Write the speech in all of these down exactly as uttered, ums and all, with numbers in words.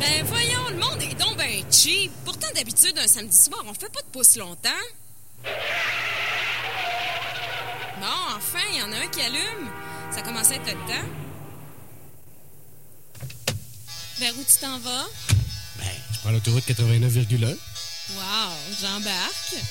Ben voyons, le monde est donc ben cheap. Pourtant, d'habitude, un samedi soir, on fait pas de pouce longtemps. Bon, enfin, il y en a un qui allume. Ça commence à être le temps. Vers où tu t'en vas? Ben, je prends l'autoroute quatre-vingt-neuf virgule un. Wow, j'embarque.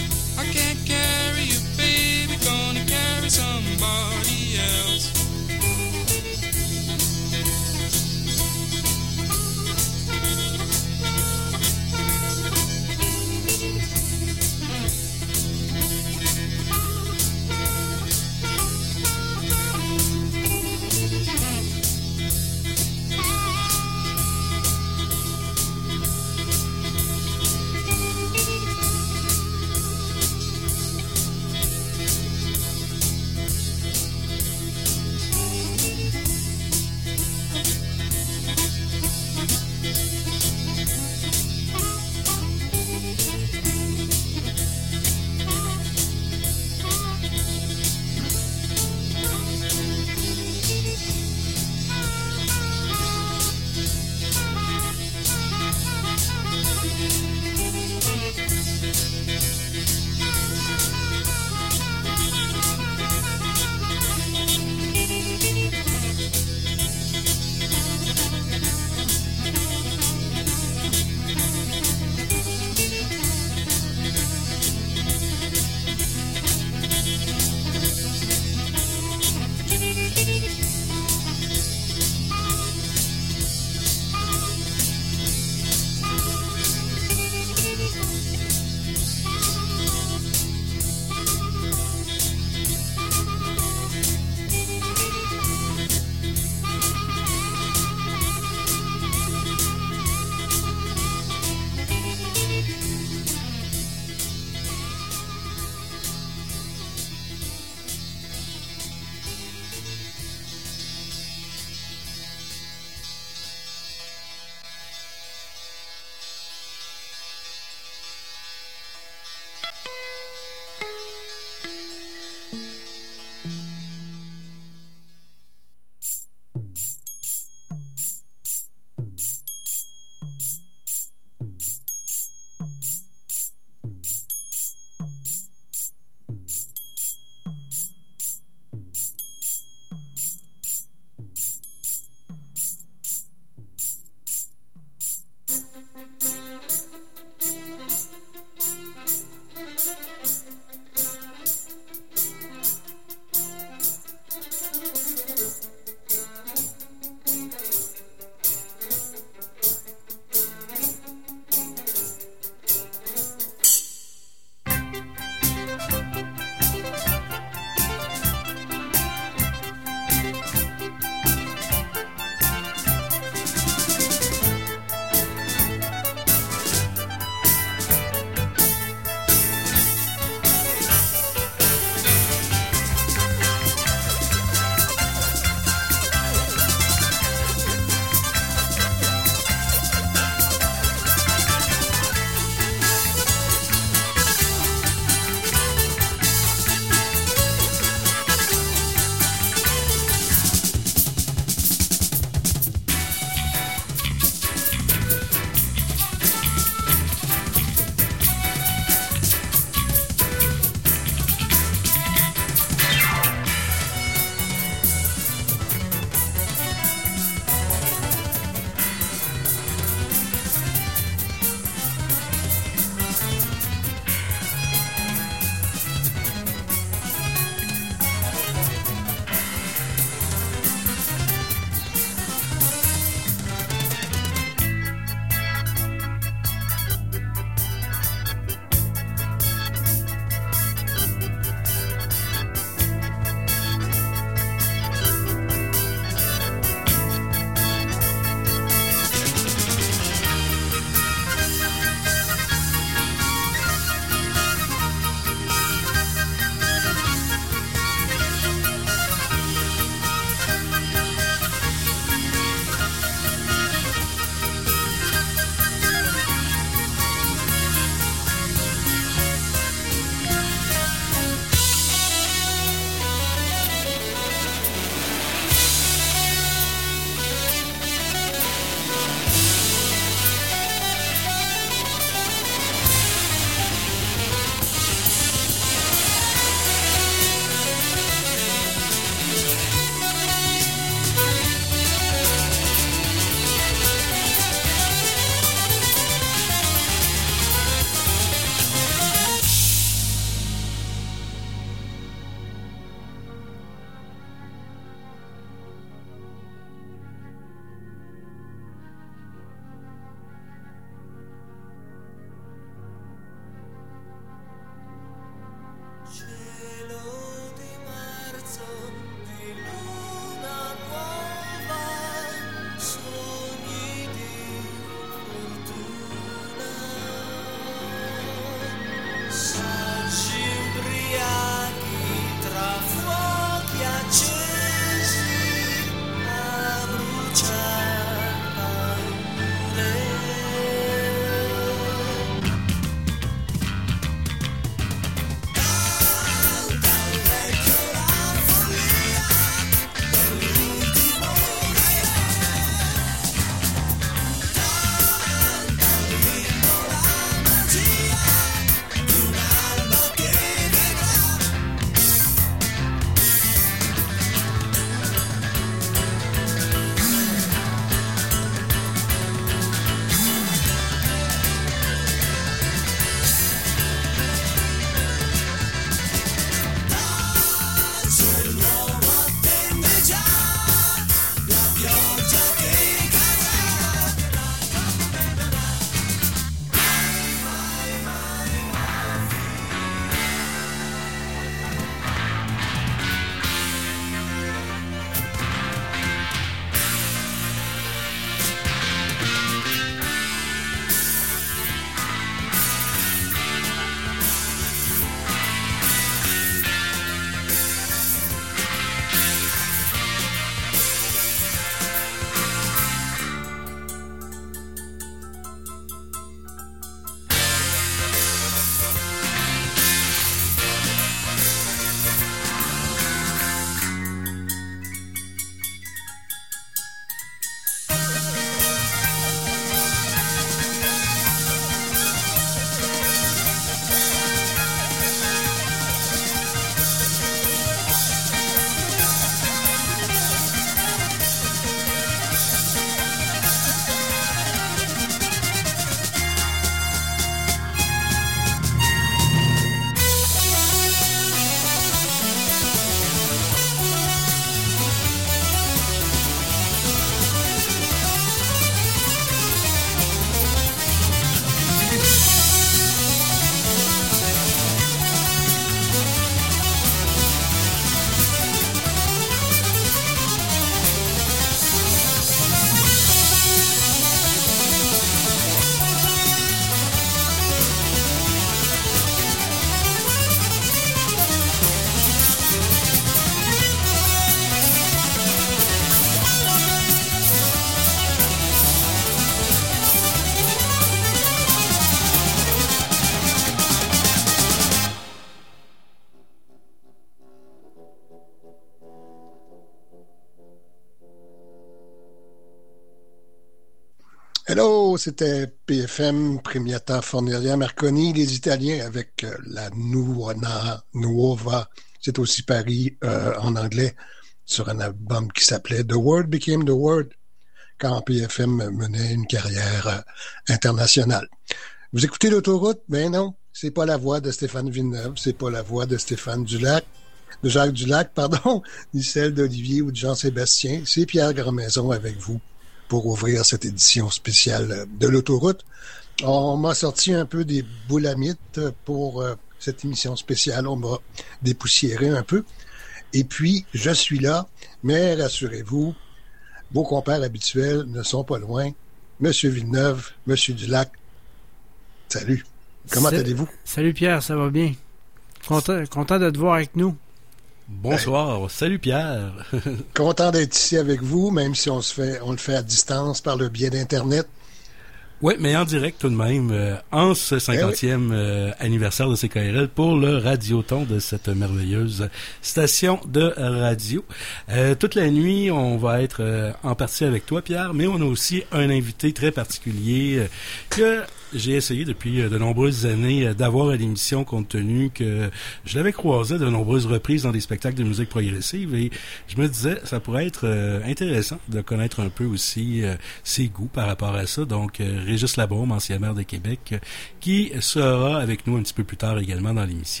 Hello, c'était P F M, Premiata Forneria Marconi, les Italiens avec euh, la Nuova, Nuova, c'est aussi Paris euh, en anglais, sur un album qui s'appelait The Word Became the Word, quand P F M menait une carrière euh, internationale. Vous écoutez l'autoroute? Ben non, c'est pas la voix de Stéphane Villeneuve, c'est pas la voix de Stéphane Dulac, de Jacques Dulac, pardon, ni celle d'Olivier ou de Jean-Sébastien, c'est Pierre Grandmaison avec vous pour ouvrir cette édition spéciale de l'autoroute. On m'a sorti un peu des boules à mythes pour euh, cette émission spéciale. On m'a dépoussiéré un peu. Et puis, je suis là, mais rassurez-vous, vos compères habituels ne sont pas loin. Monsieur Villeneuve, Monsieur Dulac, salut. Comment Sa- allez-vous? Salut Pierre, ça va bien? Content, content de te voir avec nous. Bonsoir, ben, salut Pierre. Content d'être ici avec vous, même si on se fait, on le fait à distance par le biais d'Internet. Oui, mais en direct tout de même, euh, en ce cinquantième eh oui. euh, anniversaire de C K R L pour le radioton de cette merveilleuse station de radio. Euh, toute la nuit, on va être euh, en partie avec toi, Pierre, mais on a aussi un invité très particulier euh, que j'ai essayé depuis de nombreuses années d'avoir à l'émission, compte tenu que je l'avais croisé de nombreuses reprises dans des spectacles de musique progressive, et je me disais, ça pourrait être euh, intéressant de connaître un peu aussi euh, ses goûts par rapport à ça. Donc, euh, Régis Labaume, ancien maire de Québec, euh, qui sera avec nous un petit peu plus tard également dans l'émission.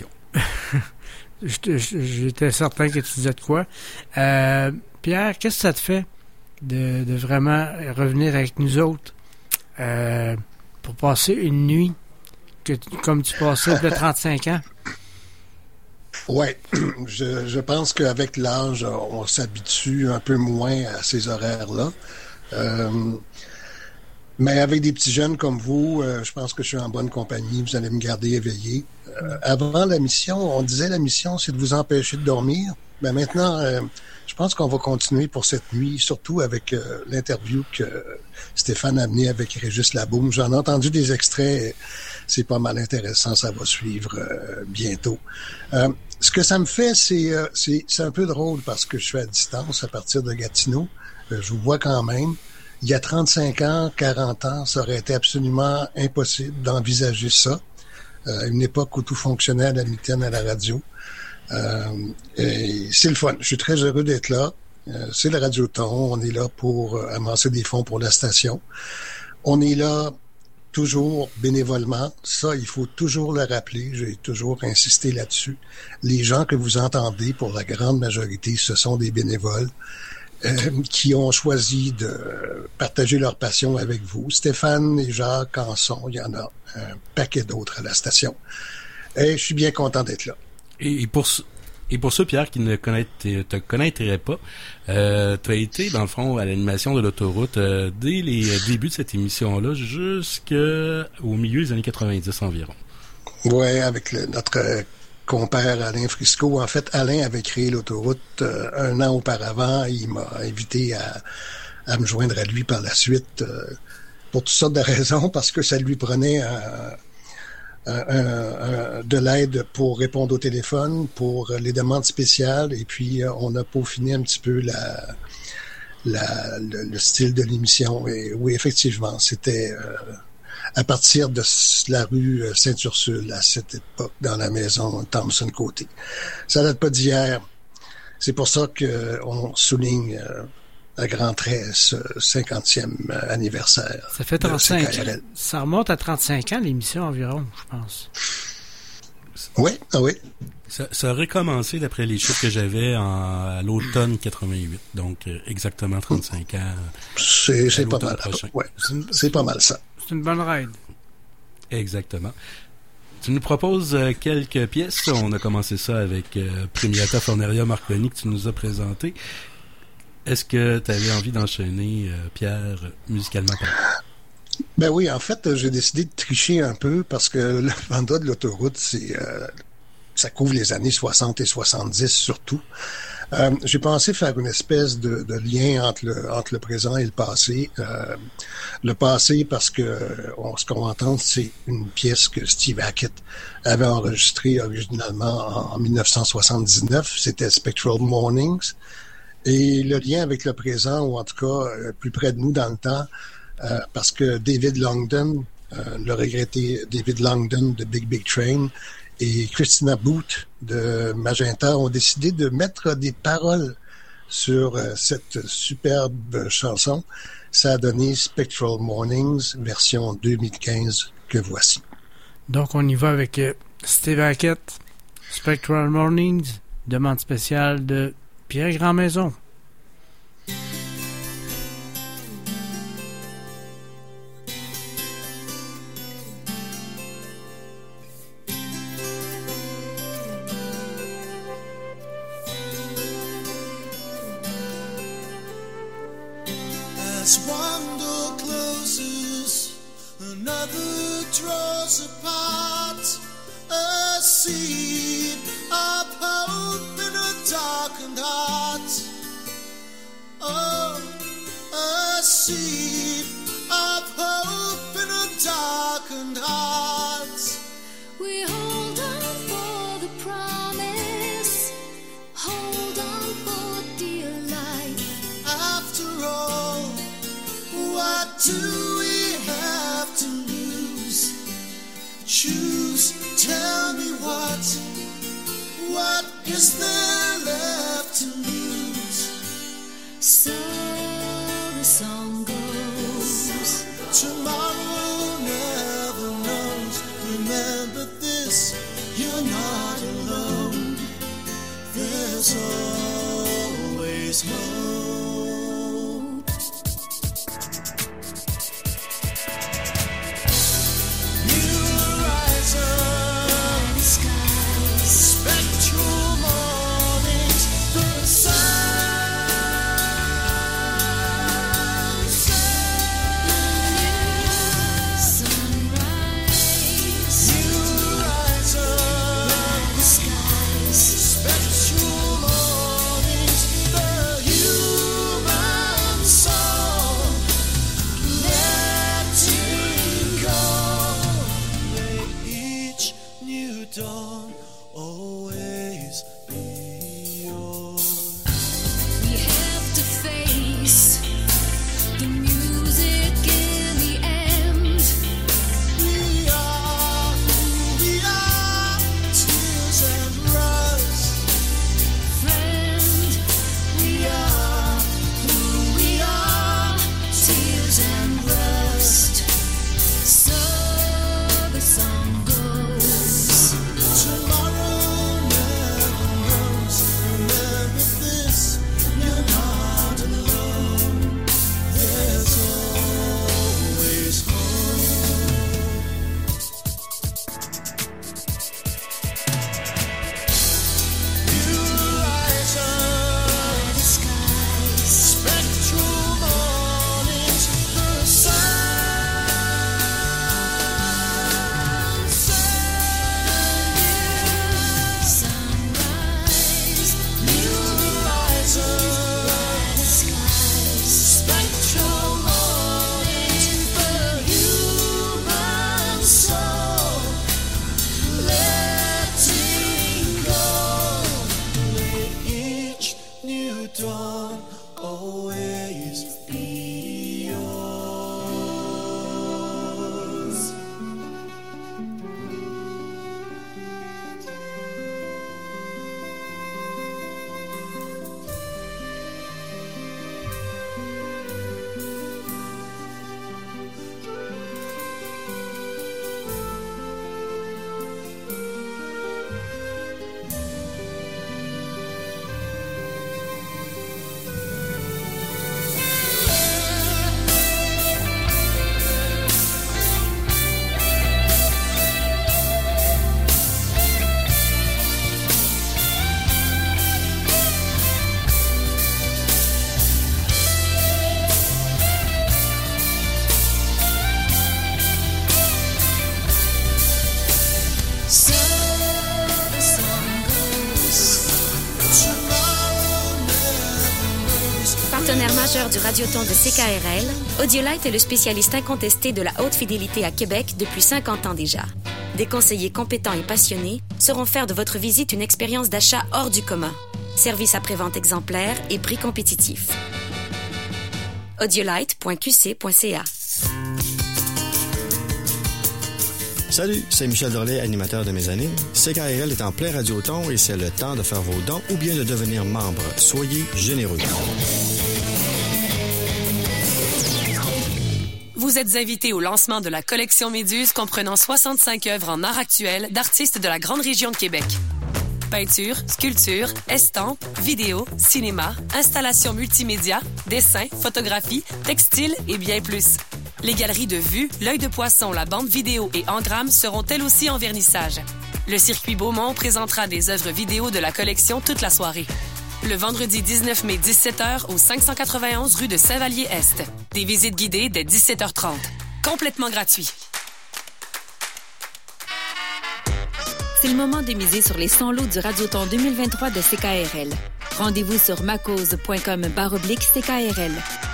J'étais certain que tu disais de quoi. Euh, Pierre, qu'est-ce que ça te fait de, de vraiment revenir avec nous autres euh, pour passer une nuit que, comme tu passais il y a trente-cinq ans? Oui, je, je pense qu'avec l'âge, on s'habitue un peu moins à ces horaires-là. Euh, mais avec des petits jeunes comme vous, euh, je pense que je suis en bonne compagnie. Vous allez me garder éveillé. Euh, avant la mission, on disait la mission, c'est de vous empêcher de dormir. Mais maintenant, euh, je pense qu'on va continuer pour cette nuit, surtout avec euh, l'interview que Stéphane a menée avec Régis Labaume. J'en ai entendu des extraits. C'est pas mal intéressant. Ça va suivre euh, bientôt. Euh, ce que ça me fait, c'est, euh, c'est, c'est un peu drôle parce que je suis à distance à partir de Gatineau. Euh, je vous vois quand même. Il y a trente-cinq ans, quarante ans, ça aurait été absolument impossible d'envisager ça. Euh, une époque où tout fonctionnait à la mitaine à la radio. Euh, et c'est le fun. Je suis très heureux d'être là. Euh, c'est le Radioton. On est là pour amasser des fonds pour la station. On est là toujours bénévolement. Ça, il faut toujours le rappeler. J'ai toujours insisté là-dessus. Les gens que vous entendez, pour la grande majorité, ce sont des bénévoles. Euh, qui ont choisi de partager leur passion avec vous. Stéphane et Jacques en sont. Il y en a un paquet d'autres à la station. Et je suis bien content d'être là. Et pour, et pour ceux, Pierre, qui ne te connaîtraient pas, euh, tu as été, dans le fond, à l'animation de l'autoroute euh, dès les débuts de cette émission-là jusqu'au milieu des années quatre-vingt-dix environ. Oui, avec le, notre compère Alain Frisco. En fait, Alain avait créé l'autoroute euh, un an auparavant. Il m'a invité à, à me joindre à lui par la suite euh, pour toutes sortes de raisons, parce que ça lui prenait un, un, un, de l'aide pour répondre au téléphone, pour les demandes spéciales, et puis euh, on a peaufiné un petit peu la, la, le, le style de l'émission. Et oui, effectivement, c'était... Euh, à partir de la rue Sainte-Ursule, à cette époque, dans la maison Thompson-Côté. Ça date pas d'hier. C'est pour ça qu'on souligne euh, à grands traits ce cinquantième anniversaire. Ça fait trente-cinq ans. Ça remonte à trente-cinq ans, l'émission environ, je pense. Oui, ah oui. Ça, ça aurait commencé, d'après les chiffres que j'avais, en, à l'automne quatre-vingt-huit. Donc, euh, exactement trente-cinq ans. C'est, c'est pas mal. Ouais, c'est, c'est pas mal ça. C'est une bonne ride. Exactement. Tu nous proposes euh, quelques pièces. On a commencé ça avec euh, Premiata Forneria Marconi que tu nous as présenté. Est-ce que tu avais envie d'enchaîner, euh, Pierre, musicalement parlant? Ben oui, en fait, j'ai décidé de tricher un peu parce que le mandat de l'autoroute, c'est euh, ça couvre les années soixante et soixante-dix surtout. Euh, j'ai pensé faire une espèce de, de lien entre le, entre le présent et le passé. Euh, le passé parce que on, ce qu'on va entendre, c'est une pièce que Steve Hackett avait enregistrée originalement en, en dix-neuf cent soixante-dix-neuf. C'était Spectral Mornings. Et le lien avec le présent, ou en tout cas plus près de nous dans le temps, euh, parce que David Langdon, euh, le regretté David Langdon de Big Big Train, et Christina Booth de Magenta ont décidé de mettre des paroles sur euh, cette superbe chanson. Ça a donné Spectral Mornings, version deux mille quinze, que voici. Donc, on y va avec euh, Steve Hackett, Spectral Mornings, demande spéciale de Pierre Grandmaison. As one door closes, another draws apart. A seed of hope in a darkened heart. Oh, a seed of hope in a darkened heart. We hold on for the promise. Hold on for dear life. After all, what do we have to lose? Choose, tell me what, what is there left to lose? So the song goes. Tomorrow never knows. Remember this, you're not alone. There's always hope. Dawn always be yours. We have to face the music in the end. We are who we are, tears and rust. Friend, we are who we are, tears and rust. So the song goes. Tomorrow never knows. Remember this, you're not alone. There's always hope. You rise up the skies, spectral mornings, the sun. Sunrise, You rise up the skies, spectral mornings, the human soul, letting go. Let each new dawn always be yours. So the song goes. Tomorrow never knows. Partenaire majeur du Radioton de C K R L, Audiolite est le spécialiste incontesté de la haute fidélité à Québec depuis cinquante ans déjà. Des conseillers compétents et passionnés sauront faire de votre visite une expérience d'achat hors du commun. Service après-vente exemplaire et prix compétitif. audiolite point q c point c a Salut, c'est Michel Dorlet, animateur de Mes Années. C K R L est en plein Radioton et c'est le temps de faire vos dons ou bien de devenir membre. Soyez généreux. Vous êtes invité au lancement de la collection Méduse comprenant soixante-cinq œuvres en art actuel d'artistes de la grande région de Québec. Peinture, sculpture, estampes, vidéo, cinéma, installations multimédia, dessins, photographies, textiles et bien plus. Les galeries de vue, l'œil de poisson, la bande vidéo et engramme seront elles aussi en vernissage. Le circuit Beaumont présentera des œuvres vidéo de la collection toute la soirée. Le vendredi dix-neuf mai, dix-sept heures, au cinq cent quatre-vingt-onze rue de Saint-Vallier-Est. Des visites guidées dès dix-sept heures trente. Complètement gratuit. C'est le moment de miser sur les cent lots du Radioton deux mille vingt-trois de C K R L. Rendez-vous sur macause.com barre oblique CKRL.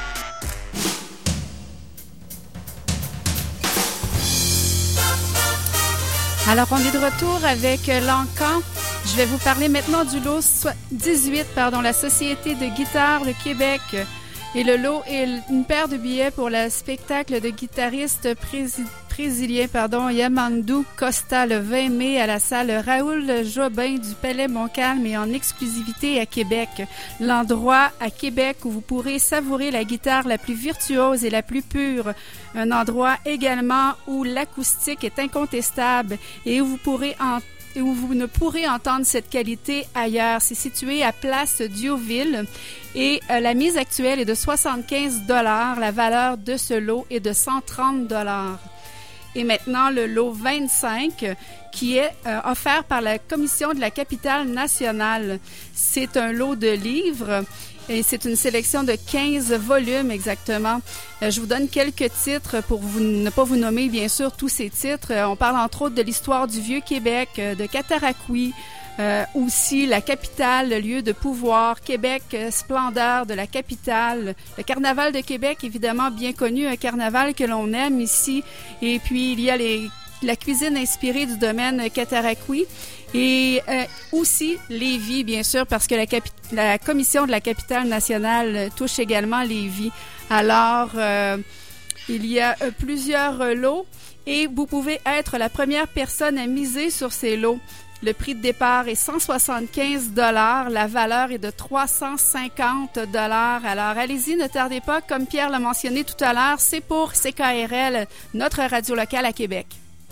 Alors, on est de retour avec l'Encan. Je vais vous parler maintenant du lot dix-huit, pardon, la Société de guitare de Québec. Et le lot est une paire de billets pour le spectacle de guitariste prési- brésilien pardon, Yamandou Costa le vingt mai à la salle Raoul Jobin du Palais Montcalm et en exclusivité à Québec. L'endroit à Québec où vous pourrez savourer la guitare la plus virtuose et la plus pure. Un endroit également où l'acoustique est incontestable et où vous pourrez en et où vous ne pourrez entendre cette qualité ailleurs. C'est situé à Place Diouville et euh, la mise actuelle est de soixante-quinze dollars. La valeur de ce lot est de cent trente dollars. Et maintenant, le lot vingt-cinq qui est euh, offert par la Commission de la capitale nationale. C'est un lot de livres et c'est une sélection de quinze volumes exactement. Euh, je vous donne quelques titres pour vous, ne pas vous nommer bien sûr tous ces titres. Euh, on parle entre autres de l'histoire du Vieux-Québec, euh, de Cataraqui, euh, aussi la capitale, le lieu de pouvoir, Québec, euh, splendeur de la capitale, le carnaval de Québec, évidemment bien connu, un carnaval que l'on aime ici. Et puis il y a les, la cuisine inspirée du domaine Cataraqui. Et euh, aussi Lévis, bien sûr, parce que la, capi- la Commission de la capitale nationale touche également Lévis. Alors, euh, il y a euh, plusieurs euh, lots et vous pouvez être la première personne à miser sur ces lots. Le prix de départ est cent soixante-quinze dollars. La valeur est de trois cent cinquante dollars. Alors, allez-y, ne tardez pas. Comme Pierre l'a mentionné tout à l'heure, c'est pour C K R L, notre radio locale à Québec.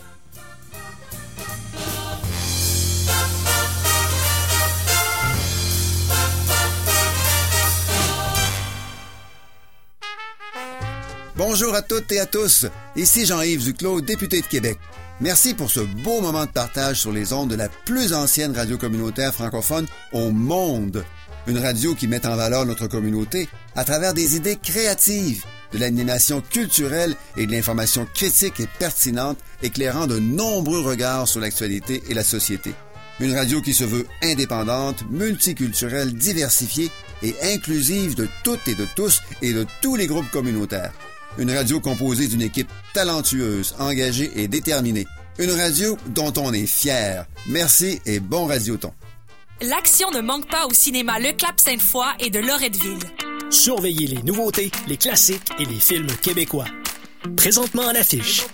Bonjour à toutes et à tous. Ici Jean-Yves Duclos, député de Québec. Merci pour ce beau moment de partage sur les ondes de la plus ancienne radio communautaire francophone au monde. Une radio qui met en valeur notre communauté à travers des idées créatives, de l'animation culturelle et de l'information critique et pertinente éclairant de nombreux regards sur l'actualité et la société. Une radio qui se veut indépendante, multiculturelle, diversifiée et inclusive de toutes et de tous et de tous les groupes communautaires. Une radio composée d'une équipe talentueuse, engagée et déterminée. Une radio dont on est fier. Merci et bon radioton. L'action ne manque pas au cinéma Le Clap Sainte-Foy et de Loretteville. Surveillez les nouveautés, les classiques et les films québécois. Présentement à l'affiche.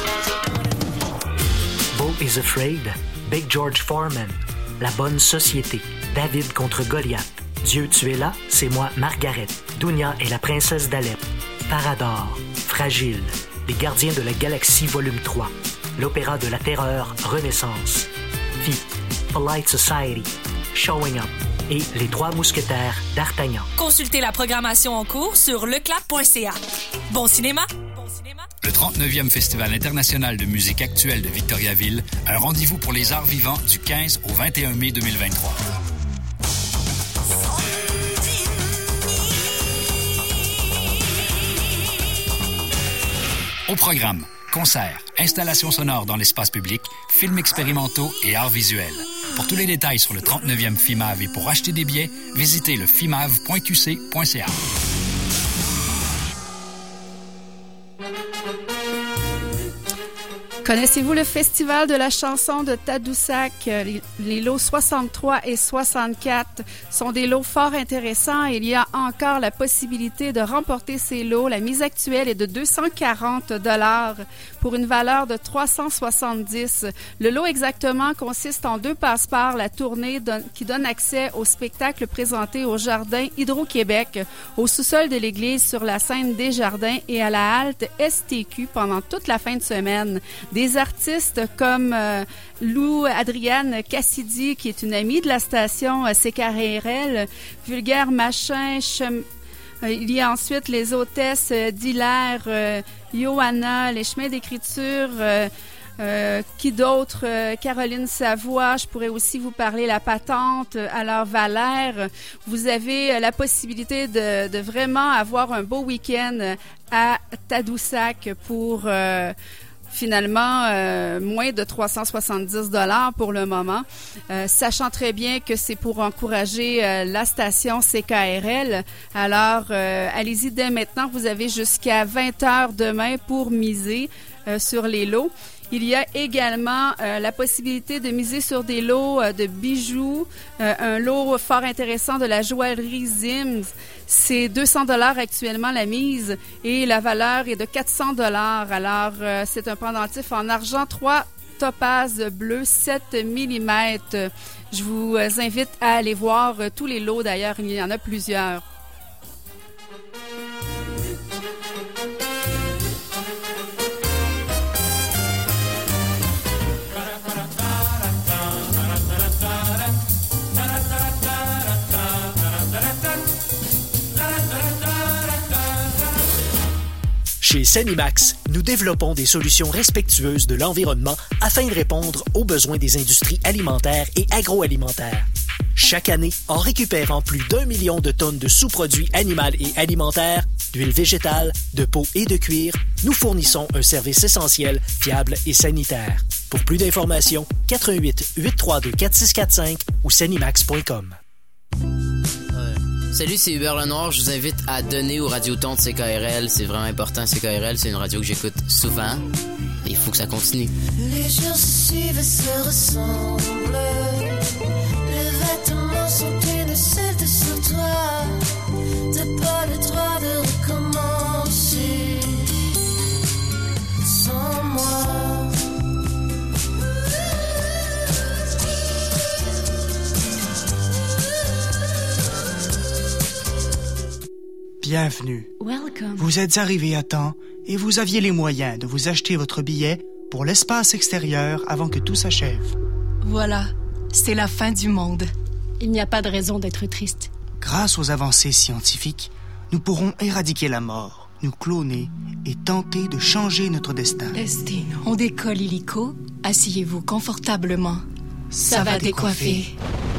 Beau is Afraid, Big George Foreman, La Bonne Société, David contre Goliath, Dieu tu es là, c'est moi Margaret, Dounia et la princesse d'Alep, Parador, Fragile, Les Gardiens de la Galaxie volume trois, L'Opéra de la Terreur, Renaissance, Vie, Polite Society, Showing Up et Les Trois Mousquetaires d'Artagnan. Consultez la programmation en cours sur leclap point c a. Bon cinéma! Le trente-neuvième Festival international de musique actuelle de Victoriaville, un rendez-vous pour les arts vivants du quinze au vingt et un mai deux mille vingt-trois. Au programme, concerts, installations sonores dans l'espace public, films expérimentaux et arts visuels. Pour tous les détails sur le trente-neuvième FIMAV et pour acheter des billets, visitez le fimav point q c point c a. Connaissez-vous le Festival de la chanson de Tadoussac? Les, les lots soixante-trois et soixante-quatre sont des lots fort intéressants. Il y a encore la possibilité de remporter ces lots. La mise actuelle est de deux cent quarante dollars pour une valeur de trois cent soixante-dix. Le lot exactement consiste en deux passeports, la tournée donne, qui donne accès au spectacle présenté au Jardin Hydro-Québec, au sous-sol de l'église sur la scène des Jardins et à la halte S T Q pendant toute la fin de semaine. Des artistes comme euh, Lou Adrienne Cassidy, qui est une amie de la station euh, C K R L, Vulgaire Machin, Chem... euh, il y a ensuite les hôtesses euh, d'Hilaire, euh, Johanna, les chemins d'écriture, euh, euh, qui d'autre? Euh, Caroline Savoie, je pourrais aussi vous parler La Patente, euh, alors Valère. Vous avez euh, la possibilité de, de vraiment avoir un beau week-end à Tadoussac pour... Euh, Finalement, euh, moins de trois cent soixante-dix dollars pour le moment, euh, sachant très bien que c'est pour encourager euh, la station C K R L. Alors, euh, allez-y dès maintenant. Vous avez jusqu'à vingt heures demain pour miser euh, sur les lots. Il y a également euh, la possibilité de miser sur des lots euh, de bijoux, euh, un lot fort intéressant de la joaillerie Zims. C'est deux cents dollars actuellement la mise et la valeur est de quatre cents dollars. Alors, euh, c'est un pendentif en argent, trois topazes bleus, sept millimètres. Je vous invite à aller voir euh, tous les lots d'ailleurs, il y en a plusieurs. Chez Sanimax, nous développons des solutions respectueuses de l'environnement afin de répondre aux besoins des industries alimentaires et agroalimentaires. Chaque année, en récupérant plus d'un million de tonnes de sous-produits animaux et alimentaires, d'huile végétale, de peau et de cuir, nous fournissons un service essentiel, fiable et sanitaire. Pour plus d'informations, quatre un huit, huit trois deux, quatre six quatre cinq ou sanimax point com. Salut, c'est Hubert Lenoir. Je vous invite à donner au Radioton de C K R L. C'est vraiment important, C K R L. C'est une radio que j'écoute souvent. Et il faut que ça continue. Les jours se suivent et se ressemblent. Les vêtements sont innocents sur toi. T'as pas le droit de recommencer sans moi. Bienvenue. Welcome. Vous êtes arrivé à temps et vous aviez les moyens de vous acheter votre billet pour l'espace extérieur avant que tout s'achève. Voilà, c'est la fin du monde. Il n'y a pas de raison d'être triste. Grâce aux avancées scientifiques, nous pourrons éradiquer la mort, nous cloner et tenter de changer notre destin. Destino. On décolle illico. Asseyez-vous confortablement. Ça, Ça va, va décoiffer. décoiffer.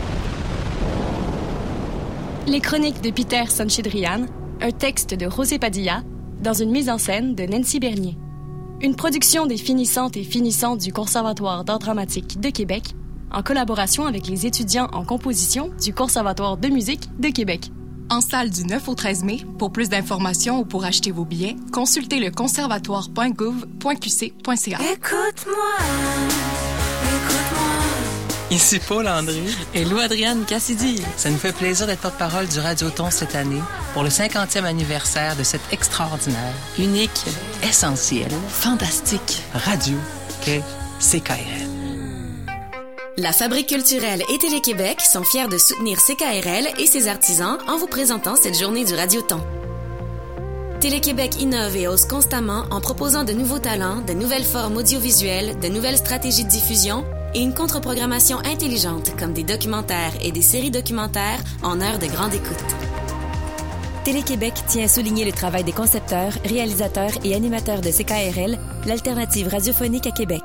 Les chroniques de Peter Sanchedrian, un texte de José Padilla, dans une mise en scène de Nancy Bernier. Une production des finissantes et finissants du Conservatoire d'art dramatique de Québec, en collaboration avec les étudiants en composition du Conservatoire de musique de Québec. En salle du neuf au treize mai, pour plus d'informations ou pour acheter vos billets, consultez le conservatoire point gouv point q c point c a. Écoute-moi, écoute-moi. Ici Paul André et Lou Adrienne Cassidy. Ça nous fait plaisir d'être porte-parole du Radioton cette année pour le cinquantième anniversaire de cette extraordinaire, unique, essentielle, fantastique radio qu'est C K R L. La Fabrique culturelle et Télé-Québec sont fiers de soutenir C K R L et ses artisans en vous présentant cette journée du Radioton. Télé-Québec innove et ose constamment en proposant de nouveaux talents, de nouvelles formes audiovisuelles, de nouvelles stratégies de diffusion et une contre-programmation intelligente comme des documentaires et des séries documentaires en heure de grande écoute. Télé-Québec tient à souligner le travail des concepteurs, réalisateurs et animateurs de C K R L, l'alternative radiophonique à Québec.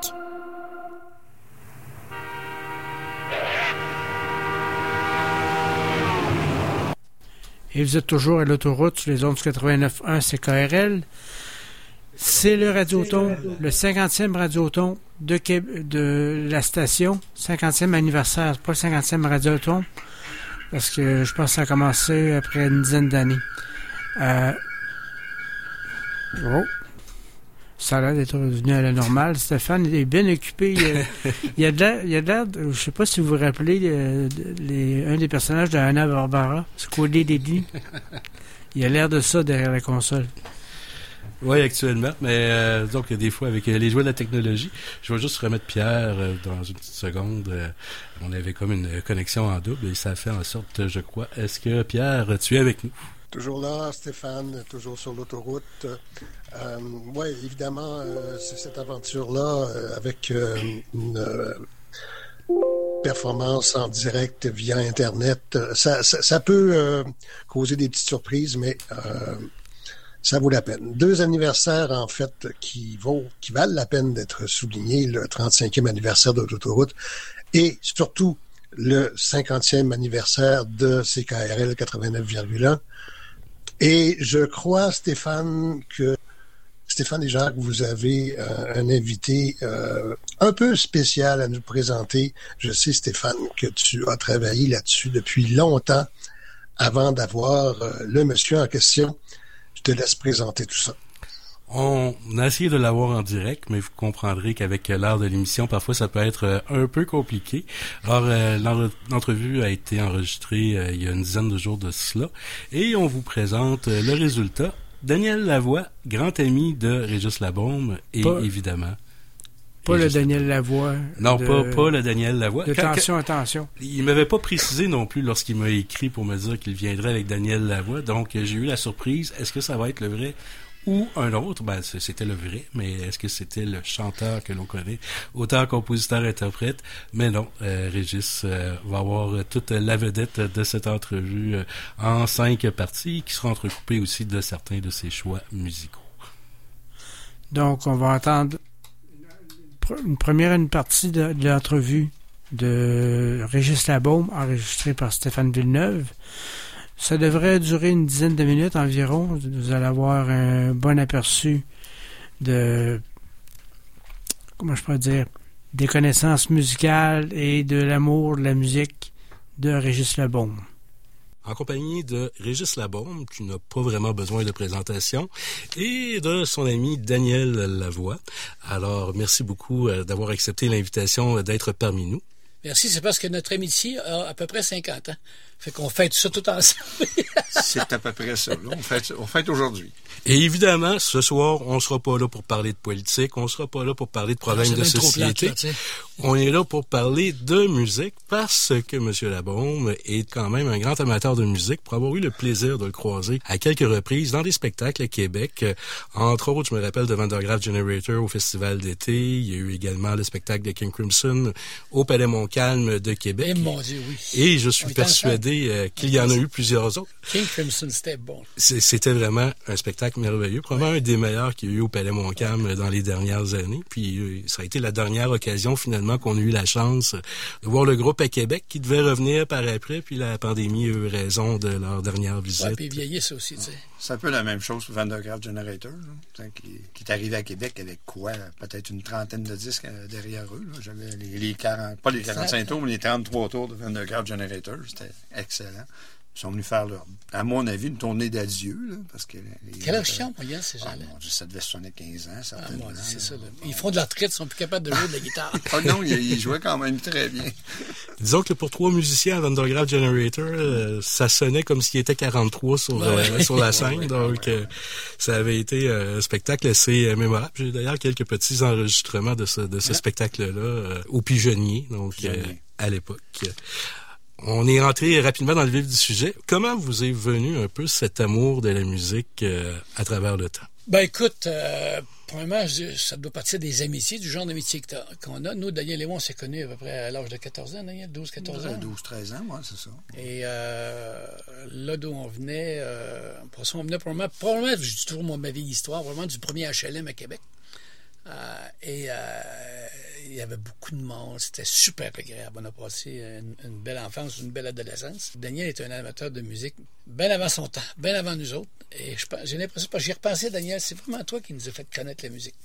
Et vous êtes toujours à l'autoroute sur les ondes quatre-vingt-neuf point un C K R L. C'est le Radioton, le cinquantième Radioton de, de la station, cinquantième anniversaire, c'est pas le cinquantième Radioton, parce que je pense que ça a commencé après une dizaine d'années. Euh, oh. ça a l'air d'être revenu à la normale. Stéphane est bien occupé. Il, il y a de l'air, il y a de l'air de- je sais pas si vous vous rappelez, euh, de- les, un des personnages de Hanna-Barbera, Squally Lady. Il a l'air de ça derrière la console. Oui, actuellement, mais euh, donc des fois avec euh, les joies de la technologie, je vais juste remettre Pierre euh, dans une petite seconde. Euh, on avait comme une connexion en double et ça a fait en sorte, je crois. Est-ce que Pierre, tu es avec nous? Toujours là, Stéphane, toujours sur l'autoroute. Euh, oui, évidemment, euh, c'est cette aventure-là euh, avec euh, une euh, performance en direct via Internet. euh, Ça, ça, ça peut euh, causer des petites surprises, mais euh, ça vaut la peine. Deux anniversaires, en fait, qui, vaut, qui valent la peine d'être soulignés. Le trente-cinquième anniversaire de l'autoroute et surtout le cinquantième anniversaire de C K R L quatre-vingt-neuf virgule un. Et je crois, Stéphane, que Stéphane et Jacques, vous avez euh, un invité euh, un peu spécial à nous présenter. Je sais, Stéphane, que tu as travaillé là-dessus depuis longtemps avant d'avoir euh, le monsieur en question. Je te laisse présenter tout ça. On a essayé de l'avoir en direct, mais vous comprendrez qu'avec l'heure de l'émission, parfois ça peut être euh, un peu compliqué. Alors, euh, l'en- l'entrevue a été enregistrée euh, il y a une dizaine de jours de cela, et on vous présente euh, le résultat. Daniel Lavoie, grand ami de Régis Labaume, et Pas- évidemment... Pas le Régis- Daniel Lavoie. Non, de- pas, pas le Daniel Lavoie. de Quand- Attention, quand- attention. Il m'avait pas précisé non plus lorsqu'il m'a écrit pour me dire qu'il viendrait avec Daniel Lavoie, donc euh, j'ai eu la surprise. Est-ce que ça va être le vrai ou un autre? Ben, c- c'était le vrai, mais est-ce que c'était le chanteur que l'on connaît, auteur, compositeur, interprète? Mais non, euh, Régis euh, va avoir euh, toute la vedette de cette entrevue euh, en cinq parties, qui seront entrecoupées aussi de certains de ses choix musicaux. Donc, on va entendre une première une partie de, de l'entrevue de Régis Labaume, enregistrée par Stéphane Villeneuve. Ça devrait durer une dizaine de minutes environ. Vous allez avoir un bon aperçu de, comment je pourrais dire, des connaissances musicales et de l'amour de la musique de Régis Labaume. En compagnie de Régis Labaume, qui n'a pas vraiment besoin de présentation, et de son ami Daniel Lavoie. Alors, merci beaucoup euh, d'avoir accepté l'invitation euh, d'être parmi nous. Merci, c'est parce que notre amitié a à peu près cinquante ans. Fait qu'on fête ça tout ensemble. C'est à peu près ça. Là. On fête, on fête aujourd'hui. Et évidemment, ce soir, on sera pas là pour parler de politique, on sera pas là pour parler de problèmes Ah, de c'est bien trop société. plate, là, tu sais. On est là pour parler de musique parce que M. Labaume est quand même un grand amateur de musique, pour avoir eu le plaisir de le croiser à quelques reprises dans des spectacles à Québec. Euh, Entre autres, je me rappelle de Vandergraaf Generator au Festival d'été. Il y a eu également le spectacle de King Crimson au Palais Montcalm de Québec. Eh, mon Dieu, oui. Et je On suis était persuadé euh, qu'il y en a eu plusieurs autres. King Crimson, c'était bon. C'est- C'était vraiment un spectacle merveilleux, probablement un des meilleurs qu'il y a eu au Palais Montcalm dans les dernières années. Puis euh, ça a été la dernière occasion finalement qu'on a eu la chance de voir le groupe à Québec qui devait revenir par après, puis la pandémie a eu raison de leur dernière visite. Ouais, puis ils vieillissent aussi, tu sais. C'est un peu la même chose pour Vandergraaf Generator, là, t'sais, qui, qui est arrivé à Québec avec quoi? Peut-être une trentaine de disques euh, derrière eux. Là. J'avais les, les quarante, pas les quarante-cinq tours, mais les trente-trois tours de Vandergraaf Generator. C'était excellent. Ils sont venus faire, leur, à mon avis, une tournée d'adieu. Là, parce que les, Quel âge ils ont, moyenne, ces gens-là? Ah, mon Dieu, ça devait sonner quinze ans, Ah, certainement. mon Dieu, c'est ça. Là. Ils font de la retraite, ils sont plus capables de jouer de la guitare. Ah non, ils, ils jouaient quand même très bien. Disons que pour trois musiciens à Vandergraaf Generator, euh, ça sonnait comme s'il était quarante-trois sur, euh, Ouais. sur la scène. Ouais, donc, euh, ça avait été euh, un spectacle assez euh, mémorable. J'ai d'ailleurs quelques petits enregistrements de ce, de ce Ouais. spectacle-là euh, au Pigeonnier, donc euh, Pigeonnier. à l'époque. On est rentré rapidement dans le vif du sujet. Comment vous est venu un peu cet amour de la musique euh, à travers le temps? Ben écoute, euh, premièrement, je- ça doit partir des amitiés, du genre d'amitié que t'as- qu'on a. Nous, Daniel et moi, on s'est connus à peu près à l'âge de quatorze ans, Daniel, douze, quatorze ans. douze, treize ans, ouais, c'est ça. Et euh, là d'où on venait, euh, pour ça, on venait probablement, probablement, je dis toujours moi, ma vieille histoire, probablement du premier H L M à Québec. Euh, et euh, il y avait beaucoup de monde, c'était super agréable. On a passé une, une belle enfance, une belle adolescence. Daniel est un amateur de musique bien avant son temps, bien avant nous autres. Et je pense- j'ai l'impression, parce que j'y repensé, Daniel, c'est vraiment toi qui nous as fait connaître la musique.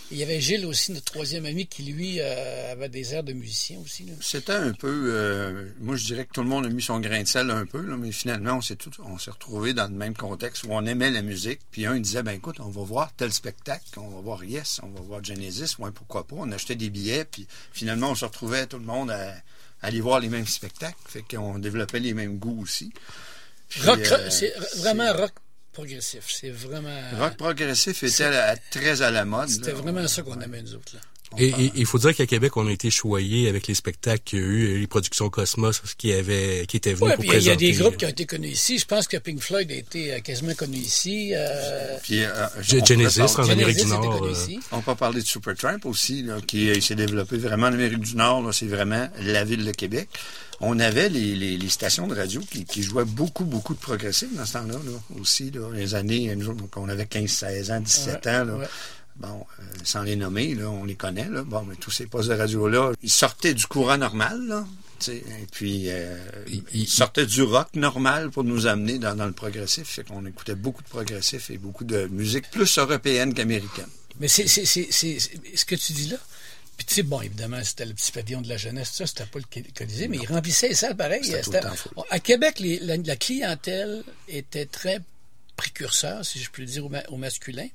Il y avait Gilles aussi, notre troisième ami, qui, lui, euh, avait des airs de musicien aussi. Là. C'était un peu... Euh, moi, je dirais que tout le monde a mis son grain de sel un peu, là, mais finalement, on s'est, tout, on s'est retrouvés dans le même contexte où on aimait la musique. Puis un, il disait, ben écoute, on va voir tel spectacle, on va voir Yes, on va voir Genesis, ouais, pourquoi pas. On achetait des billets, puis finalement, on se retrouvait tout le monde à, à aller voir les mêmes spectacles. Fait qu'on développait les mêmes goûts aussi. Puis, rock, euh, c'est vraiment rock progressif. C'est vraiment... Rock progressif était à, à, très à la mode. C'était là. vraiment ça qu'on aimait, nous autres. Là. Et il faut dire qu'à Québec, on a été choyés avec les spectacles qu'il y a eu, les productions Cosmos qui, avaient, qui étaient venues ouais, pour puis présenter. Il y a des groupes euh, qui ont été connus ici. Je pense que Pink Floyd a été quasiment connu ici. Euh... Puis, euh, Genesis en Genesis Amérique du Nord. Euh... On peut parler de Supertramp aussi, là, qui euh, s'est développé vraiment en Amérique du Nord. Là, c'est vraiment la ville de Québec. On avait les, les, les stations de radio qui, qui jouaient beaucoup, beaucoup de progressifs dans ce temps-là, là, aussi, là, les années, nous, donc on avait quinze, seize ans, dix-sept ouais, ans, là. Ouais. Bon, euh, sans les nommer, là, on les connaît, là. Bon, mais tous ces postes de radio-là, ils sortaient du courant normal, là. Et puis, euh, il, ils sortaient du rock normal pour nous amener dans, dans le progressif. Fait qu'on écoutait beaucoup de progressif et beaucoup de musique plus européenne qu'américaine. Mais c'est, c'est, c'est, c'est, c'est ce que tu dis là. Puis tu sais, bon, évidemment, c'était le petit pavillon de la jeunesse, ça, c'était pas le Colisée, mais ils remplissaient les salles pareil. C'était c'était, tout le temps à Québec, les, la, la clientèle était très précurseur, si je peux le dire, au, ma, au masculin.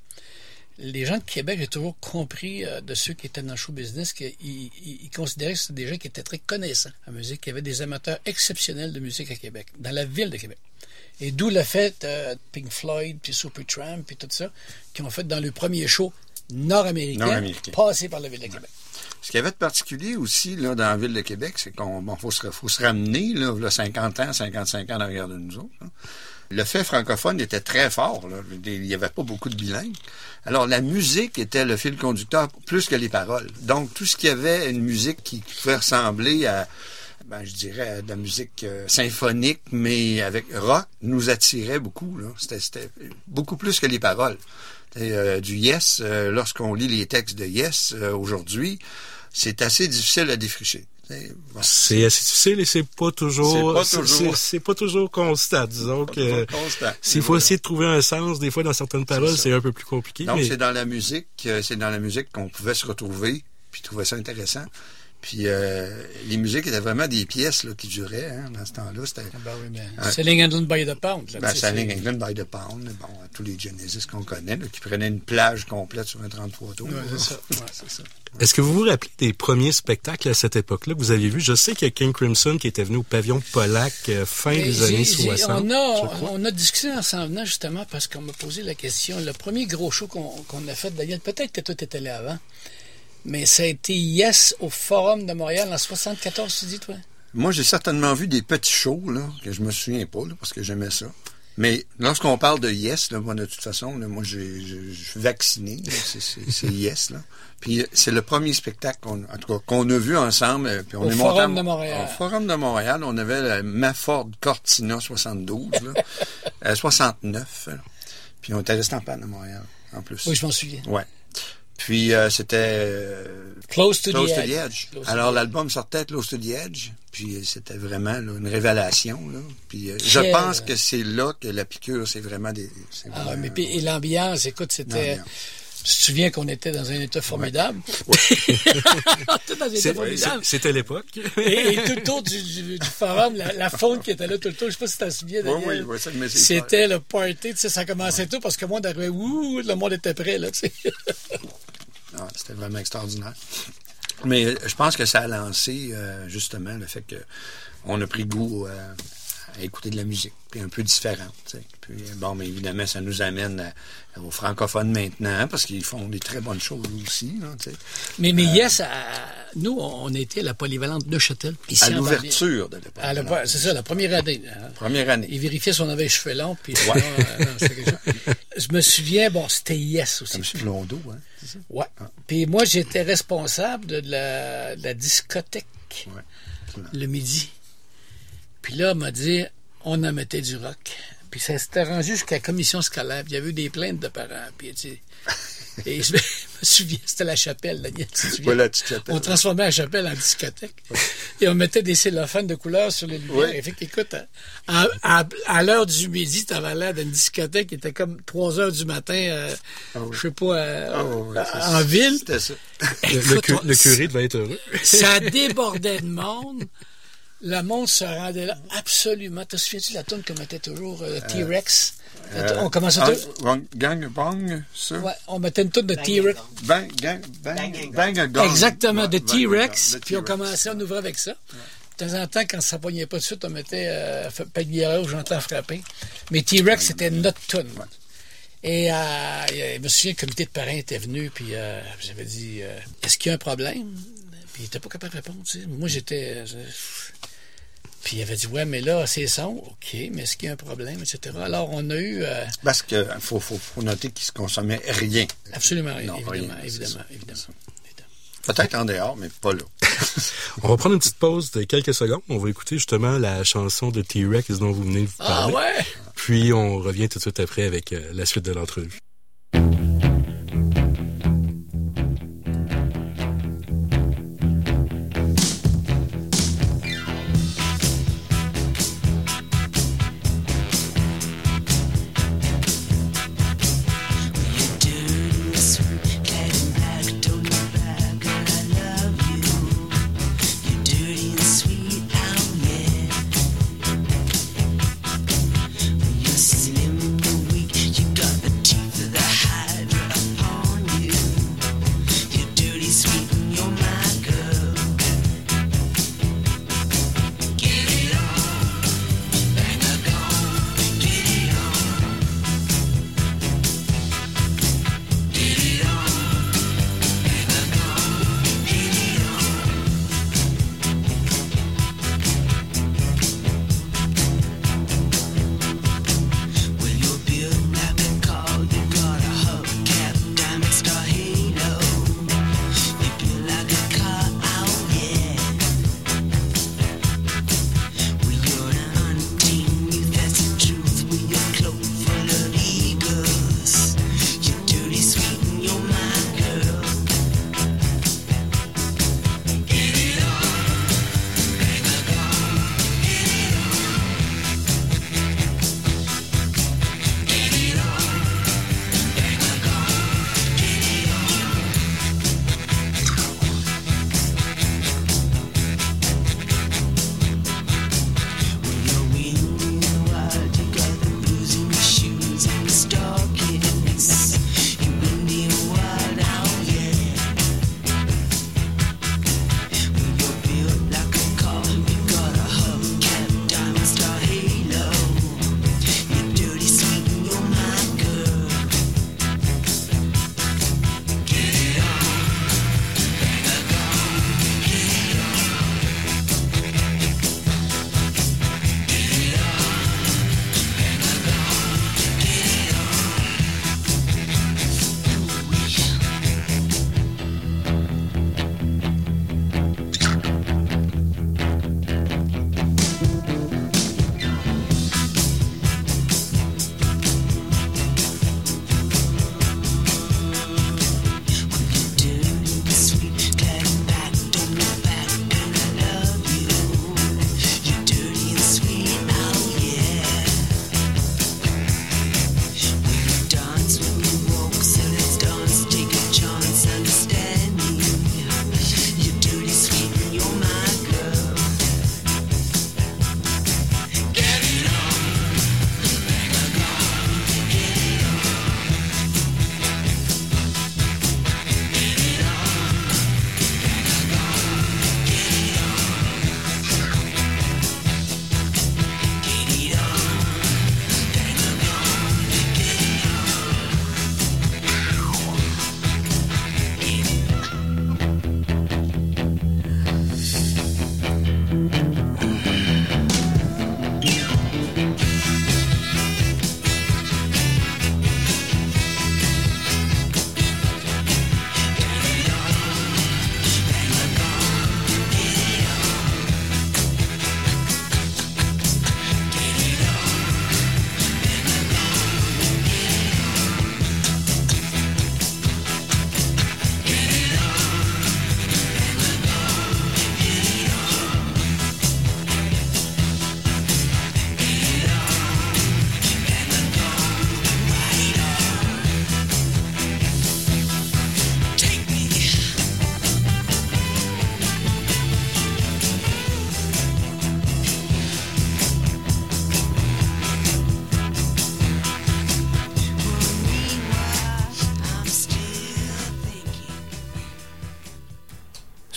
Les gens de Québec, j'ai toujours compris euh, de ceux qui étaient dans le show business qu'ils ils, ils considéraient que c'était des gens qui étaient très connaissants en musique, qu'il y avait des amateurs exceptionnels de musique à Québec, dans la ville de Québec. Et d'où le fait euh, Pink Floyd, puis Supertramp, puis tout ça, qui ont fait dans le premier show nord-américain, nord-américain. Passé par la ville de Québec. Ce qu'il y avait de particulier aussi là, dans la ville de Québec, c'est qu'on bon, faut, se, faut se ramener là, là, cinquante ans, cinquante-cinq ans derrière de nous autres. Là. Le fait francophone était très fort. Là. Il n'y avait pas beaucoup de bilingues. Alors, la musique était le fil conducteur plus que les paroles. Donc, tout ce qui avait une musique qui pouvait ressembler à, ben, je dirais, à de la musique euh, symphonique, mais avec rock, nous attirait beaucoup. Là. C'était, c'était beaucoup plus que les paroles. Et, euh, du Yes, euh, lorsqu'on lit les textes de Yes euh, aujourd'hui, c'est assez difficile à défricher. Bon, c'est assez difficile et c'est pas toujours, c'est pas toujours, c'est, c'est pas toujours constant, disons que constant. S'il faut essayer de trouver un sens, des fois dans certaines paroles, c'est, c'est un peu plus compliqué. Donc mais... c'est dans la musique, c'est dans la musique qu'on pouvait se retrouver puis trouver ça intéressant. Puis euh, les musiques étaient vraiment des pièces là, qui duraient hein, dans ce temps-là. C'était, ah ben oui, mais hein, Selling England by the Pound. Là, ben, Selling England by the Pound. Bon, tous les Genesis qu'on connaît, là, qui prenaient une plage complète sur un trente-trois tours. Ouais, c'est ça. Ouais, c'est ça. Est-ce que vous vous rappelez des premiers spectacles à cette époque-là que vous avez vus? Je sais qu'il y a King Crimson qui était venu au pavillon Polac euh, fin Mais des j'ai, années j'ai, soixante. On a, on a discuté en s'en venant justement parce qu'on m'a posé la question. Le premier gros show qu'on, qu'on a fait, Daniel, peut-être que toi t'étais là avant, mais ça a été Yes au Forum de Montréal en soixante-quatorze, tu dis, toi? Moi, j'ai certainement vu des petits shows, là, que je me souviens pas, là, parce que j'aimais ça. Mais lorsqu'on parle de Yes, là, moi, de toute façon, là, moi, j'ai, je, je suis vacciné. Là, c'est, c'est, c'est Yes, là. Puis c'est le premier spectacle qu'on, en tout cas, qu'on a vu ensemble. Puis on au est Forum monté à, de Montréal. Au Forum de Montréal, on avait la Maford Cortina soixante-douze, là, euh, soixante-neuf. Là. Puis on était resté en panne à Montréal, en plus. Oui, je m'en souviens. Ouais. Puis euh, c'était euh, Close to Close the to Edge. The Edge. Close Alors to l'album sortait Close to the Edge, puis c'était vraiment là, une révélation. Là. Puis euh, je pense que c'est là que la piqûre, c'est vraiment des. C'est vraiment, ah, mais puis, et l'ambiance, écoute, c'était. L'ambiance. Tu te souviens qu'on était dans un état formidable? Ouais. On était dans un état formidable. C'était l'époque. et, et tout le tour du, du, du forum, la, la faune qui était là tout le tour, je sais pas si tu t'en souviens, Daniel. Oui, oui, oui, ça me c'était le party, tu sais, ça commençait ouais. tout parce que moi, d'arriver, ouh, le monde était prêt, là, tu sais. Ah, c'était vraiment extraordinaire. Mais je pense que ça a lancé, euh, justement, le fait qu'on a pris goût euh, à écouter de la musique, puis un peu différente. T'sais. Puis, bon, mais évidemment, ça nous amène à, aux francophones maintenant, parce qu'ils font des très bonnes choses aussi. Là, mais mais euh, yes, à, nous, on était à la polyvalente de Châtel. Ici à l'ouverture de la polyvalente. C'est ça, la première année. Hein. Première année. Ils vérifiaient si on avait les cheveux longs, puis ouais. euh, non, quelque chose. Je me souviens, bon, c'était Yes aussi. Comme M. Blondeau, hein? C'est ça? Ouais. Ah. Puis moi, j'étais responsable de la, de la discothèque ouais. le midi. Puis là, on m'a dit, on en mettait du rock. Puis ça s'était rendu jusqu'à la commission scolaire. Puis il y avait eu des plaintes de parents. Puis tu sais, Et je me souviens, c'était la chapelle, Daniel. Tu te souviens? Ouais, la petite chapelle. On transformait la chapelle en discothèque. Ouais. Et on mettait des cellophanes de couleur sur les lumières. Ouais. Et fait qu'écoute, à, à, à l'heure du midi, t'avais l'air d'une discothèque qui était comme trois heures du matin, euh, ah oui. je sais pas, euh, ah oui, en ça, ville. C'était ça. Écoute, le, cu- le curé devait être heureux. Ça débordait de monde. Le monde se rendait là absolument. Te souviens-tu de la tourne qu'on mettait toujours, euh, T-Rex? Euh, on commençait ah, tout... Gang Bang, ça? Ouais, on mettait une tourne de T-Rex. Bang, gang, bang, bang, bang, gang. Exactement, de T-Rex. Puis on commençait, on ouvrait avec ça. De temps en temps, quand ça ne pognait pas de suite, on mettait euh, Pagliaro, j'entends frapper. Mais T-Rex, c'était notre tourne. Ouais. Et euh, je me souviens, le comité de parrains était venu, puis euh, j'avais dit euh, est-ce qu'il y a un problème? Puis il n'était pas capable de répondre. Tu sais. Moi, j'étais. Je... Puis il avait dit ouais, mais là, c'est son. OK, mais est-ce qu'il y a un problème, et cetera. Alors, on a eu. Euh... Parce qu'il faut, faut, faut noter qu'il ne se consommait rien. Absolument rien. Non, évidemment, rien, évidemment, évidemment. Peut-être en dehors, mais pas là. On va prendre une petite pause de quelques secondes. On va écouter justement la chanson de T-Rex dont vous venez de vous parler. Ah ouais? Puis on revient tout de suite après avec euh, la suite de l'entrevue. Slim, the weak, you got the teeth.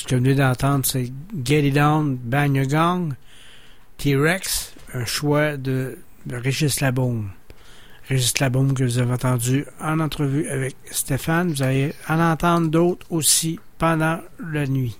ce que vous venez d'entendre, c'est Get It On, Bang Your Gong, T-Rex, un choix de, de Régis Labaume. Régis Labaume que vous avez entendu en entrevue avec Stéphane. Vous allez en entendre d'autres aussi pendant la nuit.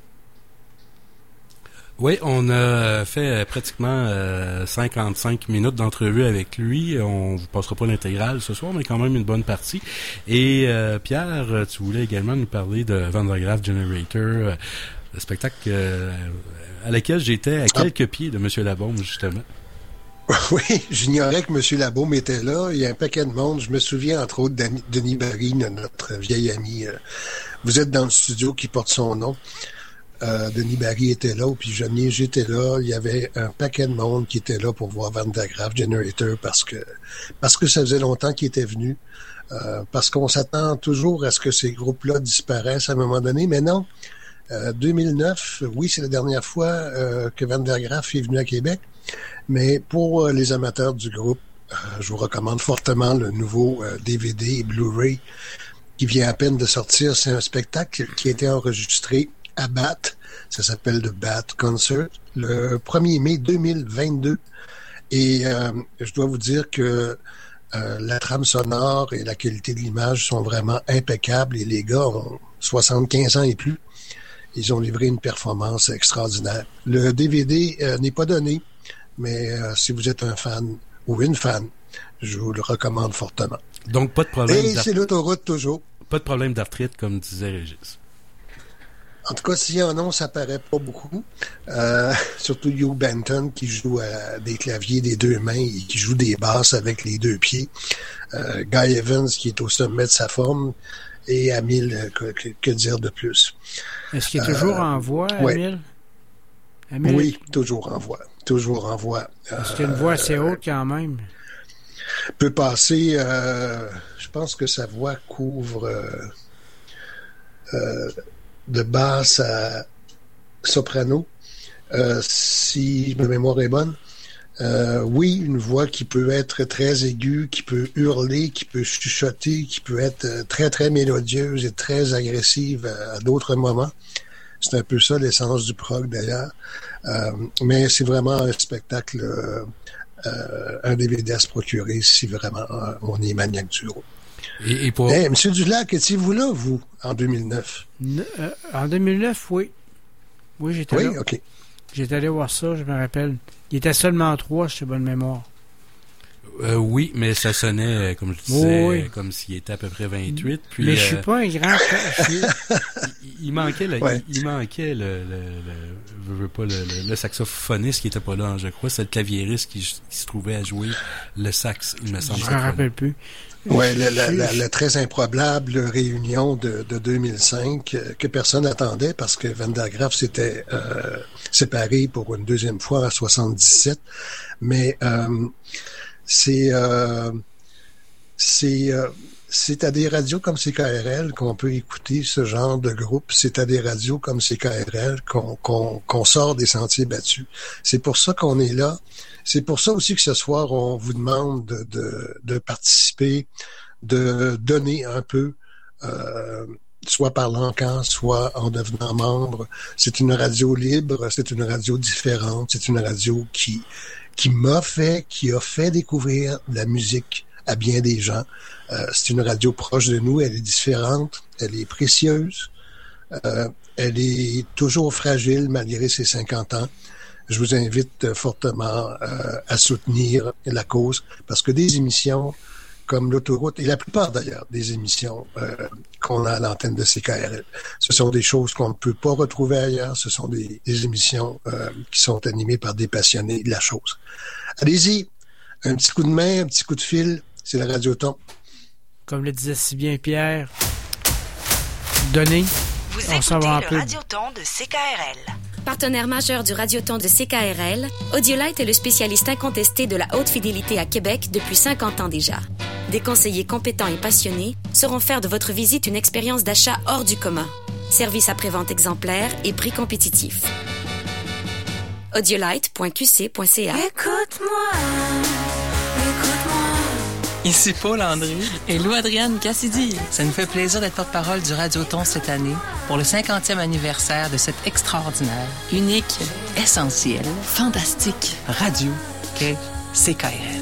Oui, on a fait pratiquement euh, cinquante-cinq minutes d'entrevue avec lui. On vous passera pas l'intégrale ce soir, mais quand même une bonne partie. Et euh, Pierre, tu voulais également nous parler de Van der Graaf Generator, euh, le spectacle euh, à lequel j'étais à quelques ah. pieds de M. Labaume, justement. Oui, j'ignorais que M. Labaume était là. Il y a un paquet de monde. Je me souviens, entre autres, de Denis Barry, notre vieil ami. Vous êtes dans le studio qui porte son nom. Euh, Denis Barry était là, puis Johnny, j'étais là. Il y avait un paquet de monde qui était là pour voir Van der Graaf Generator parce que parce que ça faisait longtemps qu'il était venu. Euh, parce qu'on s'attend toujours à ce que ces groupes-là disparaissent à un moment donné, mais non. Euh, deux mille neuf, oui, c'est la dernière fois euh, que Van der Graaf est venu à Québec, mais pour euh, les amateurs du groupe, euh, je vous recommande fortement le nouveau euh, D V D et Blu-ray qui vient à peine de sortir. C'est un spectacle qui a été enregistré à B A T, ça s'appelle le B A T Concert, le premier mai deux mille vingt-deux. Et euh, je dois vous dire que euh, la trame sonore et la qualité de l'image sont vraiment impeccables et les gars ont soixante-quinze ans et plus. Ils ont livré une performance extraordinaire. Le D V D euh, n'est pas donné, mais euh, si vous êtes un fan ou une fan, je vous le recommande fortement. Donc, pas de problème. Et c'est l'autoroute toujours. Pas de problème d'arthrite, comme disait Régis. En tout cas, s'il y en a, ça paraît pas beaucoup. Euh, surtout Hugh Benton qui joue à des claviers des deux mains et qui joue des basses avec les deux pieds. Euh, Guy Evans qui est au sommet de sa forme. Et Amil, que, que, que dire de plus? Est-ce qu'il est toujours euh, en voix, Amil? Ouais. Oui, toujours en voix. Toujours en voix. Est-ce qu'il y a une voix assez haute quand même? Peut passer, euh, je pense que sa voix couvre euh, euh, de basse à soprano, euh, si ma mémoire est bonne. Euh, oui, une voix qui peut être très aiguë, qui peut hurler, qui peut chuchoter, qui peut être très, très mélodieuse et très agressive à, à d'autres moments. C'est un peu ça l'essence du prog, d'ailleurs. Euh, mais c'est vraiment un spectacle, euh, euh, un D V D à se procurer si vraiment euh, on est maniaque du groupe. Et, et pour... Hey, Monsieur Dulac, étiez-vous là, vous, en deux mille neuf? Ne, euh, en deux mille neuf, oui. Oui, j'étais oui? là. Oui, OK. J'étais allé voir ça, je me rappelle. Il était seulement trois, si j'ai bonne mémoire. Euh, oui, mais ça sonnait, comme je disais, oui. comme s'il était à peu près vingt-huit. Puis, mais euh, je suis pas un grand... il, il manquait, le, ouais. il, il manquait le, le, le, je veux pas, le, le, le saxophoniste qui était pas là, je crois. C'est le claviériste qui, qui se trouvait à jouer le sax, il me semble. Je me rappelle plus. Oui, la, la, la, la très improbable réunion de, de deux mille cinq euh, que personne n'attendait parce que Van der Graaf s'était euh, séparé pour une deuxième fois en soixante-dix-sept. Mais euh, c'est euh, c'est euh, c'est à des radios comme C K R L qu'on peut écouter ce genre de groupe. C'est à des radios comme C K R L qu'on qu'on, qu'on sort des sentiers battus. C'est pour ça qu'on est là. C'est pour ça aussi que ce soir, on vous demande de, de, de participer, de donner un peu, euh, soit par l'encan, soit en devenant membre. C'est une radio libre, c'est une radio différente, c'est une radio qui qui m'a fait, qui a fait découvrir la musique à bien des gens. Euh, c'est une radio proche de nous, elle est différente, elle est précieuse, euh, elle est toujours fragile malgré ses cinquante ans. Je vous invite fortement euh, à soutenir la cause parce que des émissions comme l'autoroute, et la plupart d'ailleurs des émissions euh, qu'on a à l'antenne de C K R L, ce sont des choses qu'on ne peut pas retrouver ailleurs, ce sont des, des émissions euh, qui sont animées par des passionnés de la chose. Allez-y, un petit coup de main, un petit coup de fil, c'est la Radioton. Comme le disait si bien Pierre, donnez, vous on s'en va un écoutez peu. le Radioton de C K R L. Partenaire majeur du Radioton de C K R L, Audiolite est le spécialiste incontesté de la haute fidélité à Québec depuis cinquante ans déjà. Des conseillers compétents et passionnés sauront faire de votre visite une expérience d'achat hors du commun. Service après-vente exemplaire et prix compétitif. audiolite point q c point c a Écoute-moi, écoute-moi, Ici Paul André et Lou-Adrienne Cassidy. Ça nous fait plaisir d'être porte-parole du Radioton cette année pour le cinquantième anniversaire de cette extraordinaire, unique, essentielle, fantastique radio qu'est C K R L.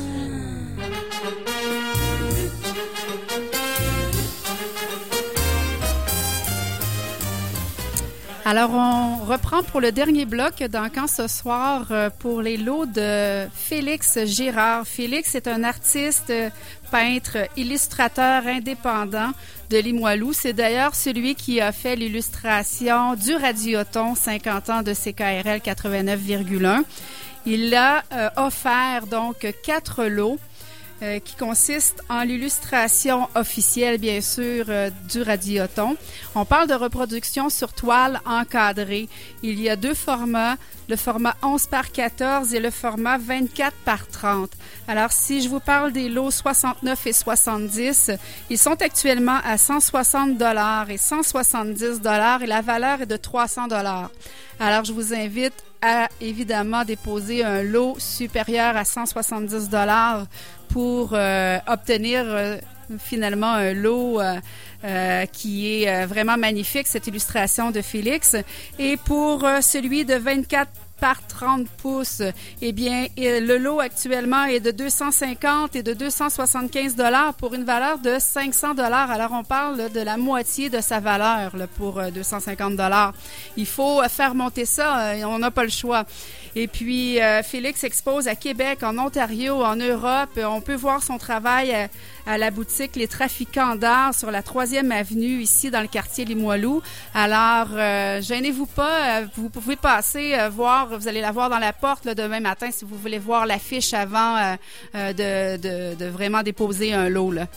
Alors, on reprend pour le dernier bloc dans Quand ce soir euh, pour les lots de Félix Girard. Félix est un artiste, euh, peintre, illustrateur indépendant de Limoilou. C'est d'ailleurs celui qui a fait l'illustration du Radioton cinquante ans de C K R L quatre-vingt-neuf virgule un. Il a euh, offert donc quatre lots. Euh, qui consiste en l'illustration officielle, bien sûr, euh, du Radioton. On parle de reproduction sur toile encadrée. Il y a deux formats, le format onze par quatorze et le format vingt-quatre par trente. Alors, si je vous parle des lots soixante-neuf et soixante-dix, ils sont actuellement à cent soixante dollars et cent soixante-dix dollars et la valeur est de trois cents dollars. Alors, je vous invite à, évidemment, déposer un lot supérieur à cent soixante-dix dollars pour euh, obtenir euh, finalement un lot euh, euh, qui est euh, vraiment magnifique, cette illustration de Félix. Et pour euh, celui de vingt-quatre par trente pouces, eh bien, le lot actuellement est de deux cent cinquante et de deux cent soixante-quinze dollars pour une valeur de cinq cents dollars. Alors, on parle là, de la moitié de sa valeur là, pour euh, deux cent cinquante dollars. Il faut euh, faire monter ça, euh, on n'a pas le choix. Et puis, euh, Félix expose à Québec, en Ontario, en Europe. On peut voir son travail à, à la boutique Les Trafiquants d'art sur la troisième avenue, ici dans le quartier Limoilou. Alors, euh, gênez-vous pas, vous pouvez passer, euh, voir, vous allez la voir dans la porte là, demain matin si vous voulez voir l'affiche avant euh, euh, de, de, de vraiment déposer un lot, là.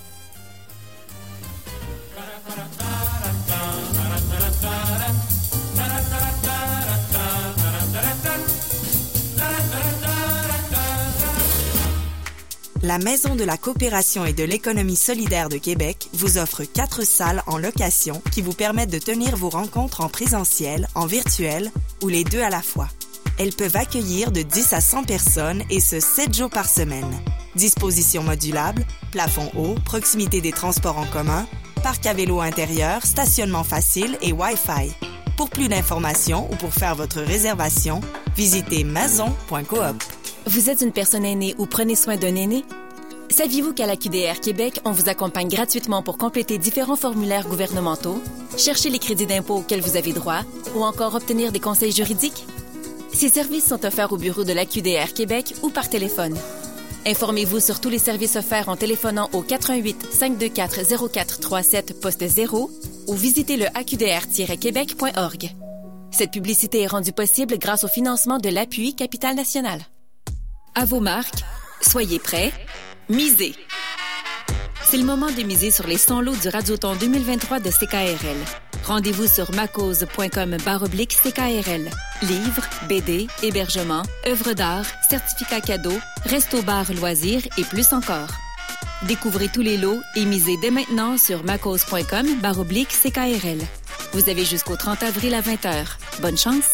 La Maison de la coopération et de l'économie solidaire de Québec vous offre quatre salles en location qui vous permettent de tenir vos rencontres en présentiel, en virtuel ou les deux à la fois. Elles peuvent accueillir de dix à cent personnes et ce, sept jours par semaine. Disposition modulable, plafond haut, proximité des transports en commun, parc à vélo intérieur, stationnement facile et Wi-Fi. Pour plus d'informations ou pour faire votre réservation, visitez mason point coop. Vous êtes une personne aînée ou prenez soin d'un aîné? Saviez-vous qu'à la Q D R Québec, on vous accompagne gratuitement pour compléter différents formulaires gouvernementaux, chercher les crédits d'impôt auxquels vous avez droit ou encore obtenir des conseils juridiques? Ces services sont offerts au bureau de la Q D R Québec ou par téléphone. Informez-vous sur tous les services offerts en téléphonant au quatre un huit, cinq deux quatre, zéro quatre trois sept poste zéro ou visitez le a q d r tiret québec point org. Cette publicité est rendue possible grâce au financement de l'Appui Capital National. À vos marques, soyez prêts, misez. C'est le moment de miser sur les cent lots du Radioton deux mille vingt-trois de C K R L. Rendez-vous sur macause point com barre oblique C K R L. Livres, B D, hébergement, œuvres d'art, certificats cadeaux, resto-bar loisirs et plus encore. Découvrez tous les lots et misez dès maintenant sur macause point com barre oblique C K R L. Vous avez jusqu'au trente avril à vingt heures. Bonne chance!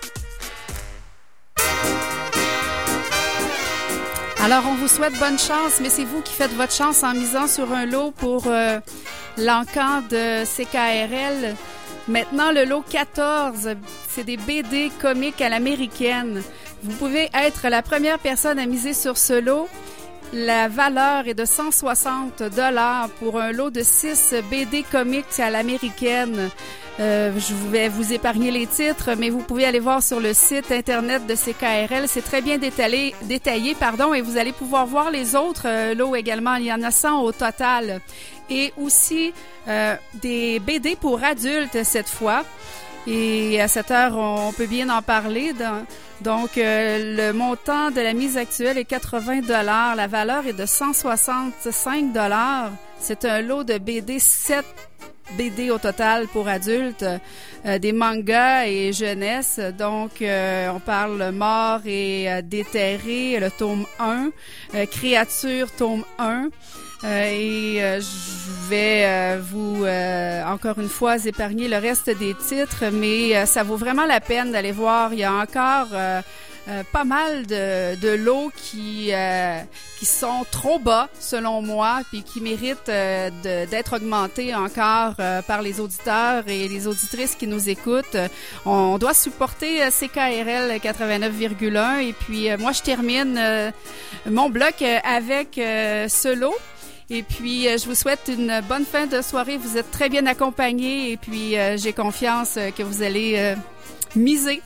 Alors, on vous souhaite bonne chance, mais c'est vous qui faites votre chance en misant sur un lot pour euh, l'encan de C K R L. Maintenant, le lot quatorze, c'est des B D comiques à l'américaine. Vous pouvez être la première personne à miser sur ce lot. La valeur est de cent soixante dollars pour un lot de six B D comics à l'américaine. Euh, je vais vous épargner les titres, mais vous pouvez aller voir sur le site Internet de C K R L. C'est très bien détaillé, détaillé pardon, et vous allez pouvoir voir les autres euh, lots également. Il y en a cent au total. Et aussi euh, des B D pour adultes cette fois. Et à cette heure, on peut bien en parler. Dans, donc, euh, le montant de la mise actuelle est quatre-vingts dollars. La valeur est de cent soixante-cinq dollars. C'est un lot de B D, sept B D au total pour adultes, euh, des mangas et jeunesse. Donc, euh, on parle Mort et euh, Déterré, le tome un, euh, Créature, tome un. Euh, et euh, je vais euh, vous, euh, encore une fois, épargner le reste des titres, mais euh, ça vaut vraiment la peine d'aller voir. Il y a encore euh, euh, pas mal de, de lots qui, euh, qui sont trop bas, selon moi, puis qui méritent euh, de, d'être augmentés encore euh, par les auditeurs et les auditrices qui nous écoutent. On doit supporter euh, C K R L quatre-vingt-neuf virgule un et puis euh, moi, je termine euh, mon bloc euh, avec euh, ce lot. Et puis, euh, je vous souhaite une bonne fin de soirée. Vous êtes très bien accompagnés et puis euh, j'ai confiance euh, que vous allez euh, miser.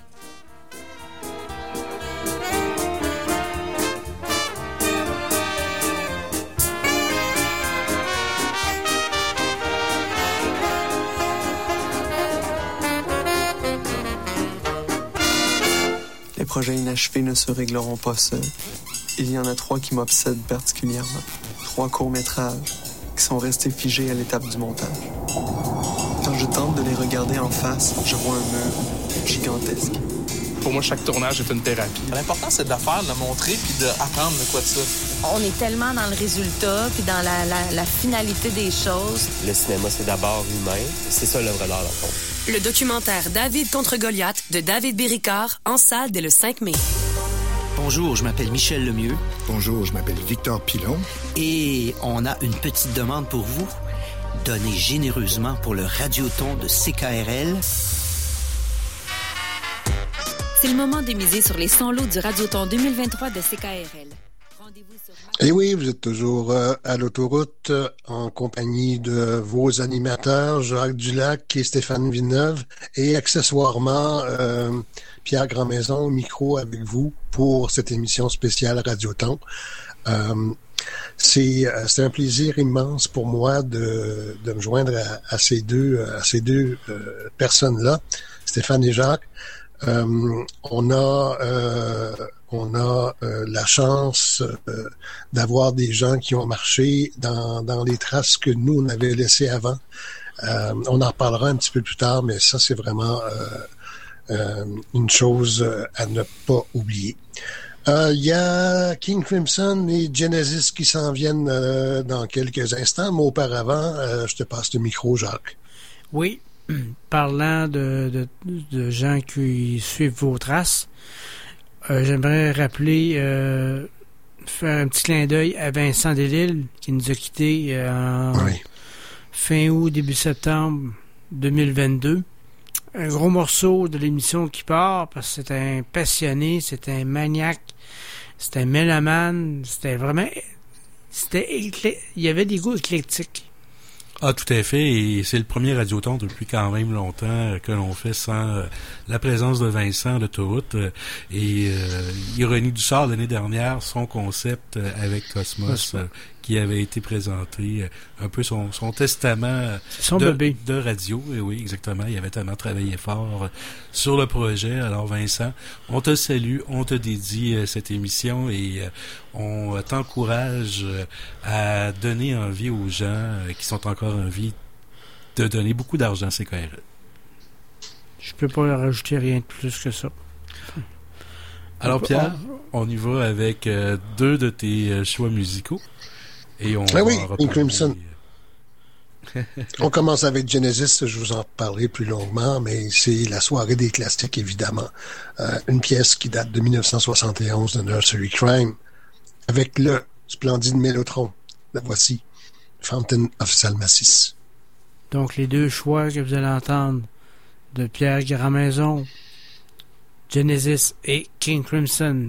Les projets inachevés ne se régleront pas seuls. Il y en a trois qui m'obsèdent particulièrement. Trois courts-métrages qui sont restés figés à l'étape du montage. Quand je tente de les regarder en face, je vois un mur gigantesque. Pour moi, chaque tournage est une thérapie. L'important, c'est de la faire, de la montrer, puis d'apprendre de quoi de ça. On est tellement dans le résultat, puis dans la, la, la finalité des choses. Le cinéma, c'est d'abord humain. C'est ça l'œuvre d'art, dans le fond. Le documentaire David contre Goliath de David Béricard, en salle dès le cinq mai. Bonjour, je m'appelle Michel Lemieux. Bonjour, je m'appelle Victor Pilon. Et on a une petite demande pour vous. Donnez généreusement pour le Radioton de C K R L. C'est le moment de miser sur les cent lots du Radioton deux mille vingt-trois de C K R L. Et oui, vous êtes toujours euh, à l'autoroute euh, en compagnie de vos animateurs, Jacques Dulac et Stéphane Villeneuve, et accessoirement euh, Pierre Grandmaison au micro avec vous pour cette émission spéciale Radioton. Euh, c'est, euh, c'est un plaisir immense pour moi de, de me joindre à, à ces deux, à ces deux euh, personnes-là, Stéphane et Jacques. Euh, on a euh, on a euh, la chance euh, d'avoir des gens qui ont marché dans, dans les traces que nous on avait laissées avant. Euh, on en reparlera un petit peu plus tard, mais ça c'est vraiment euh, euh, une chose à ne pas oublier. Il euh, y a King Crimson et Genesis qui s'en viennent euh, dans quelques instants, mais auparavant, euh, je te passe le micro, Jacques. Oui. Parlant de, de, de gens qui suivent vos traces, euh, j'aimerais rappeler, euh, faire un petit clin d'œil à Vincent Delisle qui nous a quittés euh, en oui. fin août, début septembre deux mille vingt-deux. Un gros morceau de l'émission qui part parce que c'était un passionné, c'était un maniaque, c'était un mélomane, c'était vraiment... c'était éclé... il y avait des goûts éclectiques. Ah, tout à fait, et c'est le premier Radioton depuis quand même longtemps que l'on fait sans euh, la présence de Vincent à l'autoroute. Euh, et euh, ironie du sort, l'année dernière, son concept euh, avec Cosmos, euh, qui avait été présenté, euh, un peu son, son testament son de, bébé. de radio. Et oui, exactement, il avait tellement travaillé fort euh, sur le projet. Alors Vincent, on te salue, on te dédie euh, cette émission et euh, on t'encourage euh, à donner envie aux gens euh, qui sont encore en vie de donner beaucoup d'argent à C K R L. Je peux pas rajouter rien de plus que ça. Alors Pierre, on y va avec euh, deux de tes euh, choix musicaux. Et on ah oui, King Crimson. On commence avec Genesis, je vous en parlerai plus longuement, mais c'est la soirée des classiques, évidemment. Euh, une pièce qui date de dix-neuf cent soixante et onze de Nursery Crime, avec le splendide Mélotron. La voici, Fountain of Salmacis. Donc, les deux choix que vous allez entendre de Pierre Grandmaison, Genesis et King Crimson.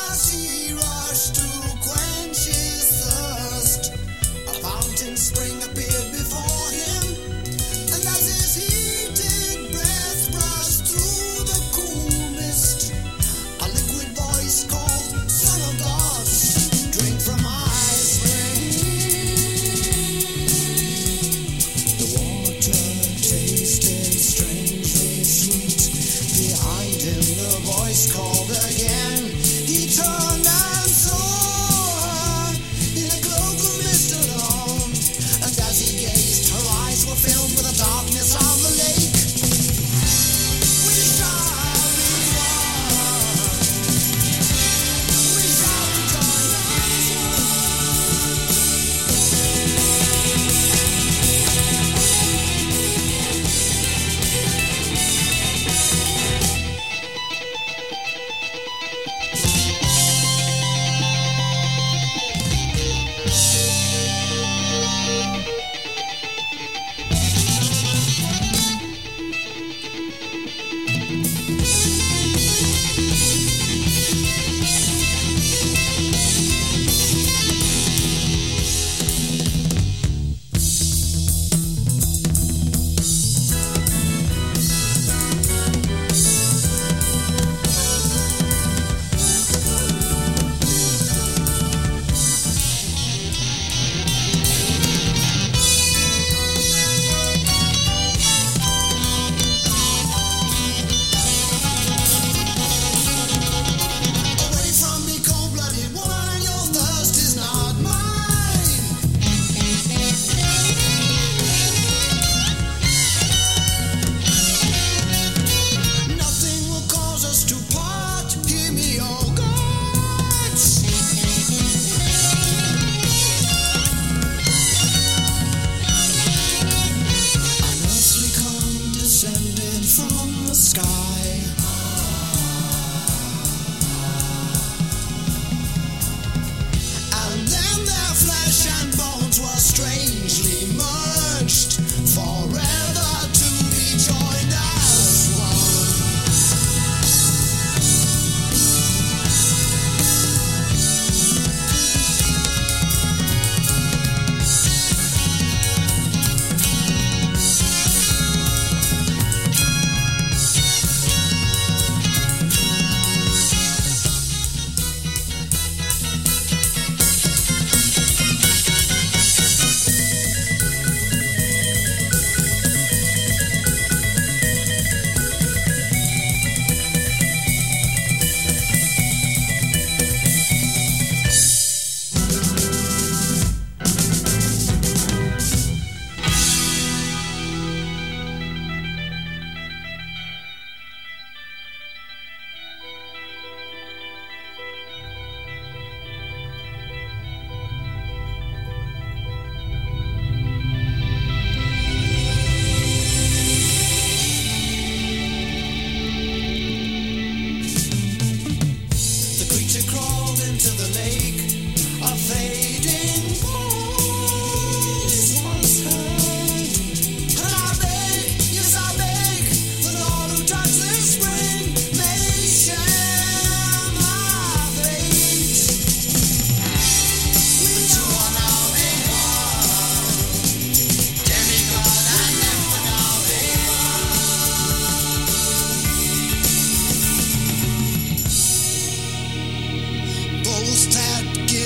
Those that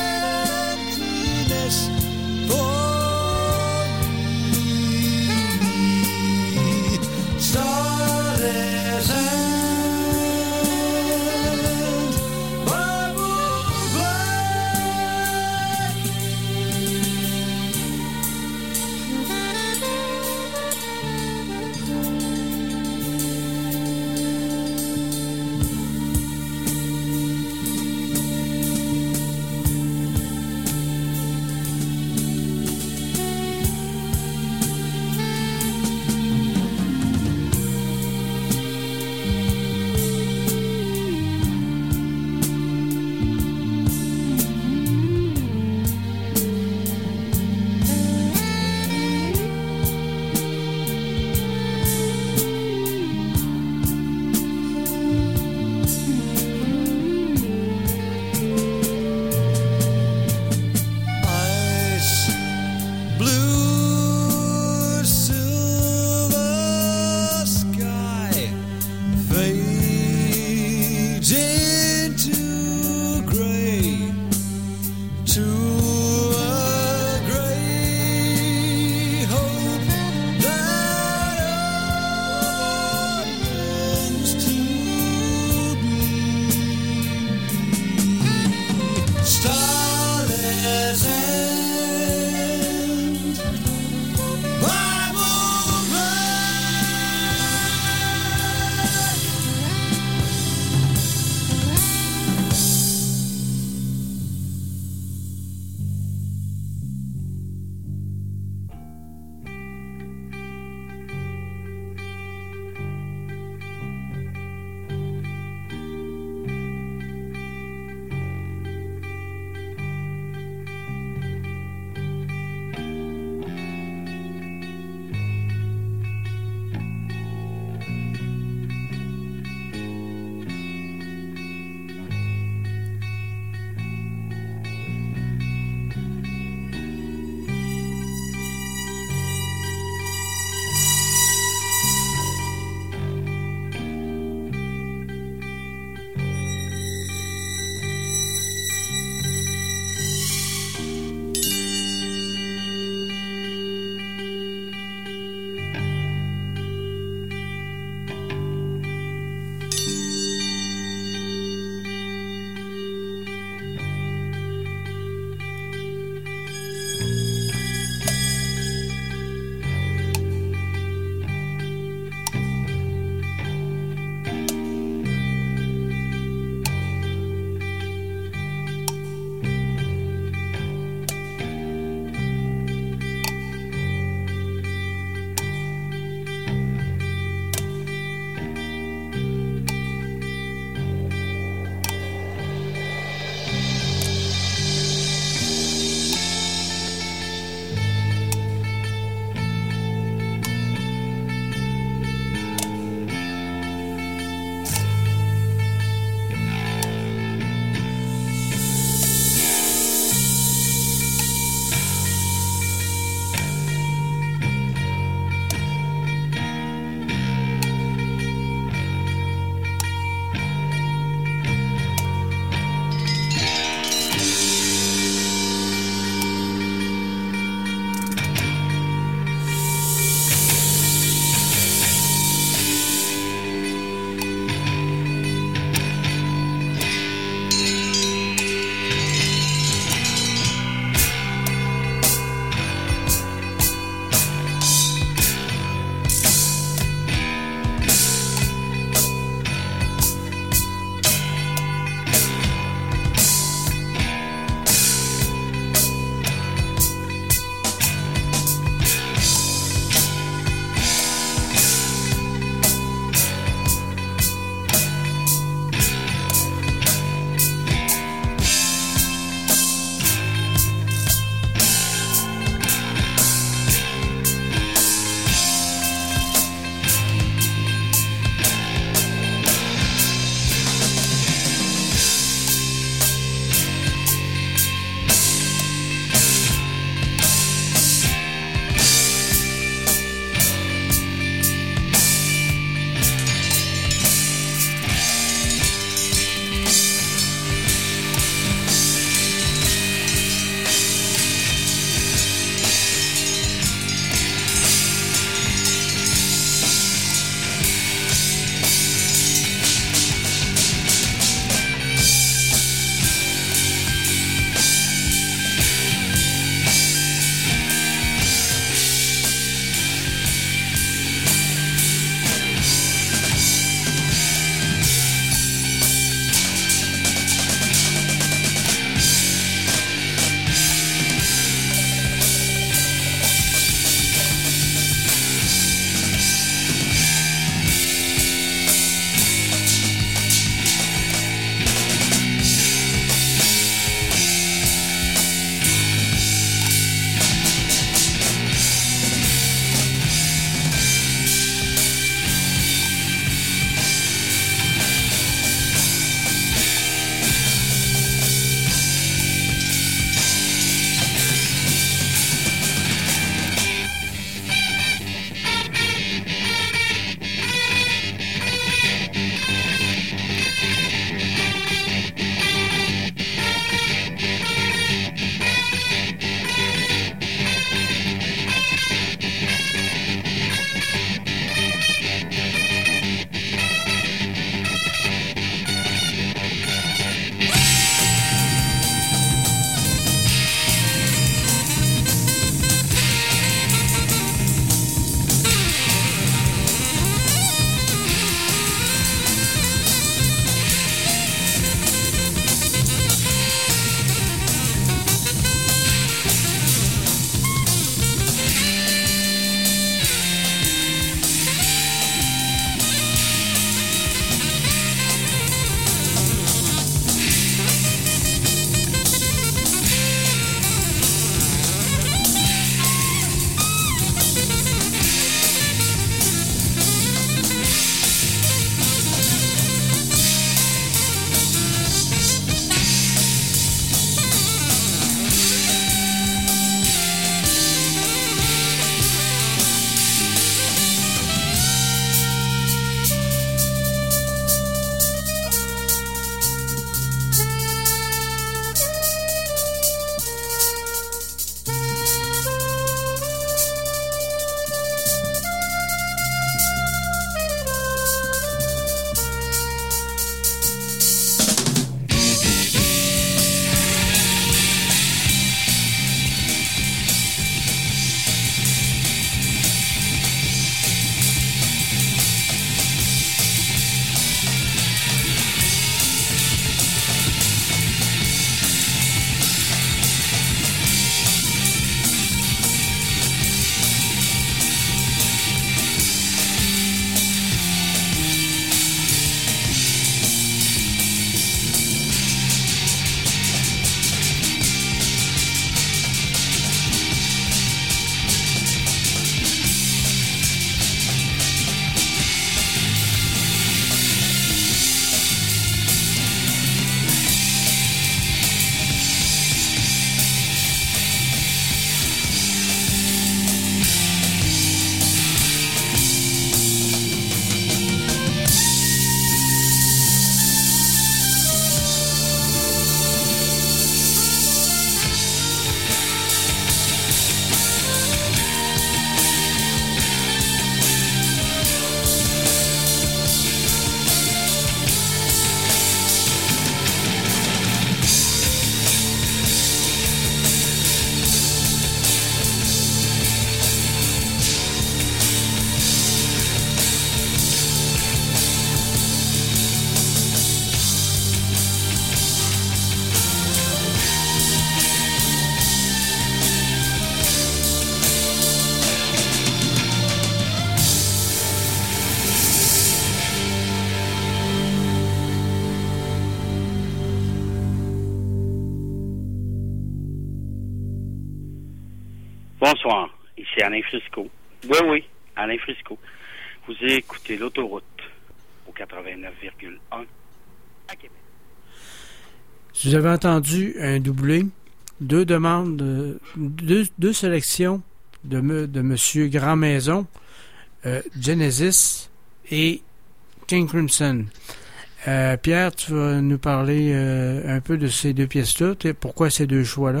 Bonsoir, ici Alain Frisco. Oui, oui, Alain Frisco. Vous écoutez l'autoroute au quatre-vingt-neuf virgule un à Québec. Si vous avez entendu un doublé, deux demandes, euh, deux, deux sélections de, me, de M. Grand Maison, euh, Genesis et King Crimson. Euh, Pierre, tu vas nous parler euh, un peu de ces deux pièces-là. Pourquoi ces deux choix-là?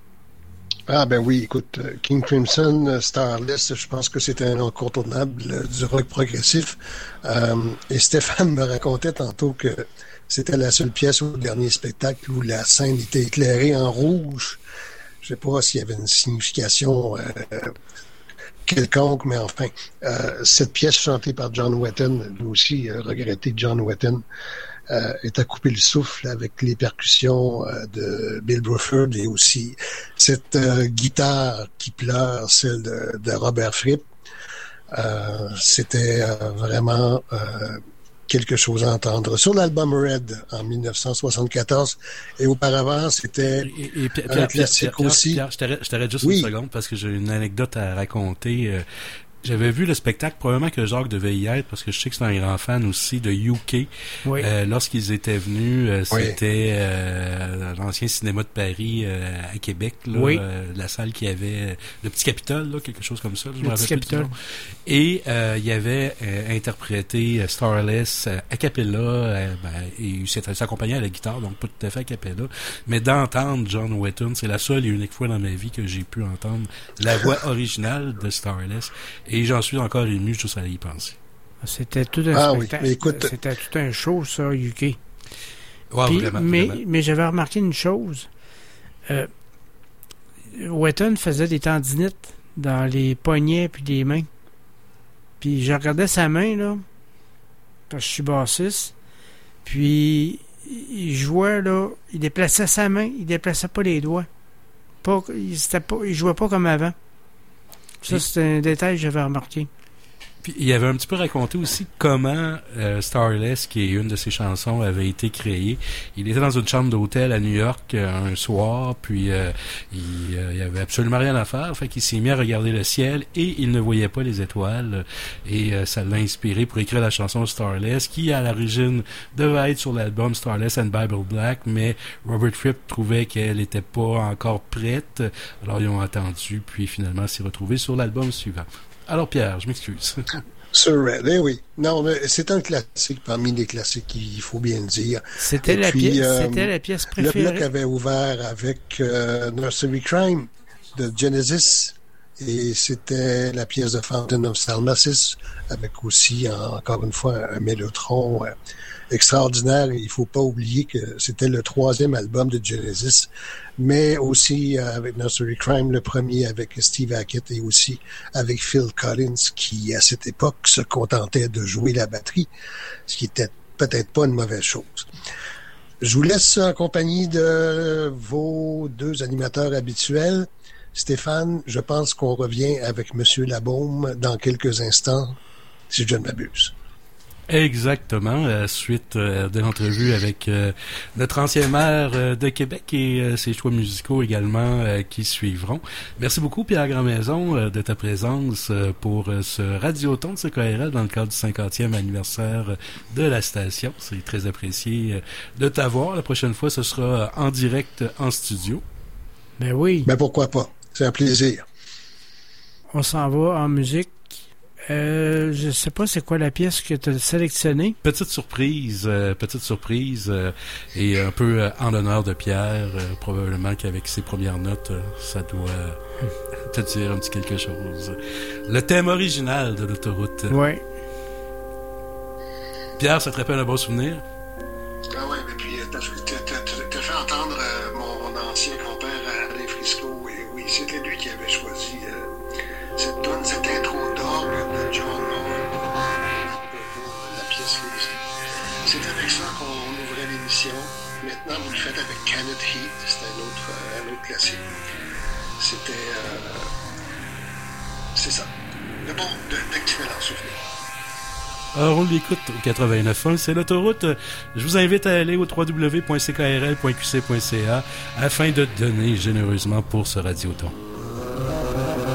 Ah ben oui, écoute, King Crimson, Starless, je pense que c'était un incontournable euh, du rock progressif. Euh, et Stéphane me racontait tantôt que c'était la seule pièce au dernier spectacle où la scène était éclairée en rouge. Je sais pas s'il y avait une signification euh, quelconque, mais enfin, euh, cette pièce chantée par John Wetton, lui aussi euh, regretté John Wetton, euh, est à couper le souffle avec les percussions euh, de Bill Bruford et aussi cette euh, guitare qui pleure, celle de, de Robert Fripp. Euh, c'était euh, vraiment euh, quelque chose à entendre. Sur l'album Red en dix-neuf cent soixante-quatorze et auparavant, c'était et, et, Pierre, un Pierre, classique Pierre, aussi. Pierre, Pierre, je t'arrête juste oui. une seconde parce que j'ai une anecdote à raconter. Euh, J'avais vu le spectacle, probablement que Jacques devait y être, parce que je sais que c'est un grand fan aussi de U K. Oui. Euh, lorsqu'ils étaient venus, euh, oui. c'était euh, l'ancien cinéma de Paris euh, à Québec, là, oui. euh, la salle qui avait le Petit Capitole, là, quelque chose comme ça. Je le Petit Capitole. Et euh, il avait euh, interprété Starless euh, a cappella, euh, ben, et c'était s'accompagnait à la guitare, donc pas tout à fait a cappella. Mais d'entendre John Wetton, c'est la seule et unique fois dans ma vie que j'ai pu entendre la voix originale de Starless. Et j'en suis encore ému juste à y penser. C'était tout un ah spectacle. Oui, écoute... C'était tout un show, ça, U K. Wow, Puis, vraiment, mais, vraiment. mais j'avais remarqué une chose. Euh, Wetton faisait des tendinites dans les poignets puis les mains. Puis je regardais sa main, là, parce que je suis bassiste. Puis il jouait, là, il déplaçait sa main, il déplaçait pas les doigts. Pas, il, c'était pas, il jouait pas comme avant. Ça, c'est un détail que j'avais remarqué. Puis il avait un petit peu raconté aussi comment euh, Starless, qui est une de ses chansons, avait été créée. Il était dans une chambre d'hôtel à New York euh, un soir, puis euh, il, euh, il avait absolument rien à faire, fait qu'il s'est mis à regarder le ciel et il ne voyait pas les étoiles. Et euh, ça l'a inspiré pour écrire la chanson Starless, qui à l'origine devait être sur l'album Starless and Bible Black, mais Robert Fripp trouvait qu'elle n'était pas encore prête. Alors ils ont attendu, puis finalement s'est retrouvé sur l'album suivant. Alors, Pierre, je m'excuse. Sur Red, eh oui. Non, mais c'est un classique parmi les classiques, il faut bien le dire. C'était, la, puis, pièce, euh, c'était la pièce préférée. Le bloc avait ouvert avec euh, Nursery Crime de Genesis et c'était la pièce de Fountain of Salmacis avec aussi, encore une fois, un mélotron euh, extraordinaire. Il faut pas oublier que c'était le troisième album de Genesis, mais aussi euh, avec Nursery Crime, le premier avec Steve Hackett et aussi avec Phil Collins, qui à cette époque se contentait de jouer la batterie, ce qui était peut-être pas une mauvaise chose. Je vous laisse en compagnie de vos deux animateurs habituels. Stéphane, je pense qu'on revient avec Monsieur Labaume dans quelques instants, si je ne m'abuse. Exactement, euh, suite euh, de l'entrevue avec euh, notre ancien maire euh, de Québec et euh, ses choix musicaux également euh, qui suivront. Merci beaucoup Pierre Grandmaison euh, de ta présence euh, pour euh, ce radioton de C K R L dans le cadre du cinquantième anniversaire de la station. C'est très apprécié euh, de t'avoir. La prochaine fois, ce sera en direct en studio. Ben oui. Ben pourquoi pas. C'est un plaisir. On s'en va en musique. Euh, je sais pas c'est quoi la pièce que tu as sélectionnée. Petite surprise, euh, petite surprise euh, et un peu euh, en l'honneur de Pierre, euh, probablement qu'avec ses premières notes, euh, ça doit euh, te dire un petit quelque chose. Le thème original de l'autoroute. Oui. Pierre, ça te rappelle un bon souvenir? Ah oui, mais puis t'as, t'as, t'as, t'as fait entendre euh, mon ancien compère Alain Frisco, et oui, c'était lui qui avait choisi euh, cette tune, cette intro d'orgue de John Lord pour la pièce Lucy. C'est avec ça qu'on ouvrait l'émission. Maintenant, vous le faites avec Canet Heat, c'est un autre, euh, un autre classique. C'était... Euh, c'est ça. Mais bon, d'excellents souvenirs. Alors, on l'écoute au quatre-vingt-neuf point un, c'est l'autoroute. Je vous invite à aller au w w w point c k r l point q c point c a afin de donner généreusement pour ce radioton.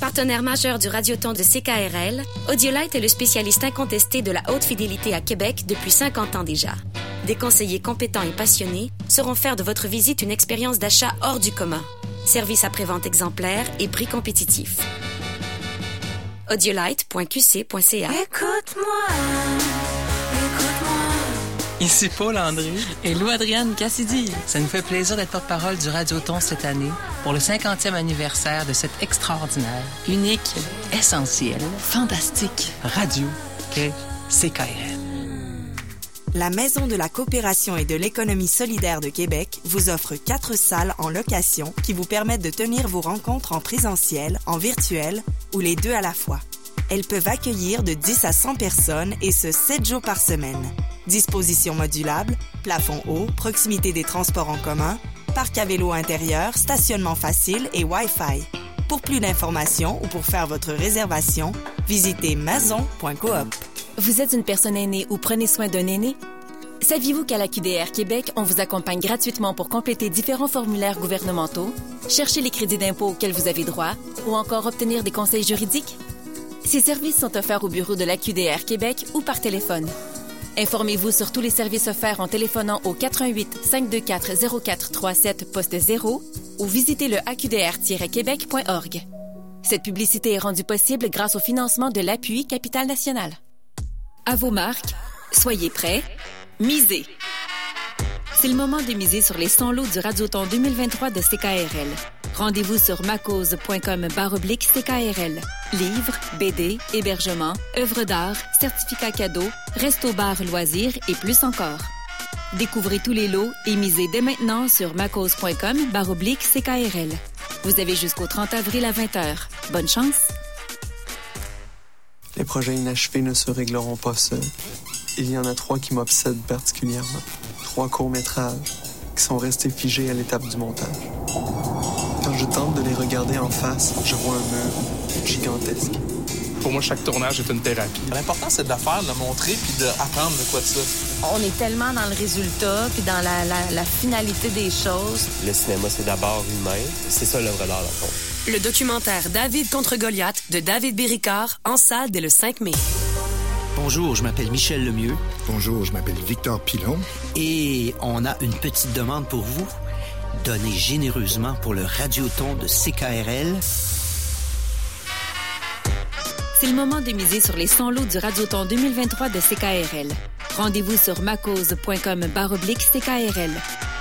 Partenaire majeur du Radioton de C K R L, Audiolite est le spécialiste incontesté de la haute fidélité à Québec depuis cinquante ans déjà. Des conseillers compétents et passionnés sauront faire de votre visite une expérience d'achat hors du commun. Service après-vente exemplaire et prix compétitif. audiolite point q c point c a. Écoute-moi, écoute-moi. Ici Paul André et Lou-Adrienne Cassidy. Ça nous fait plaisir d'être porte-parole du Radioton cette année pour le cinquantième anniversaire de cette extraordinaire, unique, essentielle, fantastique radio qu'est C K R L. La Maison de la coopération et de l'économie solidaire de Québec vous offre quatre salles en location qui vous permettent de tenir vos rencontres en présentiel, en virtuel ou les deux à la fois. Elles peuvent accueillir de dix à cent personnes et ce, sept jours par semaine. Disposition modulable, plafond haut, proximité des transports en commun, parc à vélo intérieur, stationnement facile et Wi-Fi. Pour plus d'informations ou pour faire votre réservation, visitez maison point coop. Vous êtes une personne aînée ou prenez soin d'un aîné? Saviez-vous qu'à la Q D R Québec, on vous accompagne gratuitement pour compléter différents formulaires gouvernementaux, chercher les crédits d'impôt auxquels vous avez droit ou encore obtenir des conseils juridiques? Ces services sont offerts au bureau de la Q D R Québec ou par téléphone. Informez-vous sur tous les services offerts en téléphonant au quatre un huit, cinq deux quatre, zéro quatre trois sept poste zéro ou visitez le a q d r tiret québec point org. Cette publicité est rendue possible grâce au financement de l'appui Capital National. À vos marques, soyez prêts, misez. C'est le moment de miser sur les cent lots du Radioton deux mille vingt-trois de C K R L. Rendez-vous sur macause point com barre oblique C K R L. Livres, B D, hébergement, œuvres d'art, certificats cadeaux, resto-bar loisirs et plus encore. Découvrez tous les lots et misez dès maintenant sur macause point com barre oblique C K R L. Vous avez jusqu'au trente avril à vingt heures. Bonne chance! Les projets inachevés ne se régleront pas seuls. Il y en a trois qui m'obsèdent particulièrement. Trois courts-métrages qui sont restés figés à l'étape du montage. Quand je tente de les regarder en face, je vois un mur gigantesque. Pour moi, chaque tournage est une thérapie. L'important, c'est de la faire, de la montrer, puis d'apprendre de quoi de ça. On est tellement dans le résultat, puis dans la, la, la finalité des choses. Le cinéma, c'est d'abord humain. C'est ça l'œuvre d'art, dans le fond. Le documentaire David contre Goliath de David Béricard en salle dès le cinq mai. Bonjour, je m'appelle Michel Lemieux. Bonjour, je m'appelle Victor Pilon. Et on a une petite demande pour vous. Donnez généreusement pour le Radioton de C K R L. C'est le moment de miser sur les cent lots du Radioton deux mille vingt-trois de C K R L. Rendez-vous sur macause point com barre oblique C K R L.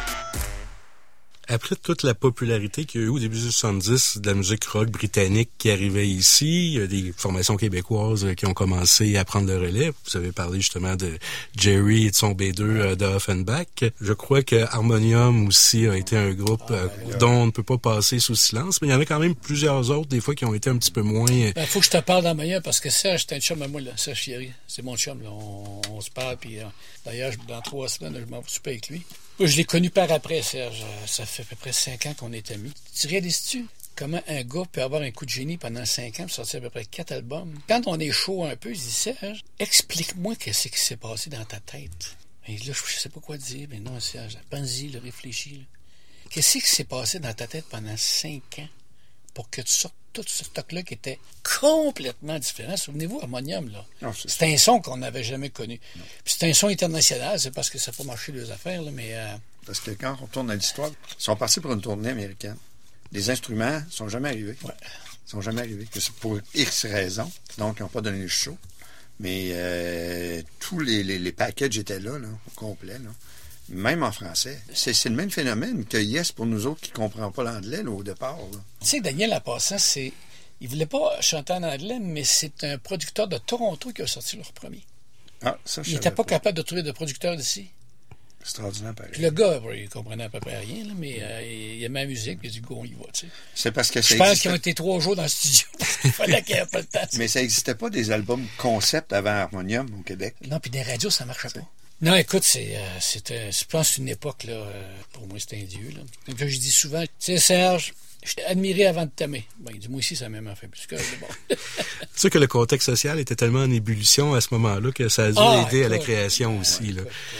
Après toute la popularité qu'il y a eu au début des soixante-dix de la musique rock britannique qui arrivait ici, il y a des formations québécoises qui ont commencé à prendre le relais. Vous avez parlé justement de Jerry et de son B deux de Offenbach. Je crois que Harmonium aussi a été un groupe euh, dont on ne peut pas passer sous silence, mais il y en a quand même plusieurs autres, des fois, qui ont été un petit peu moins... Il ben, faut que je te parle dans ma parce que Serge, c'est un chum à moi, là. Serge Thierry, c'est mon chum, là. On, on se parle, puis euh, d'ailleurs, dans trois semaines, je m'en vais souper avec lui. Je l'ai connu par après, Serge. Ça fait à peu près cinq ans qu'on est amis. Tu réalises-tu comment un gars peut avoir un coup de génie pendant cinq ans et sortir à peu près quatre albums? Quand on est chaud un peu, je dis, Serge, explique-moi qu'est-ce qui s'est passé dans ta tête. Et là, je sais pas quoi dire. Mais non, Serge, pense-y, réfléchis. Là. Qu'est-ce qui s'est passé dans ta tête pendant cinq ans pour que tu sortes tout ce stock-là qui était complètement différent? Souvenez-vous, Harmonium, là. Non, c'est c'est un son qu'on n'avait jamais connu. Non. Puis c'est un son international, c'est parce que ça n'a pas marché les affaires, là, mais... Euh... Parce que quand on retourne à l'histoire, ils sont partis pour une tournée américaine. Les instruments ne sont jamais arrivés. Ouais. Ils sont jamais arrivés. C'est pour X raisons. Donc, ils n'ont pas donné le show. Mais euh, tous les, les, les packages étaient là, là, au complet, là. Même en français. C'est, c'est le même phénomène que Yes pour nous autres qui ne comprennent pas l'anglais là, au départ. Tu sais, Daniel, en passant, c'est... il voulait pas chanter en anglais, mais c'est un producteur de Toronto qui a sorti leur premier. Ah, ça, je Il n'était pas, pas capable de trouver de producteur d'ici. Extraordinaire, pareil. Puis le gars, il comprenait à peu près rien, là, mais euh, il aimait la musique, puis il a dit, go, on y va, tu sais. C'est parce que ça Je pense qu'ils ont été trois jours dans le studio, parce qu'il fallait qu'il n'y ait pas le temps. Mais ça n'existait pas des albums concept avant Harmonium au Québec. Non, puis des radios, ça ne marchait pas. Non, écoute, c'est, euh, c'était, je pense, une époque, là, euh, pour moi, c'était un dieu, là. Donc, je dis souvent, tu sais, Serge, je t'ai admiré avant de t'aimer. Ben, il dit, moi aussi, ça m'a même fait plus que bon. Tu sais que le contexte social était tellement en ébullition à ce moment-là que ça a dû ah, aider écoute, à la création euh, aussi, ouais, là. Écoute,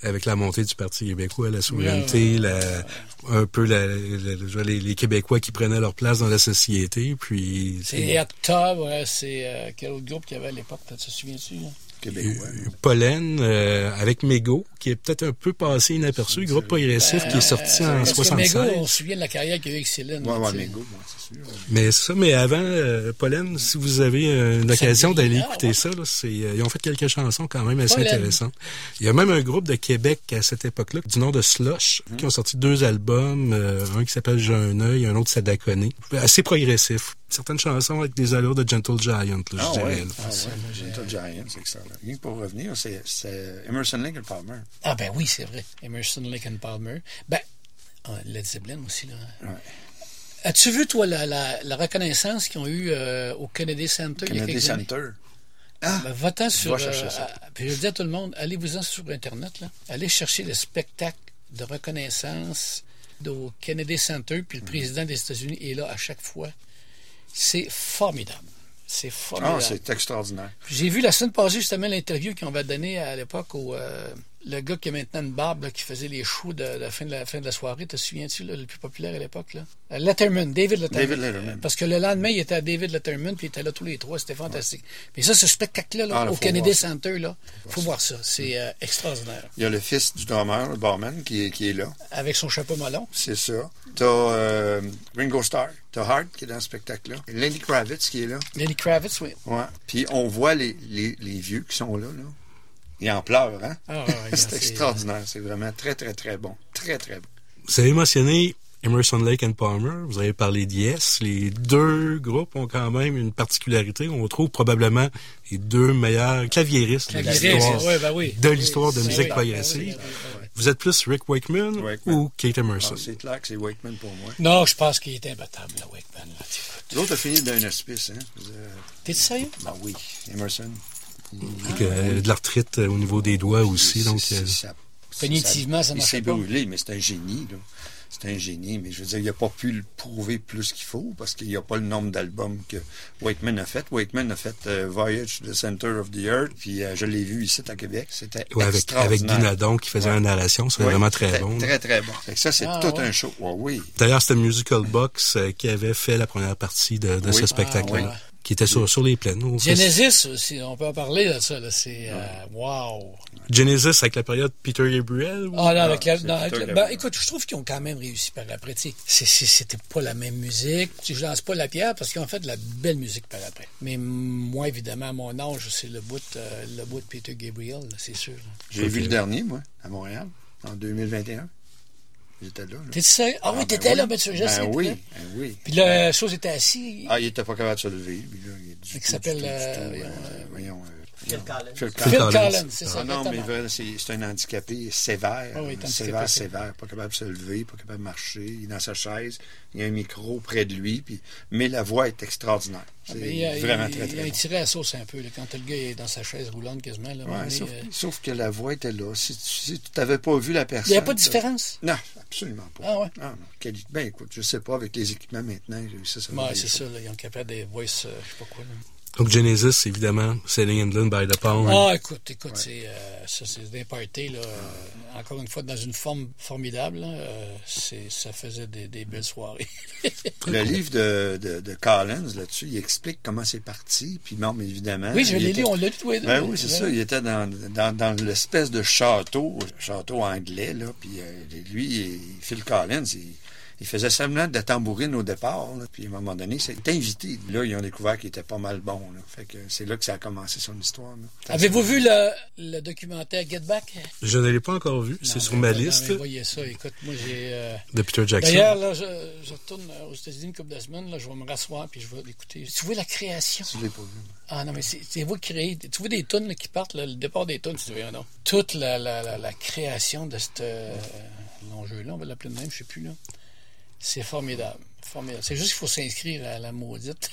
avec la montée du Parti québécois, la souveraineté, Ouais, ouais, la, un peu la, la, les, les Québécois qui prenaient leur place dans la société, puis... C'est Octobre, c'est euh, quel autre groupe qu'il y avait à l'époque, tu te souviens-tu? Là? Québécois. Pollen, euh, avec Mégo, qui est peut-être un peu passé inaperçu, le groupe progressif euh, qui est sorti euh, en parce soixante-seize. Que Mégo, on se souvient de la carrière qu'il y a eu avec Céline. Ouais, ouais, t'sais. Mégo, ouais, c'est sûr. Mais ça, mais avant, euh, Pollen, si vous avez euh, une occasion dit, d'aller ah, écouter ouais. ça, là, c'est, euh, ils ont fait quelques chansons quand même assez Pollen. intéressantes. Il y a même un groupe de Québec à cette époque-là, du nom de Slush, Mm-hmm. qui ont sorti deux albums, euh, un qui s'appelle J'ai un œil, un autre Sadaconé. Assez progressif. Certaines chansons avec des allures de Gentle Giant, là, Ah, je dirais. ouais. là. Ah, ouais. Gentle Giant, c'est excellent. Rien que pour revenir, c'est, c'est Emerson Lake Palmer. Ah ben oui, c'est vrai. Emerson, Lake and Palmer. Ben, ah, Led Zeppelin aussi, là. Ouais. As-tu vu, toi, la, la, la reconnaissance qu'ils ont eue euh, au Kennedy Center? il y a Kennedy quelques années? Center. Ah, ben, va-t'en sur... va chercher euh, ça. euh, puis je dis à tout le monde, allez-vous-en sur Internet, là. Allez chercher le spectacle de reconnaissance au Kennedy Center, puis le Mm. président des États-Unis est là à chaque fois. C'est formidable. C'est formidable. Ah, c'est extraordinaire. J'ai vu la semaine passée justement l'interview qu'on va donner à l'époque au euh, le gars qui a maintenant une barbe là, qui faisait les shows de, de la fin de la fin de la soirée. Te souviens-tu là, le plus populaire à l'époque là? Euh, Letterman, David Letterman. David Letterman. Parce que le lendemain il était à David Letterman puis il était là tous les trois. C'était fantastique. Mais ça, ce spectacle-là là, Ah, là, au faut Kennedy voir ça. Center là, faut voir ça. C'est euh, extraordinaire. Il y a le fils du drummer, le barman, qui est, qui est là. Avec son chapeau melon. C'est ça. T'as euh, Ringo Starr, t'as Hart qui est dans le spectacle-là. Lenny Kravitz qui est là. Lenny Kravitz, oui. Ouais. Puis on voit les, les, les vieux qui sont là, là. Ils en pleurent, hein? Ah, ouais, c'est c'est- extraordinaire. C'est vraiment très, très, très bon. Très, très bon. Vous avez mentionné Emerson, Lake and Palmer, vous avez parlé d'Yes. Les deux groupes ont quand même une particularité. On trouve probablement les deux meilleurs claviéristes de Claviériste, l'histoire, ouais, ben oui. de, l'histoire de Oui, musique oui, progressive. ben oui, ben oui. Vous êtes plus Rick Wakeman, Wakeman. ou Kate Emerson? Ah, c'est clair que c'est Wakeman pour moi. Non, je pense qu'il est imbattable, le Wakeman. Là. L'autre a fini d'un hospice, hein? T'es sérieux? Ben oui, Emerson. Avec, euh, de l'arthrite euh, au niveau des doigts aussi. Donc, C'est- euh, ça- Cognitivement, ça Il marche s'est pas. brûlé, mais c'est un génie, là. C'est un génie, mais je veux dire, il n'a pas pu le prouver plus qu'il faut parce qu'il n'y a pas le nombre d'albums que Wakeman a fait. Wakeman a fait euh, Voyage to the Center of the Earth, puis euh, je l'ai vu ici à Québec. C'était ouais, avec, avec extraordinaire. Guy Nadon qui faisait Ouais. une narration, c'est Ouais, vraiment très c'était bon. Très, très bon. Fait que ça, c'est Ah, tout ouais. un show. Ouais, oui. D'ailleurs, c'était Musical Box euh, qui avait fait la première partie de, de Oui. ce spectacle-là, Ah, ouais. qui était sur, sur les plaines. au Genesis aussi, on peut en parler de ça. Là, c'est euh, wow. Genesis avec la période Peter Gabriel. ou- Ah non, avec la, c'est non, avec Peter la- ben, Gabriel. écoute, je trouve qu'ils ont quand même réussi par après. Tu sais, c'est- c'est- c'était pas la même musique. Je lance pas la pierre parce qu'ils ont fait de la belle musique par après. Mais moi, évidemment, à mon âge, c'est le bout, euh, le bout de Peter Gabriel, là, c'est sûr. là. J'ai vu le dernier, moi, à Montréal, en deux mille vingt et un. J'étais là. là. T'es sérieux? Ah oui, ben t'étais oui. là, ben, tu je sais, Ben oui, t'étais ben oui. Puis la chose était assis. Ah, il était pas capable de se lever. Lui, là, il est du Qui tout, s'appelle, du tout, du euh, tout, voyons, euh, voyons, euh, Phil Collins. Phil Phil Collins. Collins, c'est ça. Ah non, mais exactement. vraiment, c'est c'est un handicapé sévère. Ah oui, il est handicapé sévère, sévère. sévère. Pas capable de se lever, pas capable de marcher. Il est dans sa chaise. Il y a un micro près de lui. Puis... Mais la voix est extraordinaire. Ah, C'est mais il a, vraiment il, très, il très a bon. tiré à sauce un peu là, quand le gars est dans sa chaise roulante quasiment. Là, Ouais, mais, sauf, euh, sauf que la voix était là. Si, si tu n'avais pas vu la personne... il n'y a pas de t'as- différence. Non, absolument pas. Ah ouais? Ah, non. Quali- Ben écoute, je sais pas, avec les équipements maintenant, j'ai réussi à ça. Ouais, c'est ça. Là, ils ont capable des voices, euh, je sais pas quoi. Là. Donc Genesis, évidemment, Sailing England by the Pound. Ah, écoute, écoute, c'est euh, ça, c'est des parties là. euh, encore une fois, dans une forme formidable. Là, euh, c'est, ça faisait des, des belles soirées. Le livre de, de, de Collins, là-dessus, il explique comment c'est parti. Puis, non, mais évidemment. Oui, je il l'ai était- lu, on l'a lu tous les deux. Ben oui, c'est Ouais. ça. Il était dans, dans, dans l'espèce de château, château anglais, là. Puis, euh, lui, il- Phil Collins, il, il faisait semblant de la tambourine au départ, là. Puis, à un moment donné, il était invité. Là, ils ont découvert qu'il était pas mal bon, là. Fait que c'est là que ça a commencé son histoire, là. Avez-vous vu le, le documentaire Get Back? Je ne l'ai pas encore vu, c'est Non, sur mais- ma non, liste mais voyez ça, écoute, moi j'ai... euh, de Peter Jackson. D'ailleurs, là, je, je retourne euh, aux États-Unis une couple de semaines, là, je vais me rasseoir puis je vais l'écouter. Tu vois la création? Je l'ai pas vu. Ah non, mais c'est, c'est vous qui créez. Tu vois des tunes là, qui partent, là, le départ des tunes, tu dis, voyons donc. Toute la, la, la, la création de ce euh, l'enjeu-là, on va l'appeler de même, je sais plus, là. C'est formidable. Formidable. C'est juste qu'il faut s'inscrire à la maudite.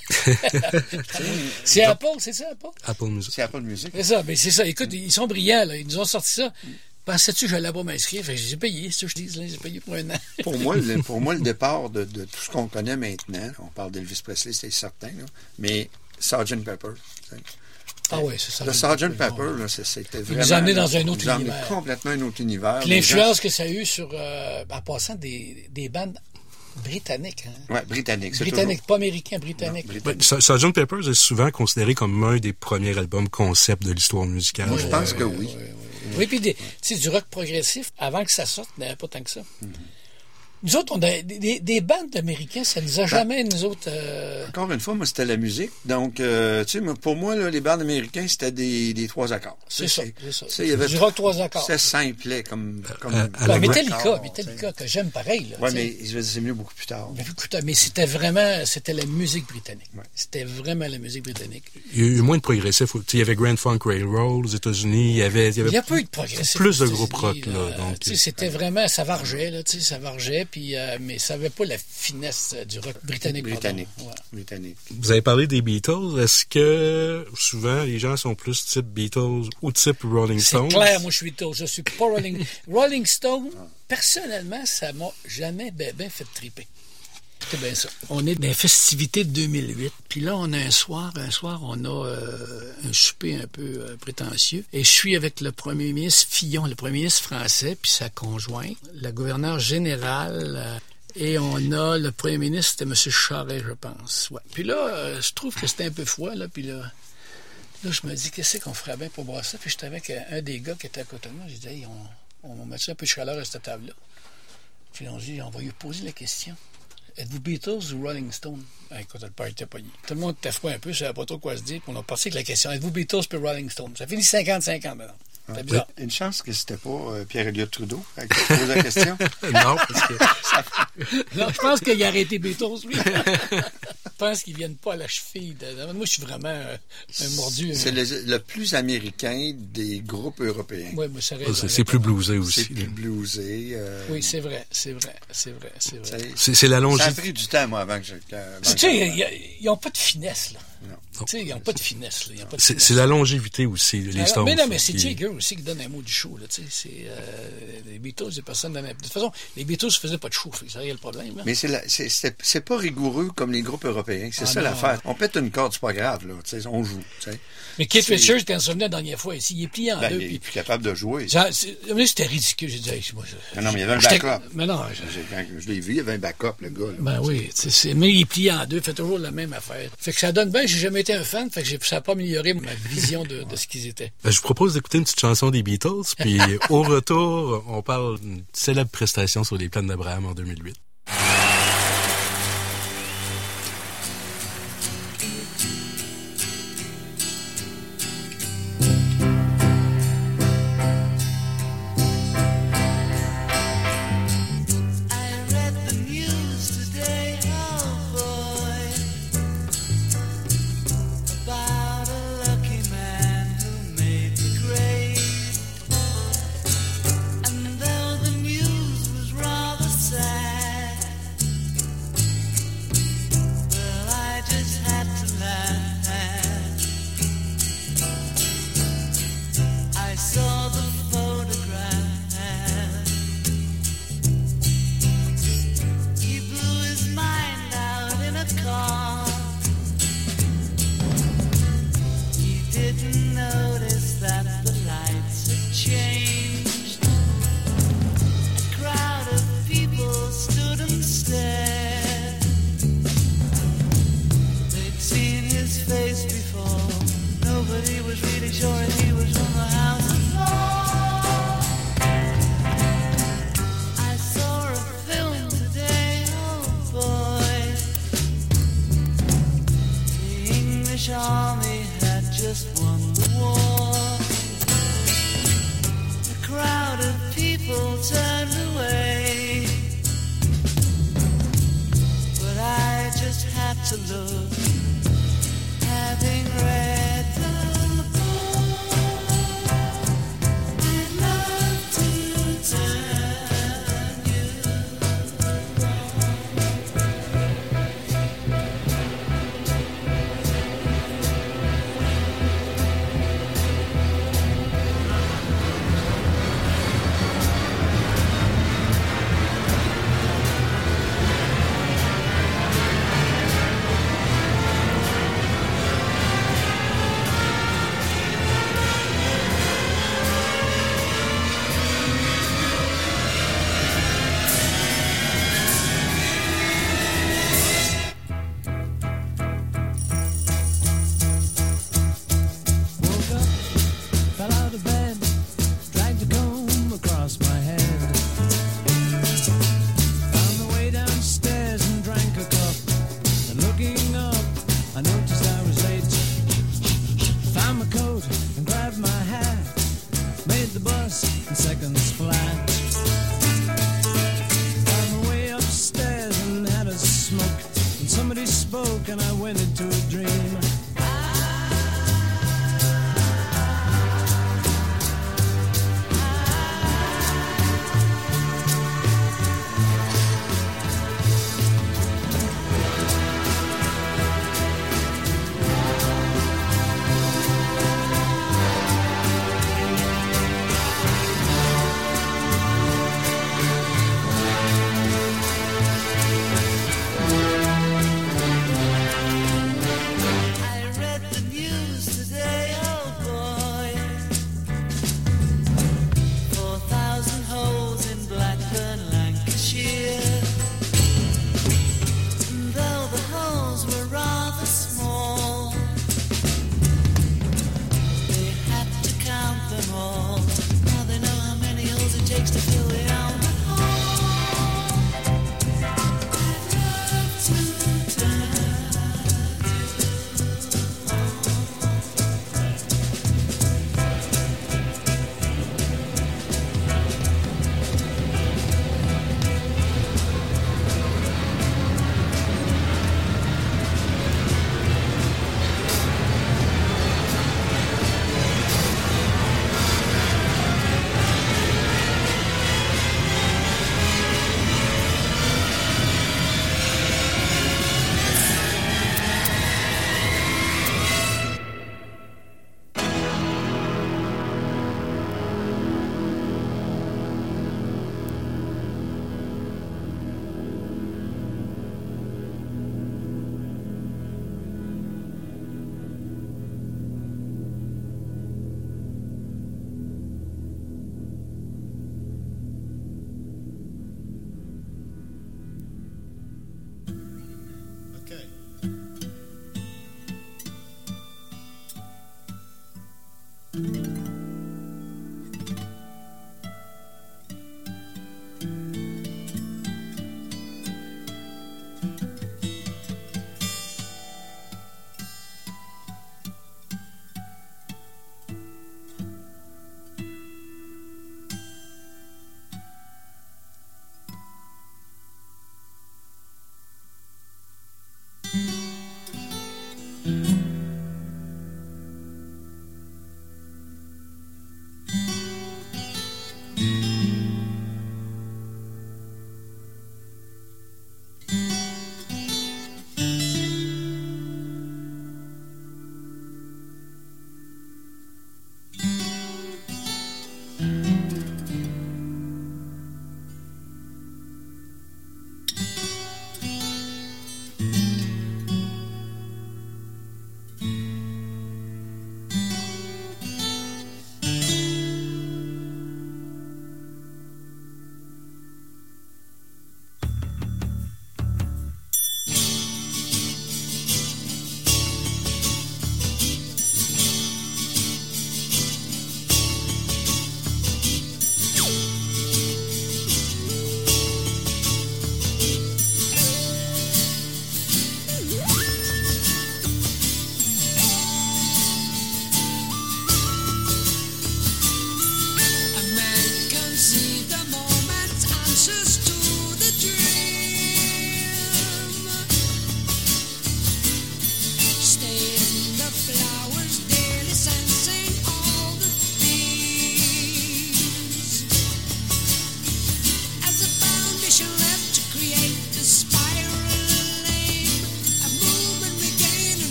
C'est Apple, c'est ça, Apple? Apple Music. C'est Apple Music. C'est ça, mais c'est ça. Écoute, ils sont brillants, là. Ils nous ont sorti ça. Pensais-tu que j'allais pas m'inscrire? Fait que j'ai payé, c'est ça que je dis, là. J'ai payé pour un an. Pour moi, le, pour moi, le départ de, de tout ce qu'on connaît maintenant, on parle d'Elvis Presley, c'est certain, là, mais sergeant Pepper, t'sais, Ah oui, c'est ça. Le sergeant Pepper, là, c'était vraiment... Il nous a amené dans un autre il nous a amené univers. complètement un autre univers. Puis l'influence que ça a eu sur, euh, en passant, des, des bandes britanniques. Hein? Oui, britanniques. Britanniques, toujours... pas américains, britanniques. Non, britanniques. Ben, sergeant Pepper est souvent considéré comme un des premiers albums concept de l'histoire musicale. Moi, je pense oui, que oui. oui. Oui, oui, oui. oui puis des, tu sais, du rock progressif, avant que ça sorte, il n'y avait pas tant que ça. Mm-hmm. Nous autres, on a des, des, des bandes américaines, ça nous a jamais, nous autres... Euh... Encore une fois, moi, c'était la musique. Donc, euh, tu sais, pour moi, là, les bandes américaines, c'était des, des trois accords. C'est ça, c'est ça. C'est, il y avait du rock trois accords. C'est simple, comme... comme euh, ben, Metallica, accord, Metallica, que j'aime pareil. Oui, mais je veux dire, c'est mieux beaucoup plus tard. Mais, mais c'était vraiment... C'était la musique britannique. Ouais. C'était vraiment la musique britannique. Il y a eu moins de progressif. Il y avait Grand Funk Railroad aux États-Unis. Il y avait... Il y avait il y a pas eu de progressif. Plus de groupes rock, là. là donc, c'était vraiment... Ça vargeait, là, tu sais, ça vargeait, puis... Euh, mais ça n'avait pas la finesse du rock britannique. Britannique. Ouais. Britannique. Vous avez parlé des Beatles. Est-ce que souvent les gens sont plus type Beatles ou type Rolling Stones? C'est clair, moi je suis Beatles. Je suis pas Rolling Rolling Stone. Personnellement, ça m'a jamais ben, ben fait triper. C'est bien ça. On est dans les festivités de deux mille huit. Puis là, on a un soir, un soir, on a euh, un souper un peu euh, prétentieux. Et je suis avec le premier ministre Fillon, le premier ministre français, puis sa conjointe, la gouverneure générale... Euh, Et on a le premier ministre, c'était M. Charest, je pense. Ouais. Puis là, euh, je trouve que c'était un peu froid, là. Puis là, là, je me dis, qu'est-ce qu'on ferait bien pour boire ça? Puis j'étais avec un des gars qui était à côté de moi. J'ai dit, hey, on, on va mettre un peu de chaleur à cette table-là. Puis on dit, on va lui poser la question. Êtes-vous Beatles ou Rolling Stone? Ah, écoute, le père était pogné. Tout le monde était froid un peu, je savais pas trop quoi se dire. Puis on a parti avec la question, êtes-vous Beatles ou Rolling Stone? Ça finit cinquante cinquante maintenant. Ah, bizarre. Une chance que c'était pas euh, Pierre-Éliott Trudeau qui pose la question. Non, parce que... non, je pense qu'il a arrêté Beatles, lui. Je pense qu'ils viennent pas à la cheville. De... Moi, je suis vraiment euh, un mordu. C'est le, le plus américain des groupes européens. Oui, mais ça c'est, c'est plus blusé aussi. C'est plus blusé. Euh... Oui, c'est vrai, c'est vrai, c'est vrai, c'est vrai. C'est, c'est la longévité. Ça a pris du temps, moi, avant que je... Tu sais, ils n'ont pas de finesse, là. Non. Tu sais, ils n'ont pas de finesse. Là. Ils ont pas de c'est, finesse. c'est la longévité aussi, les alors, Stones. Mais non, mais c'est Jagger aussi qui donne un mot du show. Là, c'est, euh, les Beatles, les personnes donnaient... De toute façon, les Beatles ne faisaient pas de show. C'est ça le problème. Là. Mais c'est, la, c'est, c'est, c'est pas rigoureux comme les groupes européens. C'est ah, ça non. l'affaire. On pète une corde, c'est pas grave. Là, on joue. T'sais. Mais Keith Richards, quand il venu la dernière fois ici, il est plié en ben, deux. Il est puis... plus capable de jouer. Ça, c'est... Mais c'était ridicule. J'ai dit, hey, moi, je... mais non, mais il y avait un backup. Mais non, je... Quand je l'ai vu, il y avait un backup, le gars. Là, ben oui, c'est... mais il est plié en deux. Il fait toujours la même affaire. Fait que ça donne bien. J'ai jamais été un fan. Fait que j'ai... ça n'a pas amélioré ma vision de, de ce qu'ils étaient. Ben, je vous propose d'écouter une petite chanson des Beatles. Puis au retour, on parle d'une célèbre prestation sur les plaines d'Abraham en deux mille huit. somebody spoke and I went into a dream.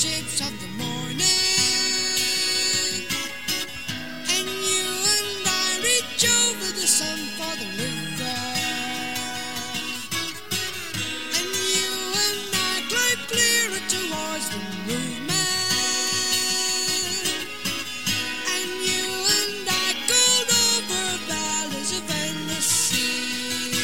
shapes of the morning. And you and I reach over the sun for the river. And you and I climb clearer towards the movement. And you and I gold over valleys of endless sea.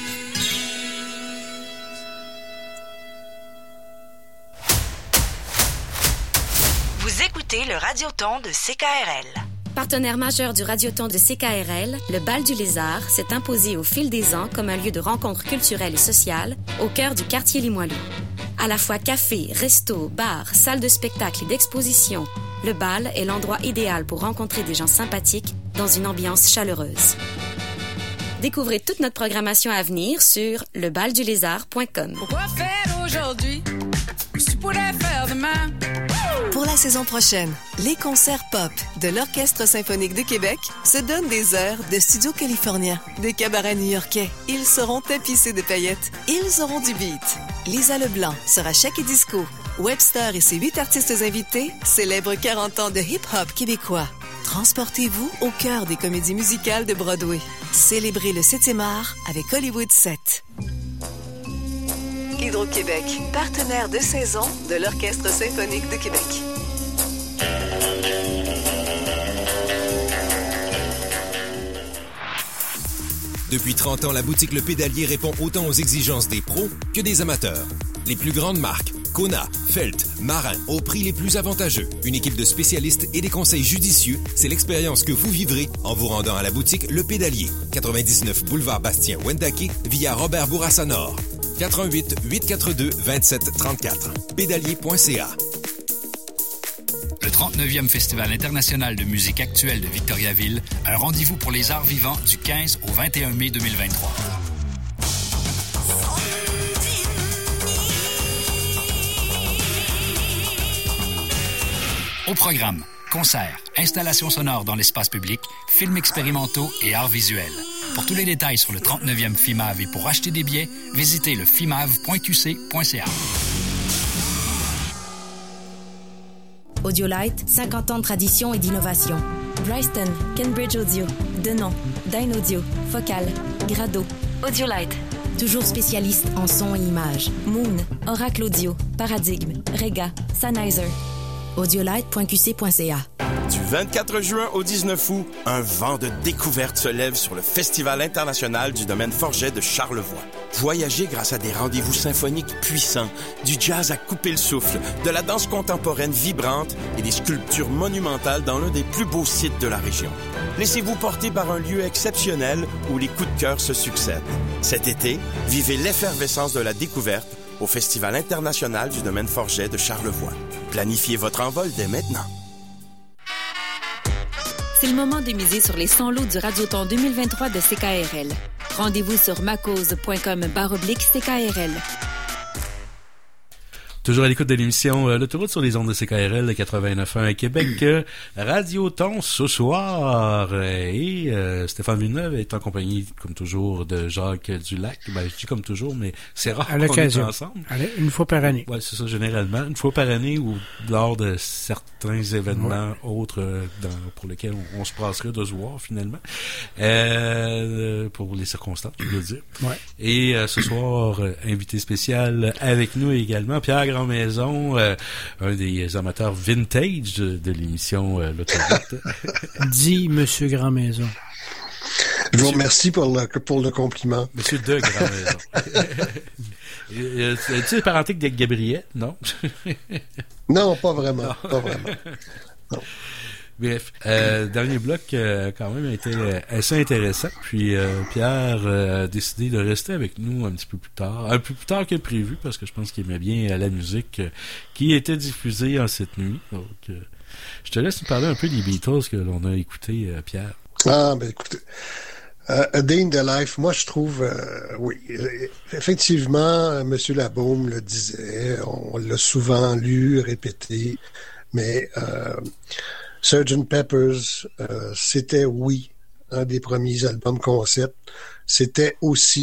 Vous écoutez le Radioton de C K R L. Partenaire majeur du Radioton de C K R L, le Bal du Lézard s'est imposé au fil des ans comme un lieu de rencontre culturelle et sociale au cœur du quartier Limoilou. À la fois café, resto, bar, salle de spectacle et d'exposition, le Bal est l'endroit idéal pour rencontrer des gens sympathiques dans une ambiance chaleureuse. Découvrez toute notre programmation à venir sur le bal du lézard point com. Pourquoi faire aujourd'hui ce que tu pourrais faire demain? Pour la saison prochaine, les concerts pop de l'Orchestre symphonique de Québec se donnent des heures de studio californien, des cabarets new-yorkais. Ils seront tapissés de paillettes. Ils auront du beat. Lisa Leblanc sera chèque et disco. Webster et ses huit artistes invités célèbrent quarante ans de hip-hop québécois. Transportez-vous au cœur des comédies musicales de Broadway. Célébrez le septième art avec Hollywood sept. Hydro-Québec, partenaire de saison de l'Orchestre symphonique de Québec. Depuis trente ans, la boutique Le Pédalier répond autant aux exigences des pros que des amateurs. Les plus grandes marques, Kona, Felt, Marin, au prix les plus avantageux. Une équipe de spécialistes et des conseils judicieux, c'est l'expérience que vous vivrez en vous rendant à la boutique Le Pédalier. quatre-vingt-dix-neuf boulevard Bastien-Wendake via Robert Bourassa-Nord. quatre un huit, huit quatre deux, deux sept trois quatre. pédalier point c a. Le trente-neuvième Festival international de musique actuelle de Victoriaville, un rendez-vous pour les arts vivants du quinze au vingt et un mai deux mille vingt-trois. Au programme, concerts, installations sonores dans l'espace public, films expérimentaux et arts visuels. Pour tous les détails sur le trente-neuvième FIMAV et pour acheter des billets, visitez le fimav point q c point c a. Audiolite, cinquante ans de tradition et d'innovation. Bryston, Cambridge Audio, Denon, Dyn Audio, Focal, Grado. Audiolite, toujours spécialiste en son et images. Moon, Oracle Audio, Paradigme, Rega, Sennheiser. audiolite point q c point c a. Du vingt-quatre juin au dix-neuf août, un vent de découverte se lève sur le Festival international du domaine Forget de Charlevoix. Voyagez grâce à des rendez-vous symphoniques puissants, du jazz à couper le souffle, de la danse contemporaine vibrante et des sculptures monumentales dans l'un des plus beaux sites de la région. Laissez-vous porter par un lieu exceptionnel où les coups de cœur se succèdent. Cet été, vivez l'effervescence de la découverte au Festival international du domaine Forget de Charlevoix. Planifiez votre envol dès maintenant. C'est le moment de miser sur les cent lots du Radioton deux mille vingt-trois de C K R L. Rendez-vous sur macause point com barre oblique C K R L. Toujours à l'écoute de l'émission euh, L'autoroute sur les ondes de C K R L quatre-vingt-neuf point un à Québec. Euh, Radioton ce soir. Euh, et euh, Stéphane Villeneuve est en compagnie, comme toujours, de Jacques Dulac. Ben, je dis comme toujours, mais c'est rare à qu'on l'occasion. est ensemble. Allez, une fois par année. Ouais, c'est ça, généralement. Une fois par année ou lors de certains événements ouais. autres euh, dans, pour lesquels on, on se passerait de se voir, finalement. Euh, pour les circonstances, je veux dire. Ouais. Et euh, ce soir, euh, invité spécial avec nous également, Pierre Grandmaison, euh, un des amateurs vintage de, de l'émission euh, L'Autoroute. Dis Monsieur Grandmaison. Je vous remercie pour le, pour le compliment. Monsieur de Grandmaison. euh, tu es parenté avec Gabriel, non? Non, pas vraiment. Non. Pas vraiment. Non. Bref, euh, dernier bloc euh, quand même a été euh, assez intéressant. Puis euh, Pierre euh, a décidé de rester avec nous un petit peu plus tard, un peu plus tard que prévu, parce que je pense qu'il aimait bien euh, la musique euh, qui était diffusée en cette nuit. Donc, euh, je te laisse nous parler un peu des Beatles que l'on a écoutés, euh, Pierre. Ah, ben écoutez, euh, A Day in the Life, moi je trouve, euh, oui, effectivement, M. Labaume le disait, on l'a souvent lu, répété, mais euh, sergeant Pepper's, euh, c'était, oui, un des premiers albums concept. C'était aussi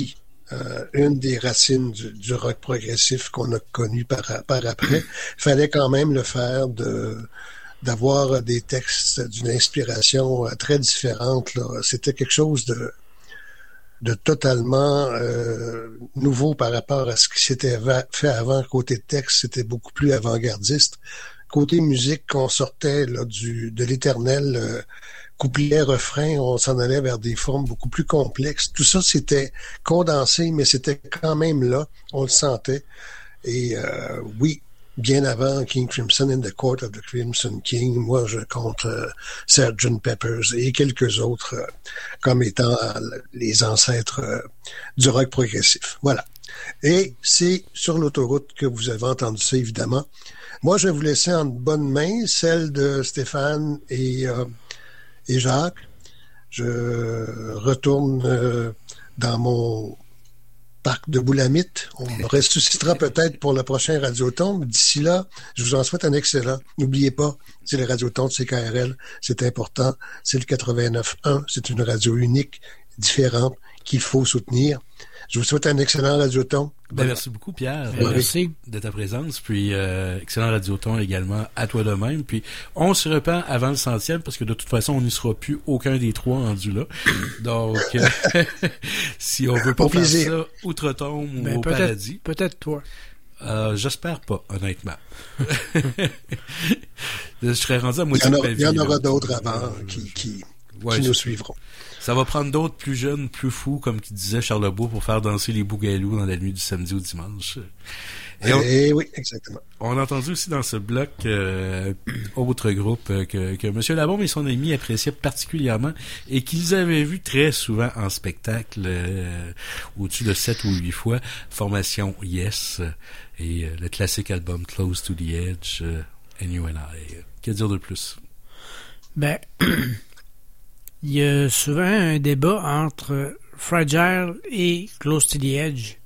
euh, une des racines du, du rock progressif qu'on a connu par, par après. Il fallait quand même le faire de d'avoir des textes d'une inspiration très différente, là. C'était quelque chose de de totalement euh, nouveau par rapport à ce qui s'était fait avant. Côté texte, c'était beaucoup plus avant-gardiste. Côté musique, on sortait là, du de l'éternel euh, couplet, refrain, on s'en allait vers des formes beaucoup plus complexes. Tout ça, c'était condensé, mais c'était quand même là, on le sentait. Et euh, oui, bien avant King Crimson and the Court of the Crimson King, moi je compte euh, sergeant Pepper's et quelques autres euh, comme étant euh, les ancêtres euh, du rock progressif. Voilà. Et c'est sur l'autoroute que vous avez entendu ça, évidemment. Moi, je vais vous laisser en bonne main, celle de Stéphane et, euh, et Jacques. Je retourne euh, dans mon parc de Boulamite. On me ressuscitera peut-être pour le prochain Radioton. D'ici là, je vous en souhaite un excellent. N'oubliez pas, c'est le Radioton de C K R L. C'est important. C'est le quatre-vingt-neuf un. C'est une radio unique, différente, qu'il faut soutenir. Je vous souhaite un excellent Radioton. Ben, merci beaucoup, Pierre. Merci. De ta présence. Puis, euh, excellent Radioton également à toi de même. Puis, on se repent avant le centième parce que de toute façon, on n'y sera plus aucun des trois rendus là. Donc, euh, si on veut pas faire ça outre-tombe ben, ou au peut-être, paradis. Peut-être toi. Euh, j'espère pas, honnêtement. Je serais rendu à moitié il y en de ma vie. Il y en là. aura d'autres avant qui, qui, ouais, qui nous suivront. Ça va prendre d'autres plus jeunes, plus fous, comme qui disait Charles Beau, pour faire danser les bougalous dans la nuit du samedi au dimanche. Et, on, et oui, exactement. On a entendu aussi dans ce bloc euh, autre groupe euh, que, que M. Labombe et son ami appréciaient particulièrement et qu'ils avaient vu très souvent en spectacle euh, au-dessus de sept ou huit fois, formation Yes et euh, le classique album Close to the Edge, euh, and You and I. Que dire de plus? Ben... Il y a souvent un débat entre Fragile et Close to the Edge.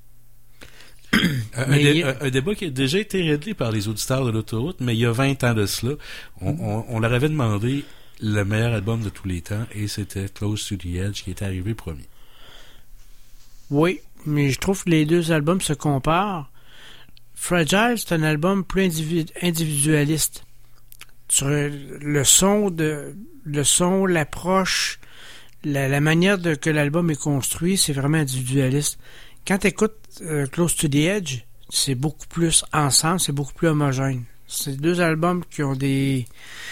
un, dé, a... un, un débat qui a déjà été réglé par les auditeurs de l'autoroute, mais il y a vingt ans de cela, on, on, on leur avait demandé le meilleur album de tous les temps, et c'était Close to the Edge qui était arrivé premier. Oui, mais je trouve que les deux albums se comparent. Fragile, c'est un album plus individu- individualiste. Sur le son de le son, l'approche, la, la manière de, que l'album est construit, c'est vraiment individualiste. Quand tu écoutes euh, Close to the Edge, c'est beaucoup plus ensemble, c'est beaucoup plus homogène. C'est deux albums qui ont des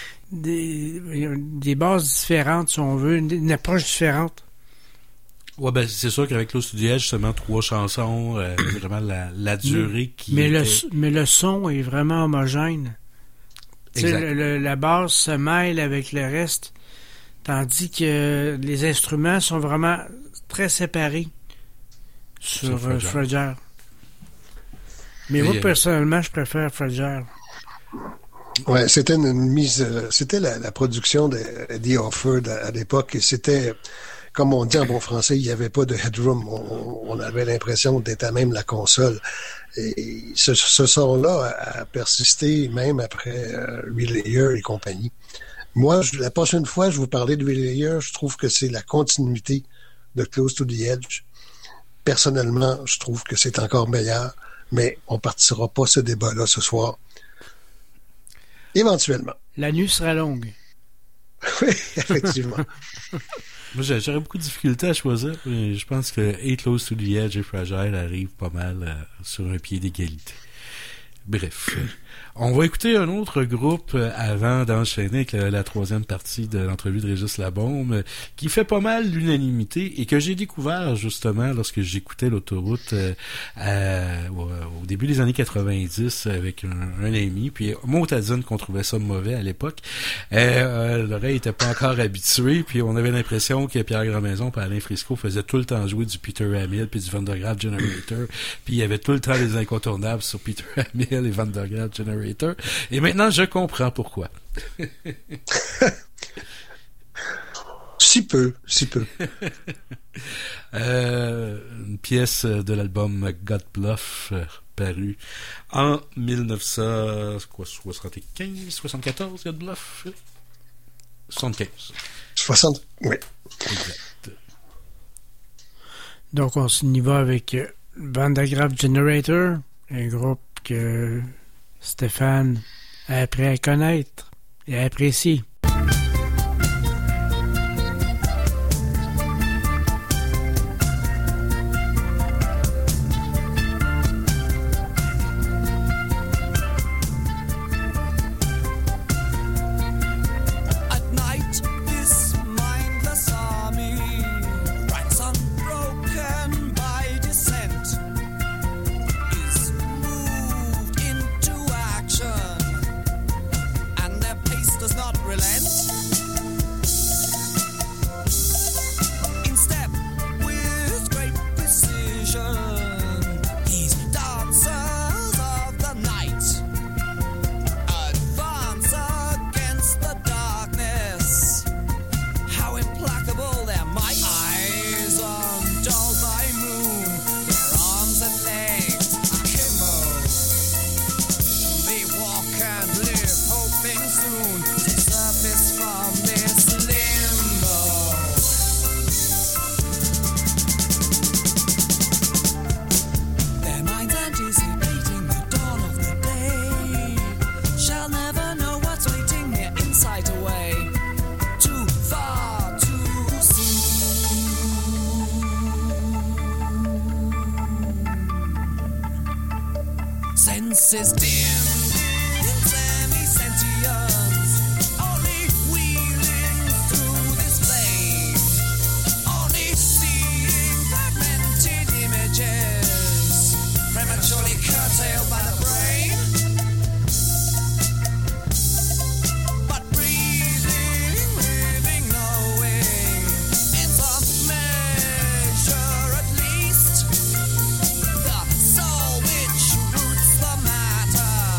des, des bases différentes, si on veut, une, une approche différente. Ouais, ben c'est sûr qu'avec Close to the Edge, seulement trois chansons, euh, vraiment la, la durée qui mais était... le mais le son est vraiment homogène. Le, le, la basse se mêle avec le reste, tandis que les instruments sont vraiment très séparés sur, sur euh, Fragile. Mais Et moi, euh... personnellement, je préfère Fragile. Ouais, c'était une mise, c'était la, la production de The Offer à, à l'époque, et c'était, comme on dit en bon français, il n'y avait pas de headroom. On, on avait l'impression d'être à même la console. Et ce, ce son-là a, a persisté même après euh, Relayer et compagnie. Moi, je, la prochaine fois, je vous parlais de Relayer, je trouve que c'est la continuité de Close to the Edge. Personnellement, je trouve que c'est encore meilleur, mais on ne partira pas ce débat-là ce soir. Éventuellement. La nuit sera longue. Oui, effectivement. Moi, j'aurais beaucoup de difficultés à choisir, mais je pense que A Close to the Edge et Fragile arrivent pas mal euh, sur un pied d'égalité. Bref. On va écouter un autre groupe avant d'enchaîner avec la, la troisième partie de l'entrevue de Régis Labombe, qui fait pas mal l'unanimité et que j'ai découvert justement lorsque j'écoutais l'autoroute euh, à, au, au début des années quatre-vingt-dix avec un, un ami. Puis moi, t'as dit qu'on trouvait ça mauvais à l'époque. Euh, euh, l'oreille était pas encore habituée, puis on avait l'impression que Pierre Grandmaison et Alain Frisco faisaient tout le temps jouer du Peter Hamill puis du Van der Graaf Generator, puis il y avait tout le temps les incontournables sur Peter Hamill et Van der Graaf Generator. Et maintenant, je comprends pourquoi. si peu, si peu. euh, une pièce de l'album God Bluff, euh, paru en mille neuf cent soixante-quinze, soixante-quatorze, God Bluff? soixante-quinze. soixante, oui. Exact. Donc, on s'y va avec euh, Van der Graaf Generator, un groupe que Stéphane a appris à connaître et apprécie. Senses dim in semi-sentience, only wheeling through this plane, only seeing fragmented images, prematurely curtailed by the brain, but breathing, living, knowing, in some measure at least, the soul which roots the matter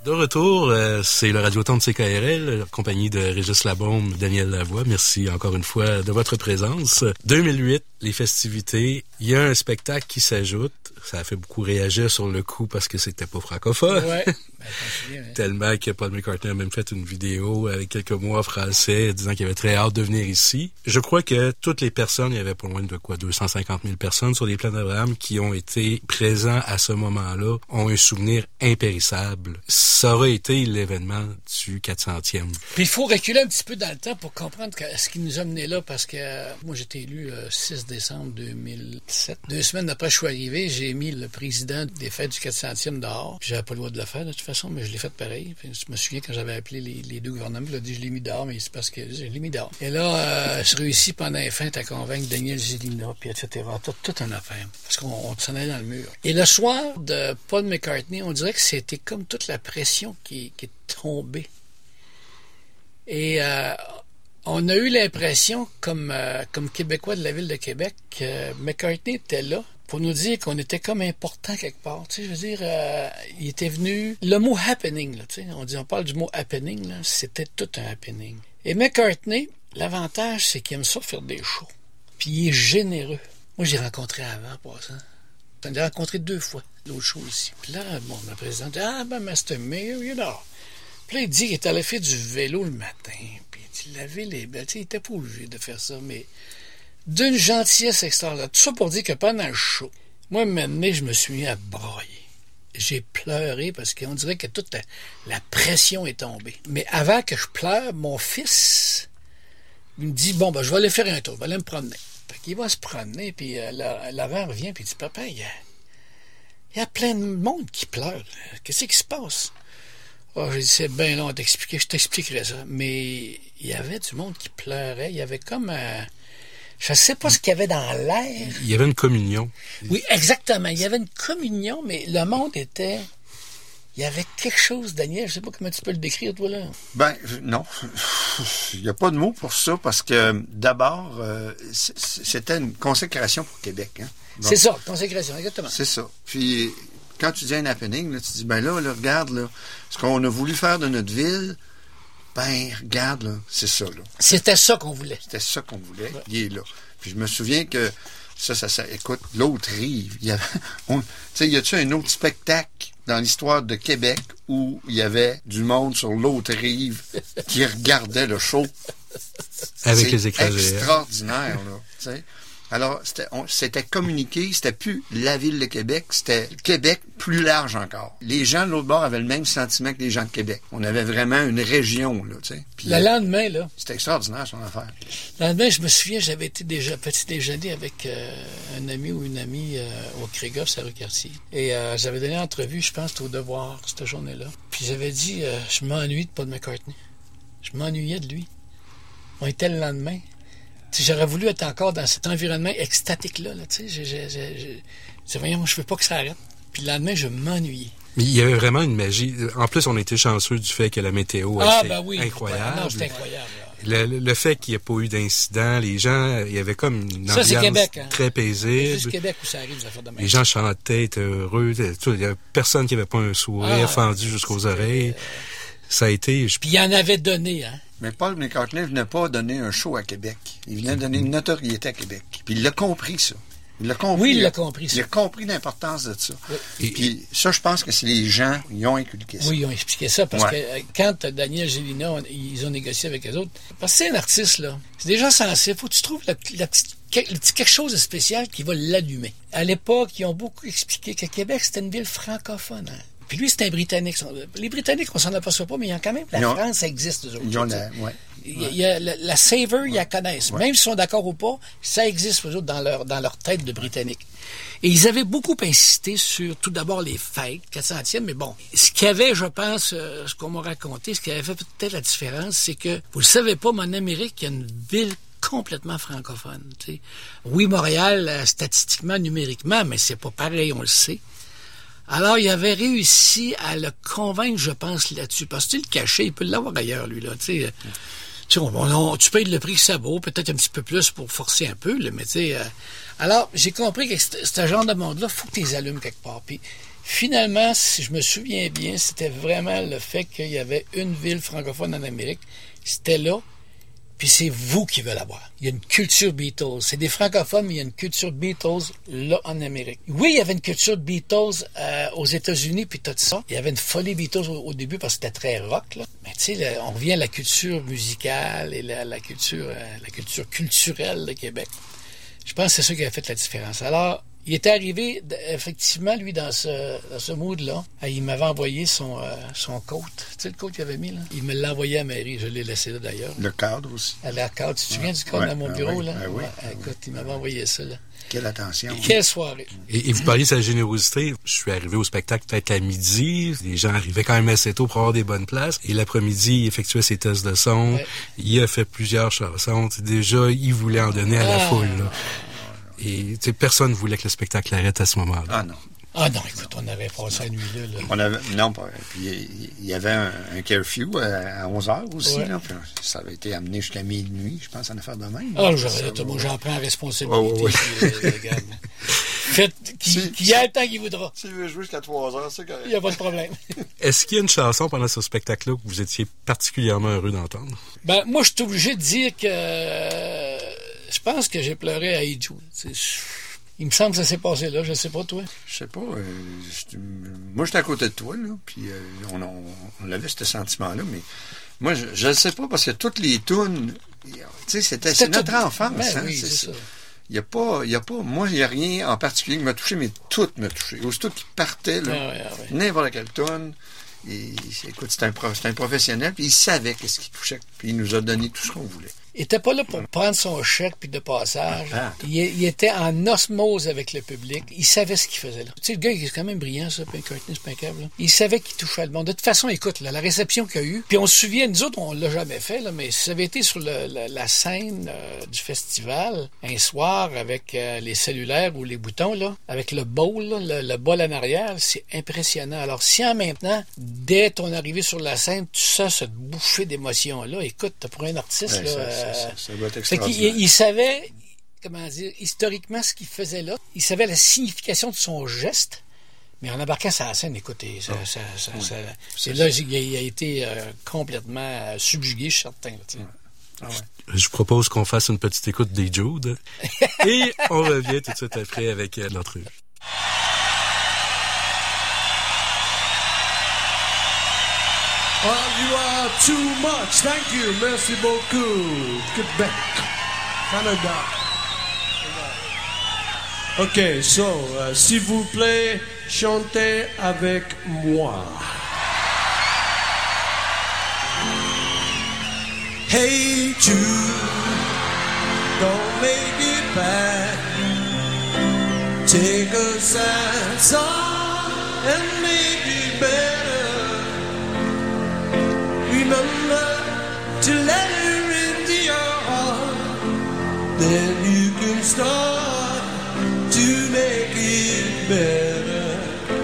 De retour, euh, c'est le Radioton de C K R L, en compagnie de Régis Labaume, Daniel Lavoie. Merci encore une fois de votre présence. deux mille huit, les festivités, il y a un spectacle qui s'ajoute. Ça a fait beaucoup réagir sur le coup parce que c'était pas francophone. Ouais. Ben, souviens, hein. Tellement que Paul McCartney a même fait une vidéo avec quelques mots en français disant qu'il avait très hâte de venir ici. Je crois que toutes les personnes, il y avait pas loin de quoi, deux cent cinquante mille personnes sur les plans d'Abraham qui ont été présents à ce moment-là, ont un souvenir impérissable. Ça aurait été l'événement du quatre centième. Puis il faut reculer un petit peu dans le temps pour comprendre que, ce qui nous a mené là, parce que euh, moi j'ai été élu le six décembre deux mille sept. Deux semaines après je suis arrivé, j'ai mis le président des fêtes du quatre centième dehors. Puis j'avais pas le droit de le faire de toute façon, mais je l'ai fait pareil. Puis je me souviens quand j'avais appelé les, les deux gouvernements, je leur ai dit je l'ai mis dehors, mais c'est parce que je l'ai mis dehors. Et là, euh, je réussis pendant les fêtes à convaincre Daniel Gélina, puis et cetera. Toute, toute une affaire. Parce qu'on on s'en allait dans le mur. Et le soir de Paul McCartney, on dirait que c'était comme toute la pression qui, qui est tombée. Et euh, on a eu l'impression, comme, euh, comme Québécois de la ville de Québec, que McCartney était là pour nous dire qu'on était comme important quelque part. Tu sais, je veux dire, euh, il était venu... Le mot « happening », là, tu sais, on dit, on parle du mot « happening », là, c'était tout un happening. Et McCartney, l'avantage, c'est qu'il aime ça faire des shows. Puis il est généreux. Moi, j'ai rencontré avant, pour ça. J'en ai rencontré deux fois, l'autre show ici. Puis là, bon, ma présidente dit « Ah, ben, Master Mayor, you know. » Puis là, il dit qu'il est allé faire du vélo le matin. Puis il dit « La ville est belle. » Tu sais, il était pas obligé de faire ça, mais d'une gentillesse extraordinaire. Tout ça pour dire que pendant le show, moi, maintenant, je me suis mis à brailler. J'ai pleuré parce qu'on dirait que toute la, la pression est tombée. Mais avant que je pleure, mon fils, il me dit « Bon, ben, je vais aller faire un tour. Je vais aller me promener. » Fait qu'il va se promener, puis euh, l'avant revient, puis il dit « Papa, il y a, il y a plein de monde qui pleure. Qu'est-ce qui se passe? » Oh, j'ai dit, c'est bien long à t'expliquer, je t'expliquerai ça. Mais il y avait du monde qui pleurait. Il y avait comme un... Je ne sais pas ce qu'il y avait dans l'air. Il y avait une communion. Oui, exactement. Il y avait une communion, mais le monde était... Il y avait quelque chose, Daniel, je ne sais pas comment tu peux le décrire, toi, là. Ben, non. Il n'y a pas de mots pour ça, parce que, d'abord, euh, c'était une consécration pour Québec. Hein? Donc, c'est ça, consécration, exactement. C'est ça. Puis... Quand tu dis un happening, là, tu dis, ben là, là, regarde, là, ce qu'on a voulu faire de notre ville, ben, regarde, là, c'est ça, là. C'était ça qu'on voulait. C'était ça qu'on voulait. Ouais. Il est là. Puis je me souviens que, ça, ça, ça, écoute, l'autre rive, il y avait, tu sais, y a-tu un autre spectacle dans l'histoire de Québec où il y avait du monde sur l'autre rive qui regardait le show? Avec les écrans géants. C'est extraordinaire, là, tu sais. Alors, c'était, on, c'était communiqué, c'était plus la ville de Québec, c'était Québec plus large encore. Les gens de l'autre bord avaient le même sentiment que les gens de Québec. On avait vraiment une région, là, tu sais. Le lendemain, là. C'était extraordinaire, son affaire. Le lendemain, je me souviens, j'avais été déjà petit déjeuner avec euh, un ami ou une amie euh, au Crégoff, à rue Cartier. Et euh, j'avais donné une entrevue, je pense, au Devoir, cette journée-là. Puis j'avais dit, euh, je m'ennuie de Paul McCartney. Je m'ennuyais de lui. On était le lendemain. J'aurais voulu être encore dans cet environnement extatique-là. Là, tu sais, j'ai, j'ai, j'ai, j'ai dit, voyons, je veux pas que ça arrête. Puis le lendemain, je m'ennuyais. Mais il y avait vraiment une magie. En plus, on était chanceux du fait que la météo ah, était ben oui. incroyable. Non, c'était incroyable. Le, le fait qu'il n'y ait pas eu d'incident, les gens, il y avait comme une ça, ambiance Québec, hein? très paisible. C'est juste Québec où ça arrive, des affaires de même. Les gens chantaient, étaient heureux. Il n'y avait personne qui n'avait pas un sourire ah, fendu jusqu'aux oreilles. Euh... Ça a été... Je... Puis il en avait donné, hein? Mais Paul McCartney ne venait pas donner un show à Québec. Il venait donner une notoriété à Québec. Puis il l'a compris, ça. Il l'a compris. Oui, il l'a compris, ça. Il a compris l'importance de ça. Oui. Et puis ça, je pense que c'est les gens qui ont inculqué ça. Oui, ils ont expliqué ça, parce ouais. que quand Daniel Gélina, on, ils ont négocié avec eux autres, parce que c'est un artiste, là. C'est des gens sensibles. Faut que tu trouves la, la petite, le petit quelque chose de spécial qui va l'allumer. À l'époque, ils ont beaucoup expliqué que Québec, c'était une ville francophone, hein. Puis lui, c'est un Britannique. Les Britanniques, on s'en aperçoit pas, mais il y a quand même... La non. France existe, eux autres. Ils ont la, ouais. Il y a, il y a la, la savor, ouais. Ils la connaissent. Ouais. Même s'ils sont d'accord ou pas, ça existe, eux autres, dans leur, dans leur tête de Britanniques. Et ils avaient beaucoup insisté sur, tout d'abord, les fêtes, quatre centième, mais bon. Ce qu'il y avait, je pense, euh, ce qu'on m'a raconté, ce qui avait fait peut-être la différence, c'est que, vous le savez pas, mais en Amérique, il y a une ville complètement francophone. T'sais. Oui, Montréal, euh, statistiquement, numériquement, mais c'est pas pareil, on le sait. Alors, il avait réussi à le convaincre, je pense, là-dessus. Parce que tu le cachais, il peut l'avoir ailleurs, lui, là. Tu sais, tu, on, on, tu payes le prix que ça vaut, peut-être un petit peu plus pour forcer un peu, là, mais tu sais, euh, Alors, j'ai compris que ce ce genre de monde-là, il faut que tu les allumes quelque part. Puis, finalement, si je me souviens bien, c'était vraiment le fait qu'il y avait une ville francophone en Amérique. C'était là. Puis c'est vous qui veulent l'avoir. Il y a une culture Beatles. C'est des francophones, mais il y a une culture Beatles là en Amérique. Oui, il y avait une culture Beatles euh, aux États-Unis, puis tout ça. Il y avait une folie Beatles au, au début parce que c'était très rock, là. Mais tu sais, on revient à la culture musicale et la, la culture euh, la culture culturelle de Québec. Je pense que c'est ça qui a fait la différence. Alors, il était arrivé, effectivement, lui, dans ce, dans ce mood-là. Il m'avait envoyé son, euh, son coat. Tu sais, le coat qu'il avait mis, là? Il me l'a envoyé à Marie. Je l'ai laissé là, d'ailleurs. Le cadre aussi. À la cadre. Tu te souviens du cadre ouais, dans mon ben bureau, oui, là? ben oui, ouais, ben écoute, il m'avait envoyé ça, là. Quelle attention. Et quelle soirée. Et, et vous parliez de sa générosité. Je suis arrivé au spectacle peut-être à midi. Les gens arrivaient quand même assez tôt pour avoir des bonnes places. Et l'après-midi, il effectuait ses tests de son. Ouais. Il a fait plusieurs chansons. Déjà, il voulait en donner à la ah. foule, là. Et personne ne voulait que le spectacle arrête à ce moment-là. Ah non. Ah non, écoute, on avait passé la nuit là. là. On avait, non, pas. Puis il y avait un, un curfew à onze heures aussi. Ouais. Là, puis ça avait été amené jusqu'à minuit, je pense, en affaire de même. Ah, j'aurais, moi, j'en prends la responsabilité. Oh, oui. Puis, euh, faites, qui, si, qui a le temps qu'il voudra. S'il veut jouer jusqu'à trois heures, c'est correct. Il n'y a pas de problème. Est-ce qu'il y a une chanson pendant ce spectacle-là que vous étiez particulièrement heureux d'entendre? Ben, moi, je suis obligé de dire que euh, je pense que j'ai pleuré à Ijo. Il me semble que ça s'est passé là, je sais pas, toi. Je sais pas. Euh, je, moi, j'étais à côté de toi, là, puis euh, on, on, on avait ce sentiment-là, mais moi, je ne sais pas, parce que toutes les tunes, tu sais, c'était, c'est notre tout... enfance. Ben, hein, oui, c'est, c'est ça. Il n'y a pas, il y a pas, moi, il n'y a rien en particulier qui m'a touché, mais tout m'a touché. Aussitôt qu'il partait, là, ah ouais, ah ouais. n'importe quelle tune, et, écoute, c'était un, c'était un professionnel, puis il savait qu'est-ce qu'il touchait, puis il nous a donné tout ce qu'on voulait. Il n'était pas là pour prendre son chèque puis de passage. Ah, il, il était en osmose avec le public. Il savait ce qu'il faisait là. Tu sais, le gars, il est quand même brillant, ça, Pinkerton, c'est pas un câble, là. Il savait qu'il touchait le monde. De toute façon, écoute, là, la réception qu'il y a eu, puis on se souvient, nous autres, on l'a jamais fait, là, mais ça avait été sur le, la, la scène euh, du festival, un soir, avec euh, les cellulaires ou les boutons, là, avec le bowl, là, le, le bol en arrière, c'est impressionnant. Alors, si en même temps, dès ton arrivée sur la scène, tu sens cette bouffée d'émotion-là, écoute, pour un artiste, ouais, là... Ça, ça, ça doit être extraordinaire. Il, il savait, comment dire, historiquement ce qu'il faisait là. Il savait la signification de son geste, mais en embarquant sur la scène, écoutez, ça, oh. ça, ça, oui. ça, c'est là il a, il a été euh, complètement subjugué, je suis certain. Là, ouais. Ah ouais. Je vous propose qu'on fasse une petite écoute des Jude et on revient tout de suite après avec euh, l'entrevue. Oh, you are too much. Thank you. Merci beaucoup. Québec, Canada. OK, so, uh, s'il vous plaît, chantez avec moi. Hey Jude, don't make it bad. Take a sad song and make it better. Remember to let her into your heart. Then you can start to make it better.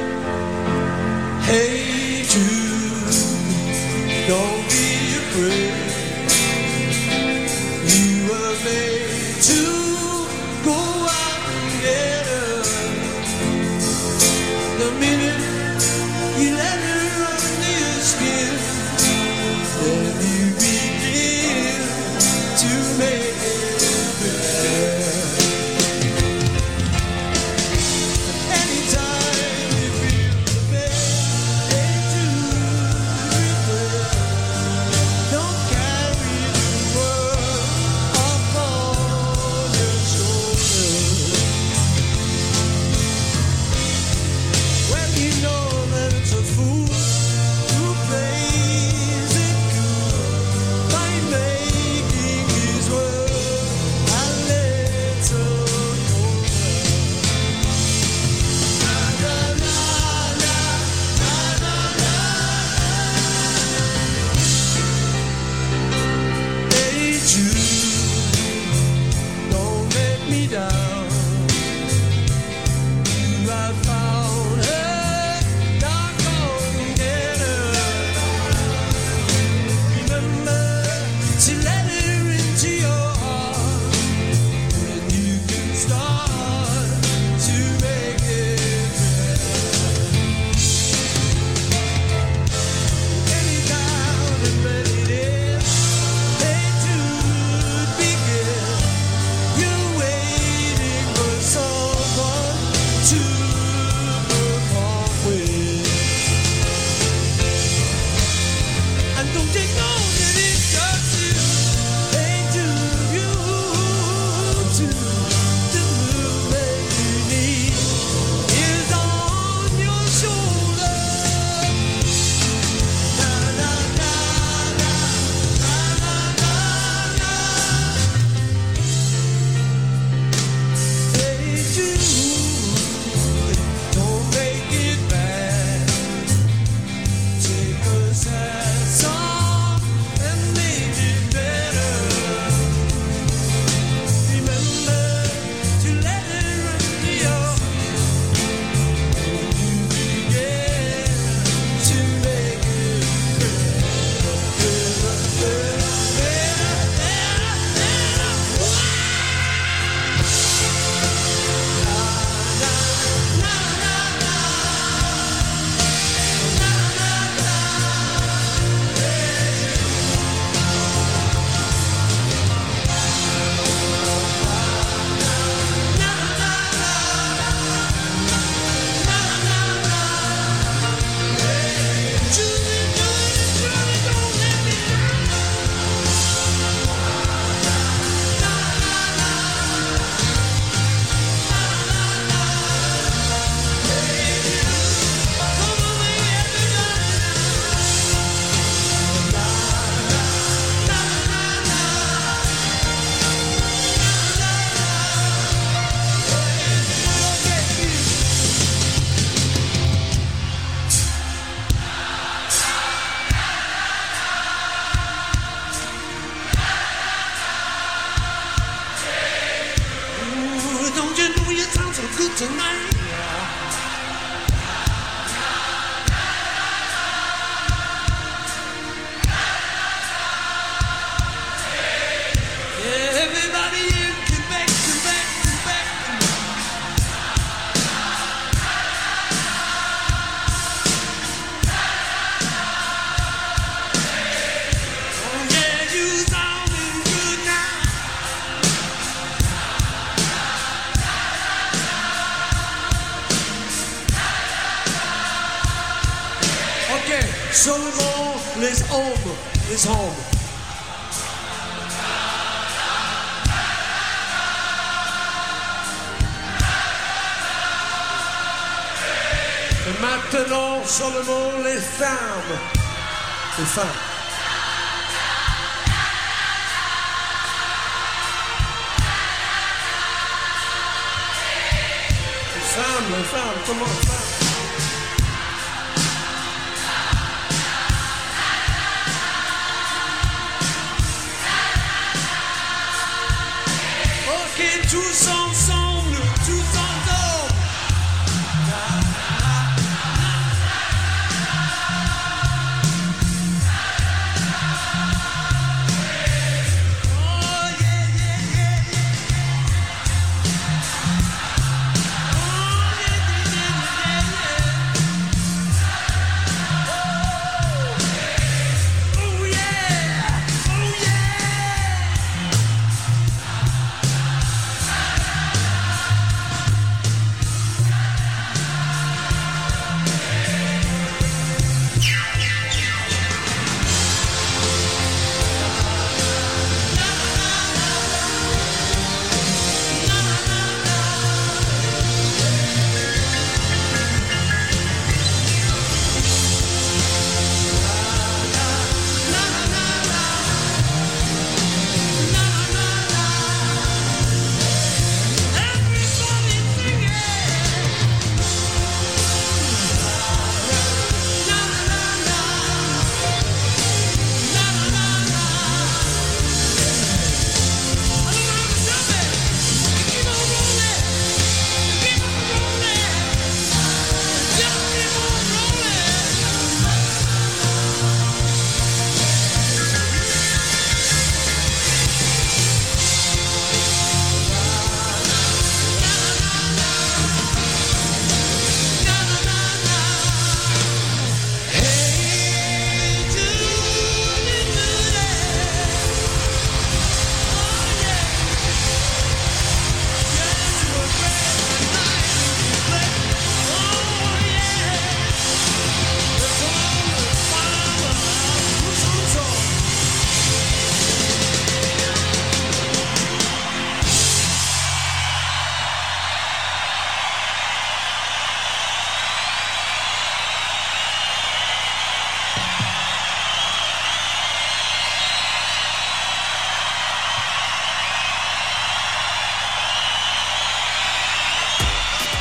Hey Jude, don't be afraid. You were made to go out and get her. The minute you let her under your skin, then you begin to make it better. Anytime to perform with. And don't you know that it's just you, they do you to the movement you need is on your shoulder. Na na na na na na na na. They do. Don't make it bad. Take a sad song and make it better. Remember to let it run to your when you begin to make it better, better, better, better, better. Ooh, don't you know you sound so good tonight? Everybody in Quebec, Quebec, Quebec. Oh yeah, you sounding good now. Ok, seulement les hommes, les hommes. Et maintenant, seulement les femmes. Les femmes. Les femmes, les femmes, comment les femmes? Ok, tous ensemble, tous ensemble. Oh yeah, yeah, yeah, yeah. Oh yeah, yeah, yeah, yeah, yeah.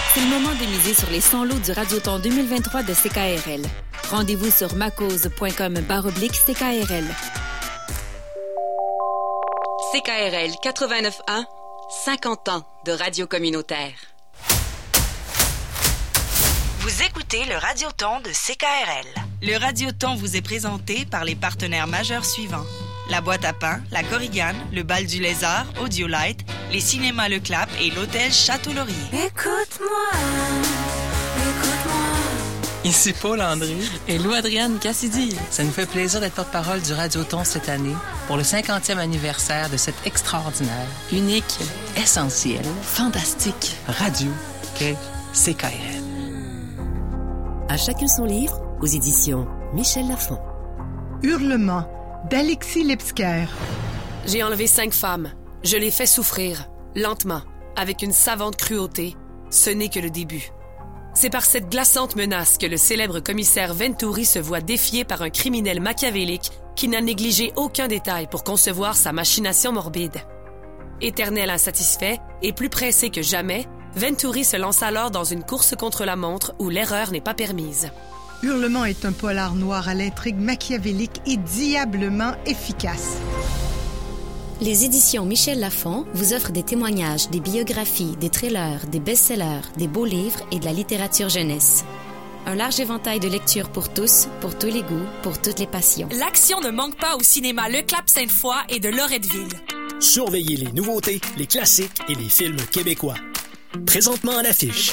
C'est le moment de miser sur les cent lots du Radioton deux mille vingt-trois de C K R L. Rendez-vous sur macause.com barre oblique CKRL. C K R L quatre-vingt-neuf un, cinquante ans de radio communautaire. Vous écoutez le Radioton de C K R L. Le Radioton vous est présenté par les partenaires majeurs suivants. La Boîte à pain, la Korrigan, le Bal du Lézard, Audiolite, les cinémas Le Clap et l'hôtel Château-Laurier. Écoute-moi, écoute-moi. Ici Paul André et Lou-Adrienne Cassidy. Ça nous fait plaisir d'être porte-parole du Radioton cette année pour le cinquantième anniversaire de cette extraordinaire, unique, essentielle, fantastique radio qu'est C K R L. À chacun son livre, aux éditions Michel Lafon. Hurlement, d'Alexis Lipsker. J'ai enlevé cinq femmes. Je les fais souffrir, lentement, avec une savante cruauté. Ce n'est que le début. C'est par cette glaçante menace que le célèbre commissaire Venturi se voit défié par un criminel machiavélique qui n'a négligé aucun détail pour concevoir sa machination morbide. Éternel insatisfait et plus pressé que jamais, Venturi se lance alors dans une course contre la montre où l'erreur n'est pas permise. Hurlement est un polar noir à l'intrigue machiavélique et diablement efficace. Les éditions Michel Lafon vous offrent des témoignages, des biographies, des trailers, des best-sellers, des beaux livres et de la littérature jeunesse. Un large éventail de lectures pour tous, pour tous les goûts, pour toutes les passions. L'action ne manque pas au cinéma Le Clap Sainte-Foy et de Loretteville. Surveillez les nouveautés, les classiques et les films québécois. Présentement à l'affiche.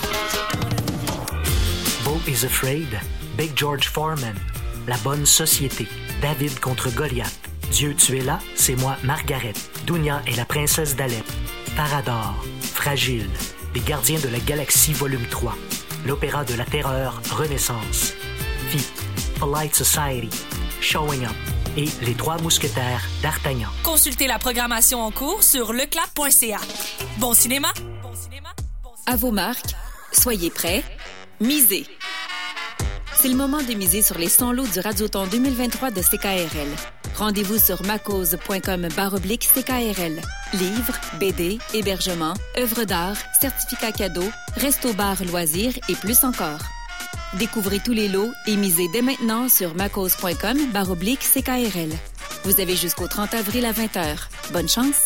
Beau is Afraid, Big George Foreman, La Bonne Société, David contre Goliath, Dieu tu es là, c'est moi Margaret, Dounia et la princesse d'Alep, Parador, Fragile, Les Gardiens de la Galaxie volume trois, L'Opéra de la Terreur, Renaissance, Fi, Polite Society, Showing Up et Les Trois Mousquetaires d'Artagnan. Consultez la programmation en cours sur leclap point c a. Bon cinéma! À vos marques, soyez prêts, misez. C'est le moment de miser sur les cent lots du Radioton deux mille vingt-trois de C K R L. Rendez-vous sur macause.com barre oblique CKRL. Livres, B D, hébergement, œuvres d'art, certificats cadeaux, resto-bar loisirs et plus encore. Découvrez tous les lots et misez dès maintenant sur macause.com barre oblique CKRL. Vous avez jusqu'au trente avril à vingt heures. Bonne chance!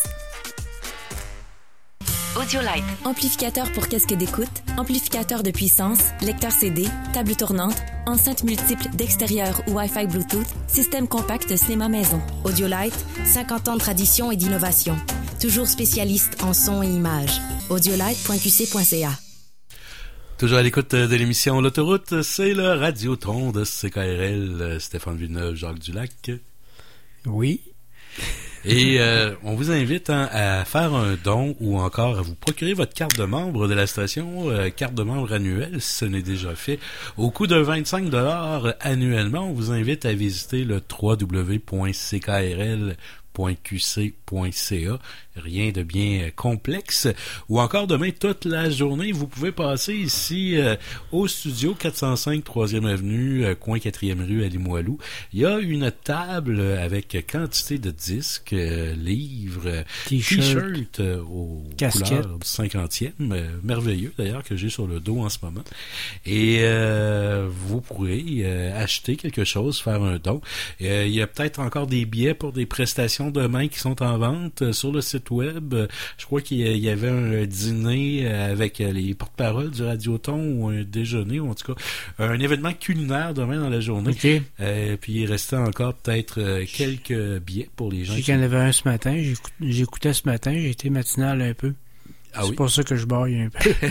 Audiolite. Amplificateur pour casque d'écoute, amplificateur de puissance, lecteur C D, table tournante, enceinte multiple d'extérieur ou Wi-Fi Bluetooth, système compact cinéma maison. Audiolite, cinquante ans de tradition et d'innovation. Toujours spécialiste en son et images. audiolite point q c point c a. Toujours à l'écoute de l'émission L'Autoroute, c'est le Radioton de C K R L. Stéphane Villeneuve, Jacques Dulac. Oui. Et euh, on vous invite hein, à faire un don ou encore à vous procurer votre carte de membre de la station, euh, carte de membre annuelle, si ce n'est déjà fait. Au coût de vingt-cinq dollars annuellement, on vous invite à visiter le w w w point c k r l point q c point c a. Rien de bien complexe. Ou encore demain, toute la journée, vous pouvez passer ici euh, au studio quatre cent cinq troisième avenue, euh, coin quatrième rue à Limoilou. Il y a une table avec quantité de disques, euh, livres, t-shirts, t-shirts euh, aux casquettes. couleurs du cinquantième. Euh, merveilleux d'ailleurs que j'ai sur le dos en ce moment. Et euh, vous pourrez euh, acheter quelque chose, faire un don. Euh, il y a peut-être encore des billets pour des prestations demain qui sont en vente euh, sur le site web. Je crois qu'il y avait un dîner avec les porte-paroles du Radioton ou un déjeuner, ou en tout cas un événement culinaire demain dans la journée. Okay. Euh, puis il restait encore peut-être quelques billets pour les gens. Je sais qui... qu'il y en avait un ce matin. J'écout... J'écoutais ce matin. J'ai été matinal un peu. Ah c'est oui. pour ça que je baille un peu.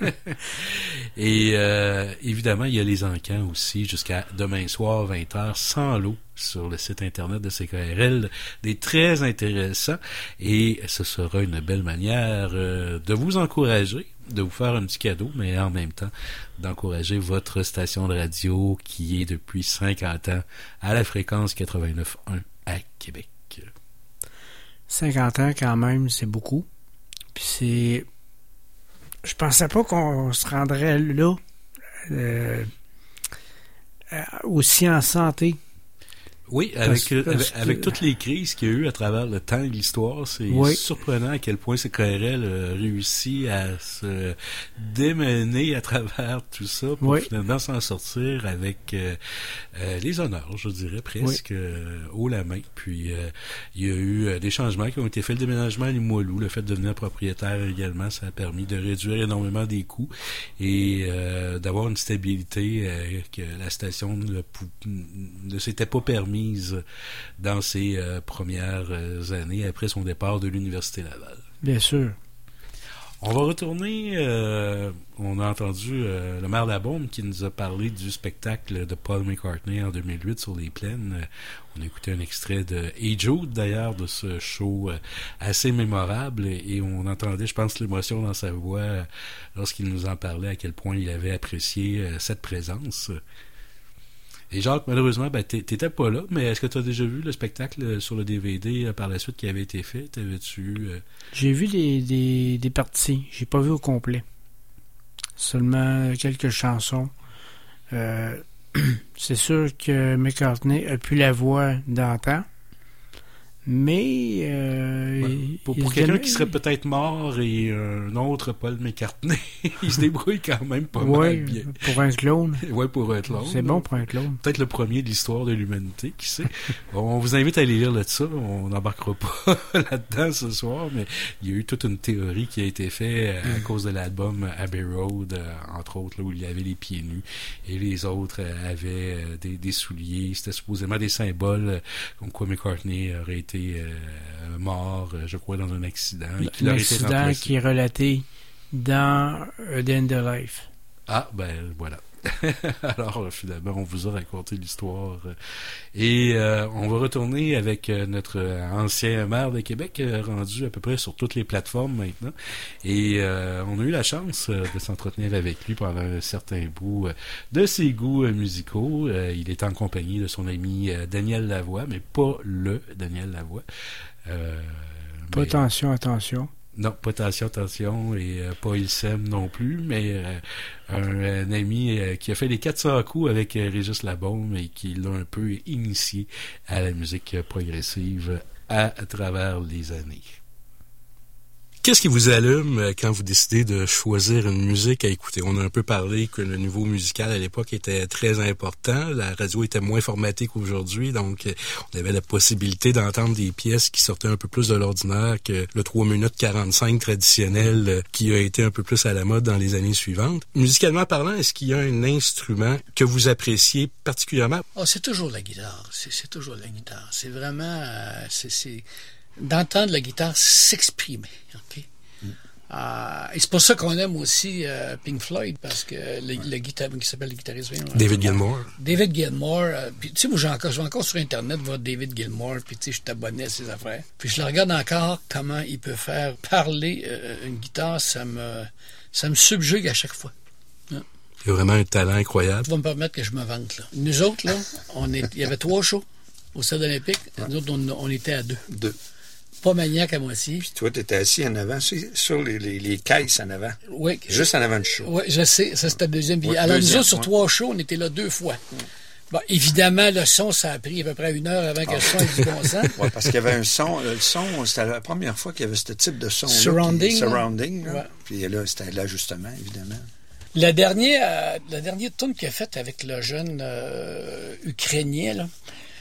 Et euh, évidemment, il y a les encans aussi jusqu'à demain soir, vingt heures, sans lot sur le site internet de C K R L. Des très intéressants. Et ce sera une belle manière euh, de vous encourager, de vous faire un petit cadeau, mais en même temps d'encourager votre station de radio qui est depuis cinquante ans à la fréquence quatre-vingt-neuf point un à Québec. cinquante ans quand même, c'est beaucoup. Puis c'est... Je pensais pas qu'on se rendrait là euh, aussi en santé. Oui, avec, Parce- parce avec, que- avec toutes les crises qu'il y a eu à travers le temps et l'histoire, c'est Oui. surprenant à quel point C K R L a réussi à se démener à travers tout ça pour Oui. finalement s'en sortir avec euh, euh, les honneurs, je dirais, presque euh, haut la main. Puis euh, il y a eu euh, des changements qui ont été faits. Le déménagement à Limoilou, le fait de devenir propriétaire également, ça a permis de réduire énormément des coûts et euh, d'avoir une stabilité euh, que la station ne, pou- ne s'était pas permise dans ses euh, premières euh, années après son départ de l'Université Laval. Bien sûr. On va retourner, euh, on a entendu euh, le maire Labaume qui nous a parlé du spectacle de Paul McCartney en deux mille huit sur les plaines. Euh, on a écouté un extrait de Hey Jude d'ailleurs, de ce show euh, assez mémorable et, et on entendait, je pense, l'émotion dans sa voix euh, lorsqu'il nous en parlait, à quel point il avait apprécié euh, cette présence. Et Jacques, malheureusement, ben, t'é- t'étais pas là, mais est-ce que tu as déjà vu le spectacle sur le D V D euh, par la suite qui avait été fait? T'avais-tu... Euh... J'ai vu des, des, des parties. J'ai pas vu au complet. Seulement quelques chansons. Euh, c'est sûr que McCartney a plus la voix d'antan. Mais... Euh, Ouais. il- Pour, il pour se quelqu'un démène- qui serait peut-être mort et un autre Paul McCartney, il se débrouille quand même pas Ouais, mal bien. pour un clone. Ouais, pour un clone. C'est bon pour un clone. Peut-être le premier de l'histoire de l'humanité, qui sait. On vous invite à aller lire là-dessus. On n'embarquera pas là-dedans ce soir, mais il y a eu toute une théorie qui a été faite à cause de l'album Abbey Road, euh, entre autres, là, où il y avait les pieds nus et les autres euh, avaient euh, des, des souliers. C'était supposément des symboles euh, comme quoi McCartney aurait été euh, mort, euh, je crois, dans un accident. et qu'il aurait été L'accident remplacé. qui est relaté dans A Day in the Life. Ah, ben voilà. Alors, euh, finalement, on vous a raconté l'histoire. euh, Et euh, on va retourner avec euh, notre euh, ancien maire de Québec, euh, rendu à peu près sur toutes les plateformes maintenant. Et euh, on a eu la chance euh, de s'entretenir avec lui pendant un certain bout euh, de ses goûts euh, musicaux. Euh, il est en compagnie de son ami euh, Daniel Lavoie, mais pas le Daniel Lavoie. Euh, Pas mais- attention, attention. Non, pas attention, attention, et euh, pas Ilsem non plus, mais euh, un, un ami euh, qui a fait les quatre cents coups avec euh, Régis Labaume et qui l'a un peu initié à la musique progressive à, à travers les années. Qu'est-ce qui vous allume euh, quand vous décidez de choisir une musique à écouter? On a un peu parlé que le niveau musical à l'époque était très important. La radio était moins formatée qu'aujourd'hui, donc euh, on avait la possibilité d'entendre des pièces qui sortaient un peu plus de l'ordinaire que le trois minutes quarante-cinq traditionnel euh, qui a été un peu plus à la mode dans les années suivantes. Musicalement parlant, est-ce qu'il y a un instrument que vous appréciez particulièrement? Oh, c'est toujours la guitare. C'est, c'est toujours la guitare. C'est vraiment... euh, c'est, c'est d'entendre la guitare s'exprimer. OK? Mm. Euh, et c'est pour ça qu'on aime aussi euh, Pink Floyd, parce que le, le guitariste qui s'appelle le guitariste... voyons, David euh, Gilmour. David Gilmour. euh, puis, tu sais, moi, j'ai encore, je vais encore sur Internet voir David Gilmour, puis tu sais, je suis abonné à ses affaires. Puis je le regarde encore, comment il peut faire parler euh, une guitare, ça me, ça me subjugue à chaque fois. Hein? Il y a vraiment un talent incroyable. Tu vas me permettre que je me vante, là. Nous autres, là, on est, il y avait trois shows au Stade olympique. Nous autres, on, on était à deux. Deux. Pas maniaque à moitié. Puis toi, tu étais assis en avant, sur sur les, les, les caisses en avant. Oui. Juste en avant du show. Oui, je sais. Ça, c'était le deuxième billet. Ouais, Alors, nous deuxième, autres, sur ouais. trois shows, on était là deux fois. Bon, évidemment, le son, ça a pris à peu près une heure avant que le son ait du bon sens. Oui, parce qu'il y avait un son. Le son, c'était la première fois qu'il y avait ce type de son. Surrounding, là. Surrounding. Là. Ouais. Puis là, c'était l'ajustement, évidemment. La dernière, euh, la dernière tune qu'il a faite avec le jeune euh, Ukrainien, là,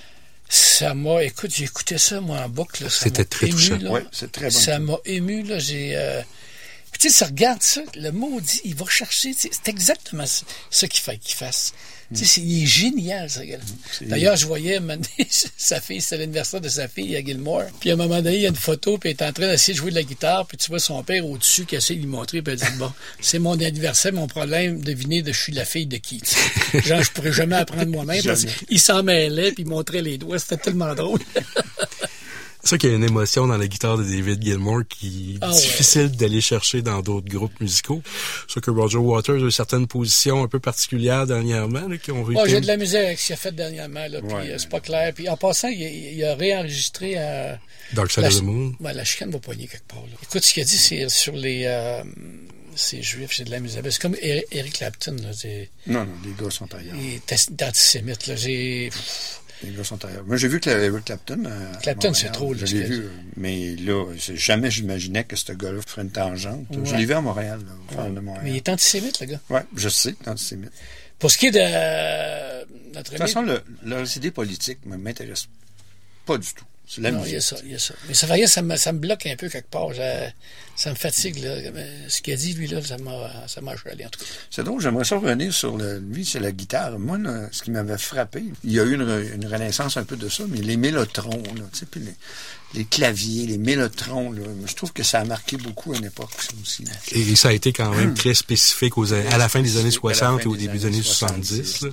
ça m'a... Écoute, j'ai écouté ça, moi, en boucle. Là, ça C'était m'a très ému, touchant. là. Oui, c'est très bon. Ça m'a ému, là. J'ai... Euh... Puis, tu sais, ça regarde ça, le maudit, il va chercher... C'est exactement ça, ça qu'il fait qu'il fasse. Tu sais, c'est- il est génial, ce gars-là. C'est- D'ailleurs, je voyais, un moment donné, sa fille, c'était l'anniversaire de sa fille à Gilmore. Puis, à un moment donné, il y a une photo, puis elle est en train d'essayer de jouer de la guitare, puis tu vois son père au-dessus qui essaie de lui montrer, puis elle dit, bon, c'est mon anniversaire, mon problème, devinez de je suis la fille de qui, tu sais. Genre, je pourrais jamais apprendre moi-même, parce Jamais. qu'il s'en mêlait, puis il montrait les doigts, c'était tellement drôle. C'est ça qu'il y a une émotion dans la guitare de David Gilmour qui est Ah ouais. difficile d'aller chercher dans d'autres groupes musicaux. C'est sûr que Roger Waters a eu certaines positions un peu particulières dernièrement, là, qui ont Oh, été... j'ai de la misère avec ce qu'il a fait dernièrement, là, puis Ouais. euh, c'est pas clair. Puis en passant, il, il a réenregistré euh, Dark Side la, of the Moon. ouais, la chicane va poigner quelque part. Là. Écoute, ce qu'il a dit, c'est sur les... Euh, c'est juif, j'ai de la misère. Ben, c'est comme Eric, Eric Clapton, là. C'est, Non, non, les gars sont ailleurs. il est antisémite, là. J'ai... pff, Les gars sont ailleurs. Moi, j'ai vu que Eric Clapton. À Clapton, Montréal, c'est trop, là. Je l'ai vu. Mais là, c'est, jamais j'imaginais que ce gars-là ferait une tangente. Ouais. Je l'ai vu à Montréal, là, au Forum de Montréal. Mais il est antisémite, le gars. Oui, je sais, antisémite. Pour ce qui est de euh, notre De toute façon, le, leurs idées politiques ne m'intéressent pas du tout. C'est la non, musique. il y a ça, il y a ça. Mais ça, varie, ça, me, ça me bloque un peu quelque part. Je, ça me fatigue, là. Ce qu'il a dit, lui, là, ça m'a, ça m'a achalé, en tout cas. C'est drôle, j'aimerais ça revenir sur le, lui, c'est la guitare. Moi, là, ce qui m'avait frappé, il y a eu une, une renaissance un peu de ça, mais les mélotrons, là, tu sais, puis les, les claviers, les mélotrons, là, je trouve que ça a marqué beaucoup à une époque, ça aussi. Là. Et ça a été quand même très spécifique aux, à la fin des années soixante et au début des années soixante-dix.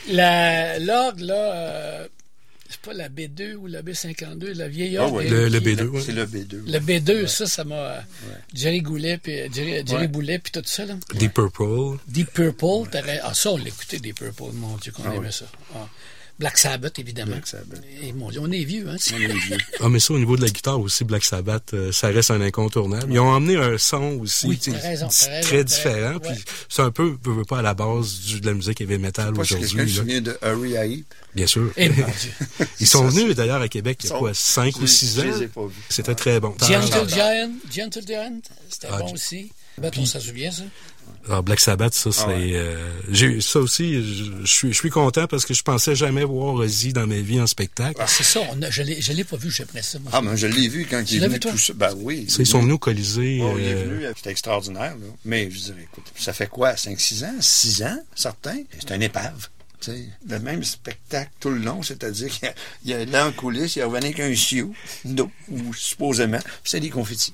La, l'orgue, là, euh, c'est pas la B deux ou la B cinquante-deux, la vieille orgue. Oh, oui. Le, le B deux, le, oui. C'est le B deux. Le B deux, ouais. ça, ça m'a... Ouais. Jerry Goulet, puis Jerry, Jerry ouais. Boulet, puis tout ça, là. Deep Purple. Deep Purple, t'aurais... Ah, ça, on l'écoutait, Deep Purple, mon Dieu, qu'on ah, aimait oui. ça. Ah. Black Sabbath, évidemment. Black Sabbath. Et mon Dieu, on est vieux, hein. On est vieux. Ah, mais ça, au niveau de la guitare aussi, Black Sabbath, euh, ça reste un incontournable. Ils ont emmené un son aussi oui, t'as raison, t'as raison, très t'as différent. raison, Puis ouais. c'est un peu, peu, peu pas à la base du, de la musique heavy metal pas aujourd'hui. Si quelqu'un se souvient de Hurry Heep. Bien sûr. Eh, mon Dieu. Ils sont ça, venus c'est... d'ailleurs à Québec il y a quoi, cinq ou six ans. Je les ai pas vus. C'était très bon. Gentle Giant, Gentle Giant, c'était ah, bon aussi. Ben, on s'en souvient, ça. Alors, Black Sabbath, ça, c'est... Ah ouais. euh, j'ai, ça aussi, je, je, suis, je suis content parce que je pensais jamais voir Ozzy dans ma vie en spectacle. Ah, c'est ça, on a, je l'ai, je l'ai pas vu, j'aimerais ça. Moi, ah, mais je l'ai vu quand il est venu tout ça. Ben oui. Ça, ils sont venus au Colisée. Oh, euh... il est venu, c'était extraordinaire, là. Mais, je dirais, écoute, ça fait quoi, cinq six ans? six ans, certains? C'est un épave. T'sais, le même spectacle tout le long, c'est-à-dire qu'il y a, il y a là en coulisses, il revenait avec un chiot d'eau, ou supposément, puis c'est des confettis.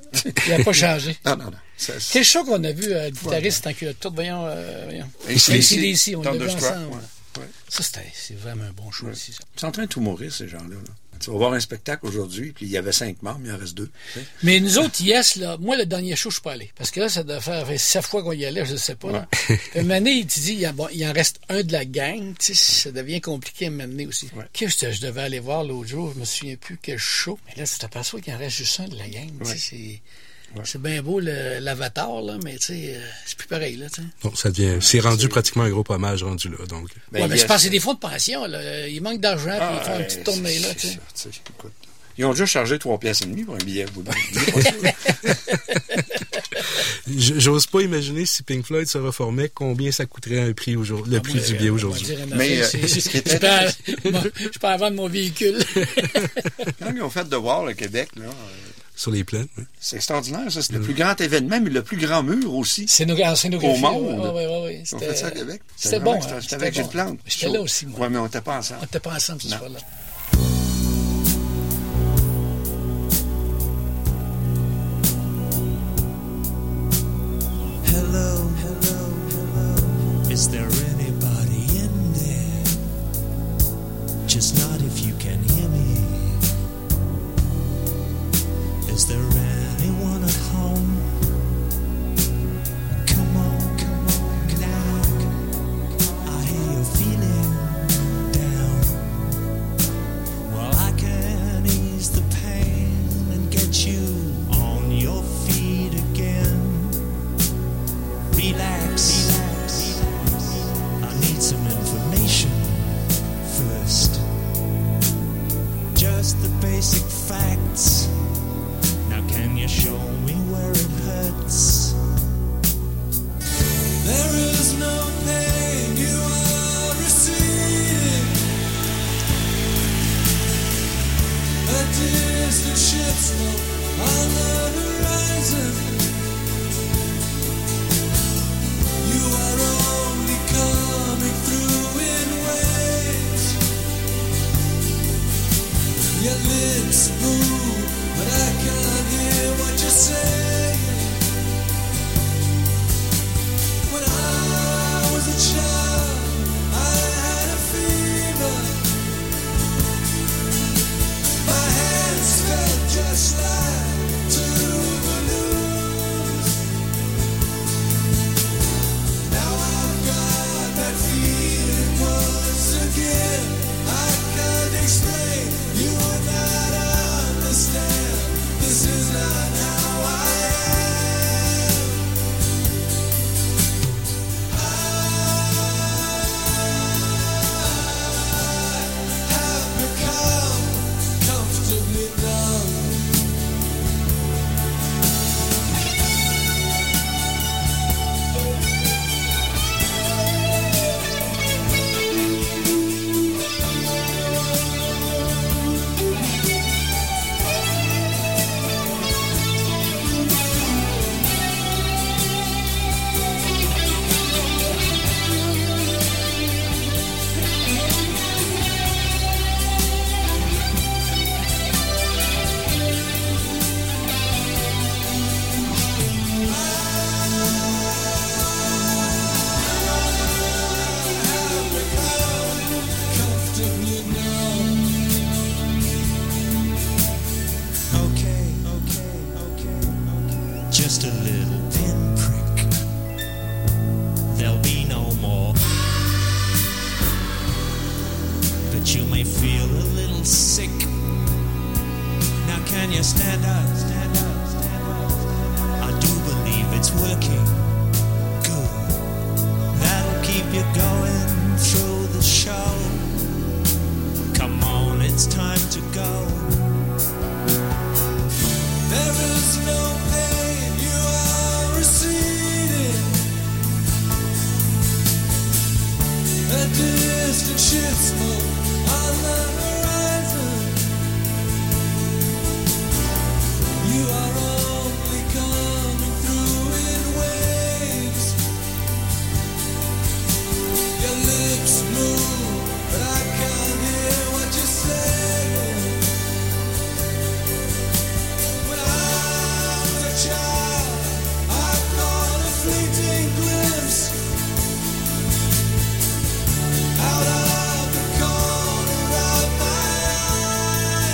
Il n'a pas changé. Non, non, non. Ça, quel show qu'on a vu, euh, le guitariste en culotte, voyons, euh, voyons. A C D C, on l'a vu ensemble. Ouais. Ouais. Ça, c'était, c'est vraiment un bon show ouais. aussi, ça. Ils sont en train de tout mourir, ces gens-là, là. Tu vas voir un spectacle aujourd'hui, puis il y avait cinq membres, il en reste deux. T'sais. Mais nous autres, yes, là, moi, le dernier show, je suis pas allé. Parce que là, ça doit faire sept fois qu'on y allait, je ne sais pas. Ouais. Là. Une année, il te dit, il, bon, il en reste un de la gang. Tu sais, ça devient compliqué à m'amener aussi. Ouais. Qu'est-ce que je devais aller voir l'autre jour? Je me souviens plus quel show. Mais là, tu t'aperçois qu'il en reste juste un de la gang. Ouais. C'est... Ouais. C'est bien beau le, l'avatar, là, mais tu sais, euh, c'est plus pareil, là, tu sais. Bon, ça devient, c'est rendu c'est... pratiquement un gros hommage rendu là, donc. Ben, ouais, mais je pense que c'est des fonds de pension, là. Il manque d'argent, ah, puis ils font une petite tournée, là, tu sais. Écoute, ils ont déjà chargé trois pièces et demie pour un billet, vous J'ose pas imaginer si Pink Floyd se reformait, combien ça coûterait un prix aujourd'hui, le ah, prix moi, du billet aujourd'hui. Mais, euh, c'est, c'est, c'est, était... je peux vendre mon véhicule. Quand ils ont fait de voir le Québec, là. Sur les plaines, oui. C'est extraordinaire, ça. C'est mmh. le plus grand événement, mais le plus grand mur aussi. C'est nos, c'est nos au monde. Oui, oui, oui. On fait ça à Québec. C'était, c'était bon. Hein, c'était, c'était avec Gilles Plante. J'étais là aussi, moi. Oui, mais on n'était pas ensemble. On n'était pas ensemble ce soir-là. Hello, hello, hello. Is there anybody in there? Just not if you can hear me. Is there anyone at home? Come on, come on now. I hear you're feeling down. Well, I can ease the pain and get you on your feet again. Relax, relax. that you may feel a little sick. Now can you stand up, stand up, stand up? I do believe it's working. Good. That'll keep you going through the show. Come on, it's time to go. There is no pain, you are receding. A distant ship smoke on the horizon. You are only coming through in waves. Your lips move, but I can't hear what you're saying. When I was a child, I caught a fleeting glimpse out of the corner of my eye.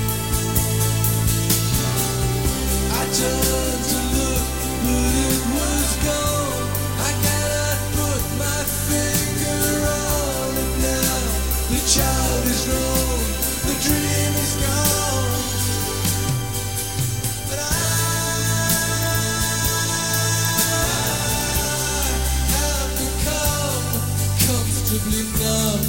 I turned to look, but it was gone. I cannot put my finger on it now. The child is grown, the dream is gone. But I have become comfortably numb.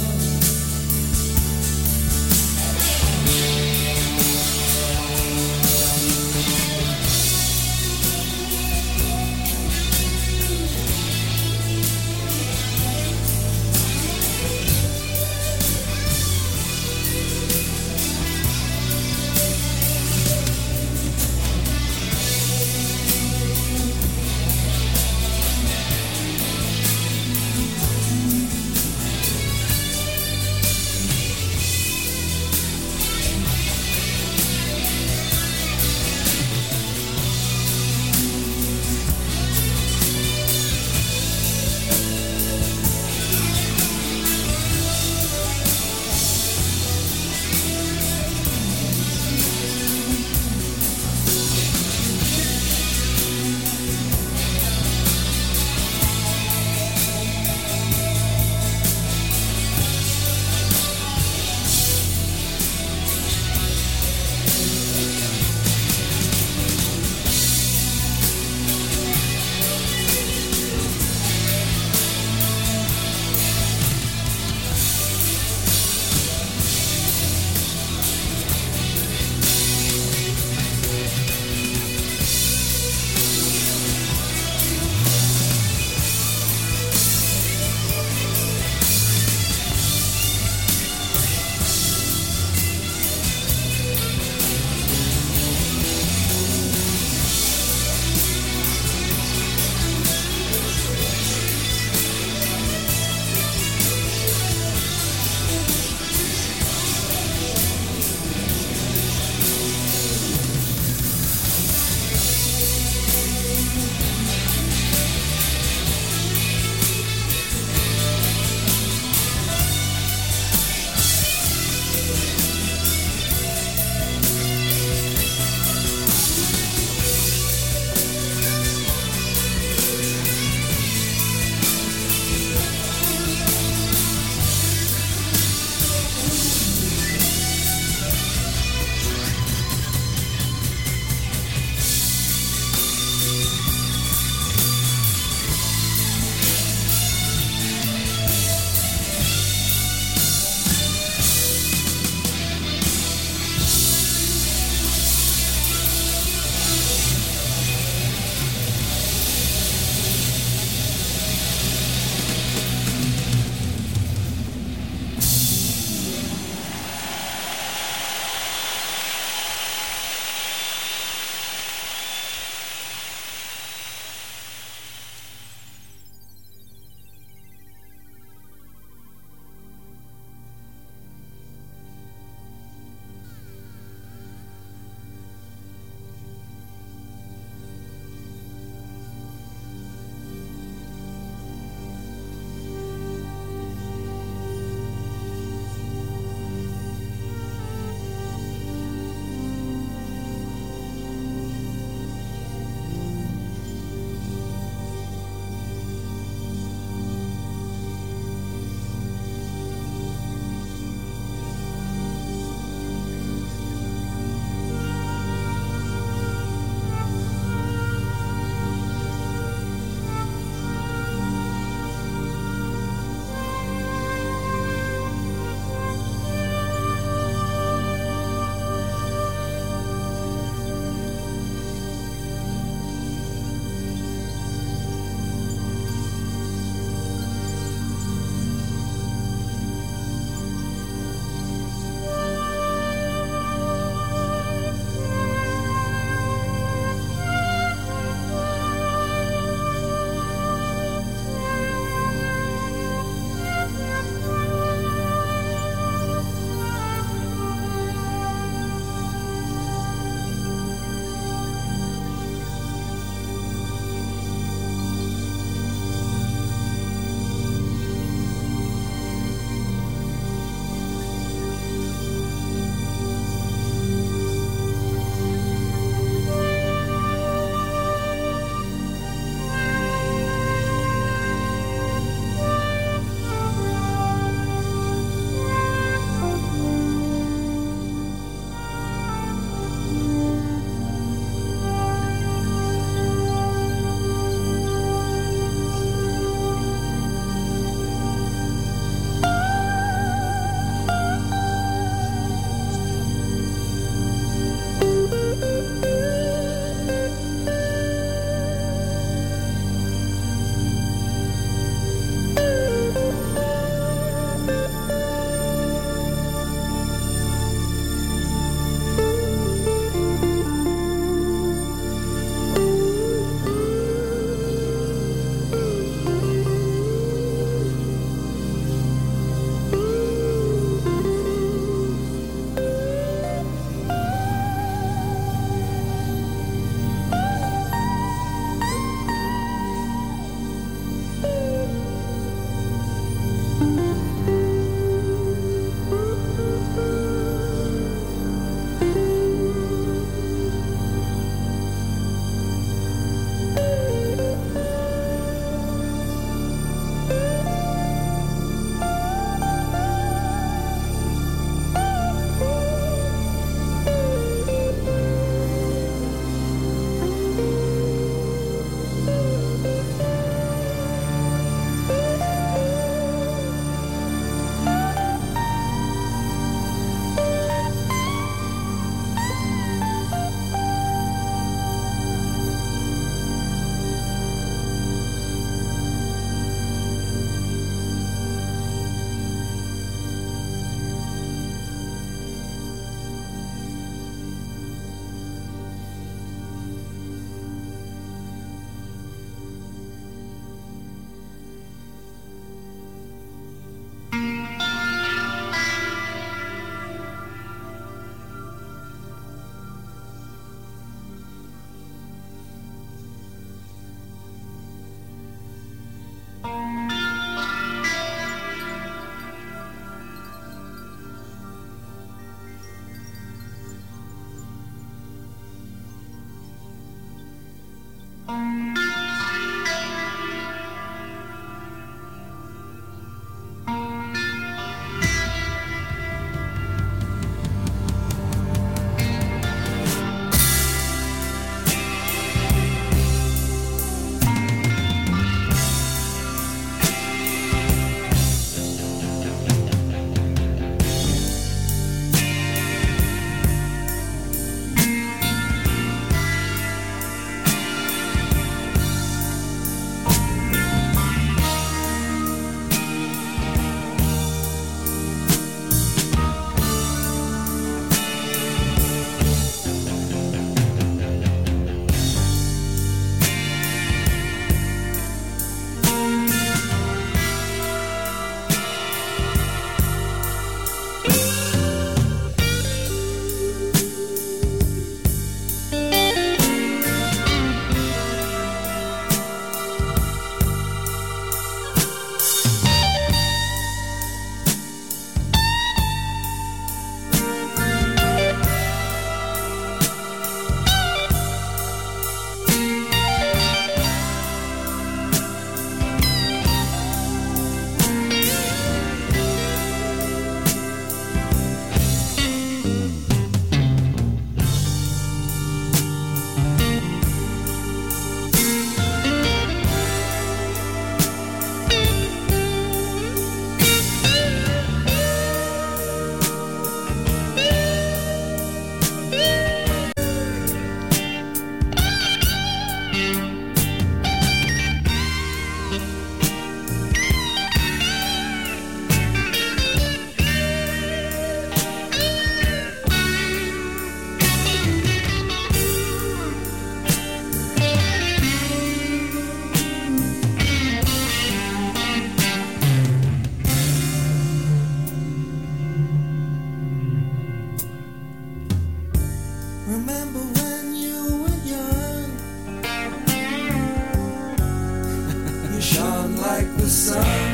like the sun.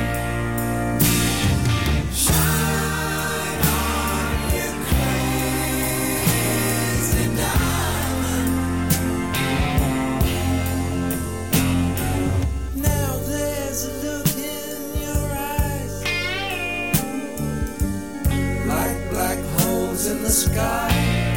Shine on, you crazy diamond. Now there's a look in your eyes, like black holes in the sky.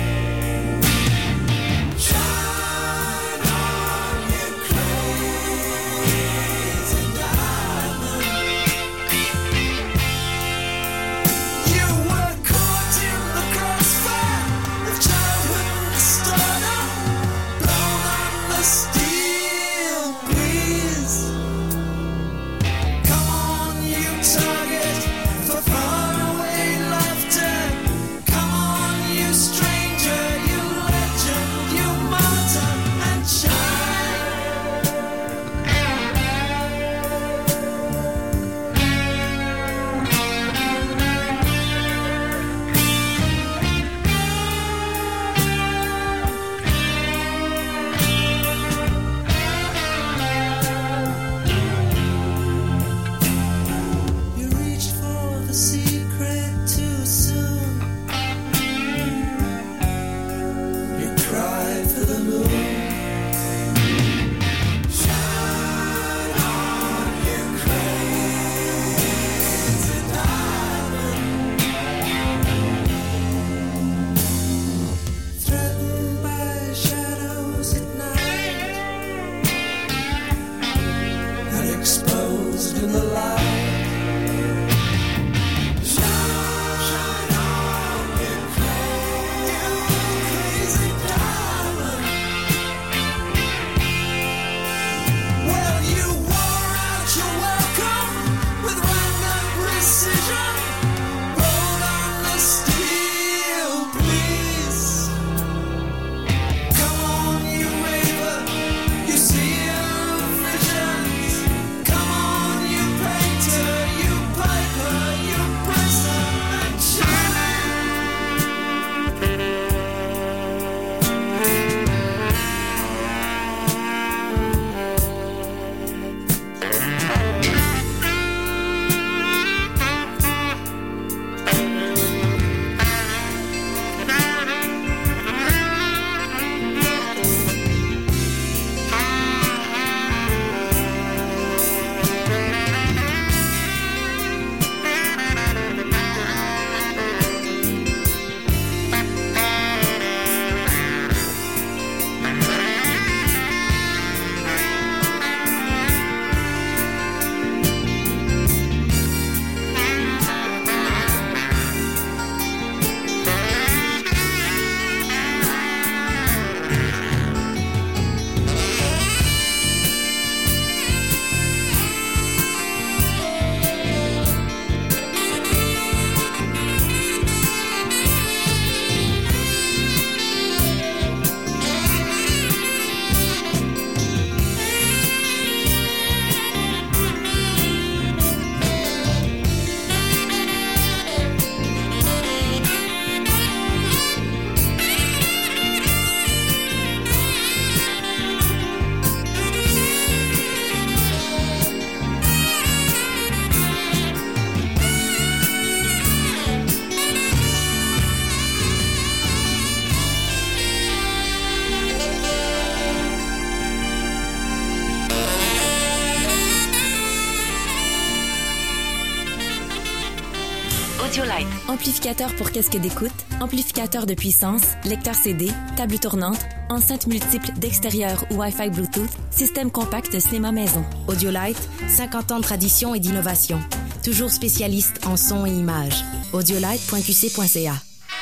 Audiolite. Amplificateur pour casque d'écoute, amplificateur de puissance, lecteur C D, table tournante, enceinte multiple d'extérieur ou Wi-Fi Bluetooth, système compact cinéma maison. Audiolite, cinquante ans de tradition et d'innovation. Toujours spécialiste en son et images. audiolite point q c point c a.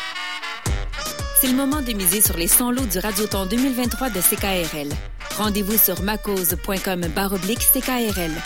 C'est le moment de miser sur les sons lots du Radioton deux mille vingt-trois de C K R L. Rendez-vous sur macause point com barre oblique C K R L.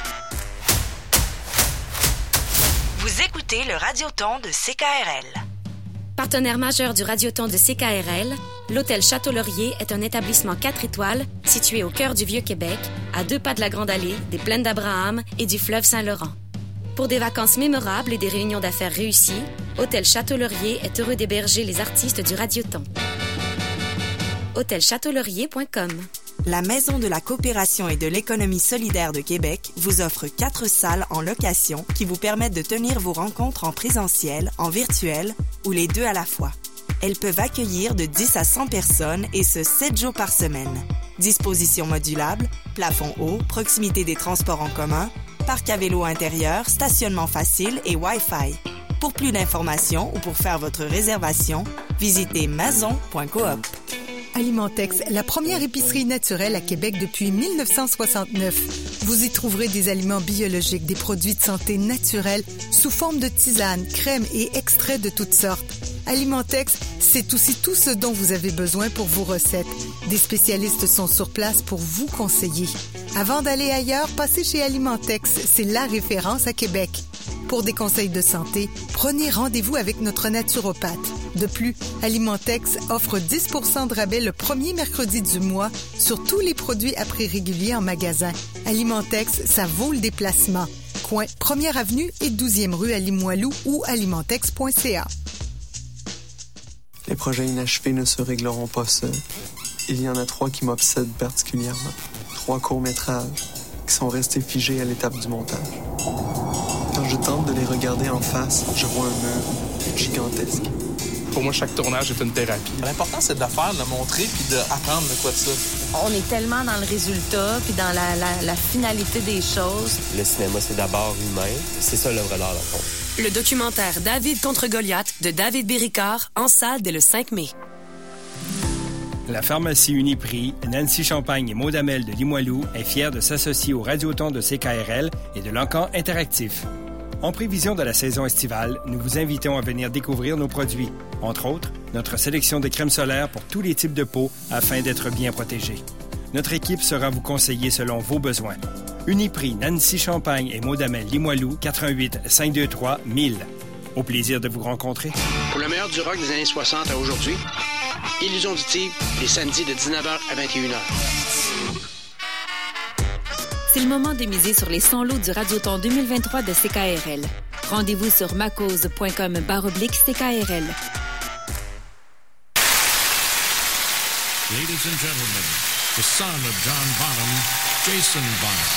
Vous écoutez le Radioton de C K R L. Partenaire majeur du Radioton de C K R L, l'Hôtel Château-Laurier est un établissement quatre étoiles situé au cœur du Vieux-Québec, à deux pas de la Grande Allée, des Plaines d'Abraham et du fleuve Saint-Laurent. Pour des vacances mémorables et des réunions d'affaires réussies, Hôtel Château-Laurier est heureux d'héberger les artistes du Radioton. hôtel château laurier point com. La Maison de la coopération et de l'économie solidaire de Québec vous offre quatre salles en location qui vous permettent de tenir vos rencontres en présentiel, en virtuel ou les deux à la fois. Elles peuvent accueillir de dix à cent personnes et ce, sept jours par semaine. Disposition modulable, plafond haut, proximité des transports en commun, parc à vélo intérieur, stationnement facile et Wi-Fi. Pour plus d'informations ou pour faire votre réservation, visitez mason point coop. Alimentex, la première épicerie naturelle à Québec depuis mille neuf cent soixante-neuf. Vous y trouverez des aliments biologiques, des produits de santé naturels sous forme de tisanes, crèmes et extraits de toutes sortes. Alimentex, c'est aussi tout ce dont vous avez besoin pour vos recettes. Des spécialistes sont sur place pour vous conseiller. Avant d'aller ailleurs, passez chez Alimentex, c'est la référence à Québec. Pour des conseils de santé, prenez rendez-vous avec notre naturopathe. De plus, Alimentex offre dix pour cent de rabais le premier mercredi du mois sur tous les produits à prix régulier en magasin. Alimentex, ça vaut le déplacement. Coin première avenue et douzième rue à Limoilou ou alimentex point c a. Les projets inachevés ne se régleront pas seuls. Il y en a trois qui m'obsèdent particulièrement. Trois courts-métrages qui sont restés figés à l'étape du montage. Quand je tente de les regarder en face, je vois un mur gigantesque. Pour moi, chaque tournage est une thérapie. L'important, c'est de le faire, de le montrer, puis d'apprendre de quoi de ça. On est tellement dans le résultat, puis dans la, la, la finalité des choses. Le cinéma, c'est d'abord humain. C'est ça l'œuvre d'art, dans le fond. Le documentaire David contre Goliath de David Béricard, en salle dès le cinq mai. La pharmacie Uniprix, Nancy Champagne et Maud Hamel de Limoilou est fière de s'associer au Radioton de C K R L et de l'Encan Interactif. En prévision de la saison estivale, nous vous invitons à venir découvrir nos produits. Entre autres, notre sélection de crèmes solaires pour tous les types de peau afin d'être bien protégés. Notre équipe sera vous conseiller selon vos besoins. Uniprix, Nancy Champagne et Maud Hamel Limoilou, quatre un huit, cinq deux trois, mille. Au plaisir de vous rencontrer. Pour le meilleur du rock des années soixante à aujourd'hui, Illusion auditive, les samedis de dix-neuf heures à vingt et une heures. C'est le moment de miser sur les cent lots du Radioton deux mille vingt-trois de C K R L. Rendez-vous sur macause point com barre oblique C K R L. Ladies and gentlemen, the son of John Bonham, Jason Bonham.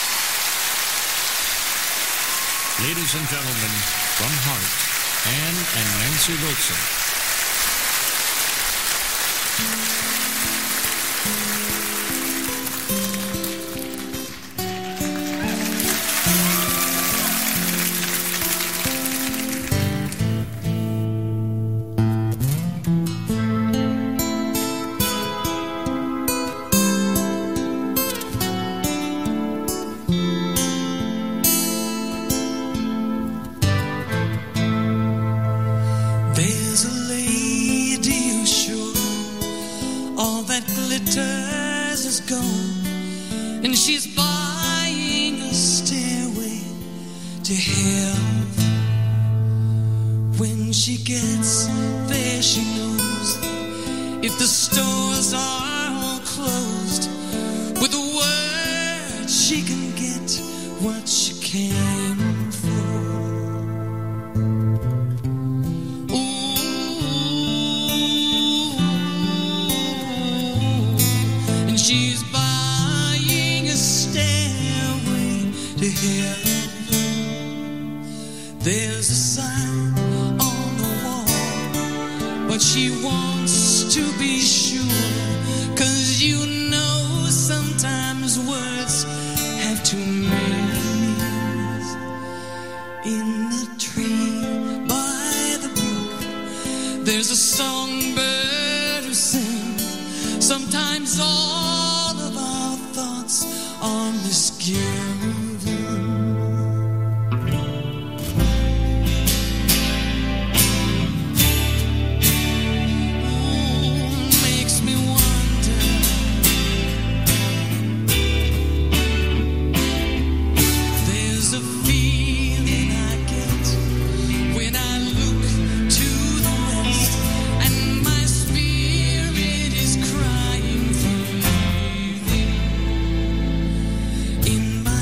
Ladies and gentlemen, from Heart, Anne and Nancy Wilson. In my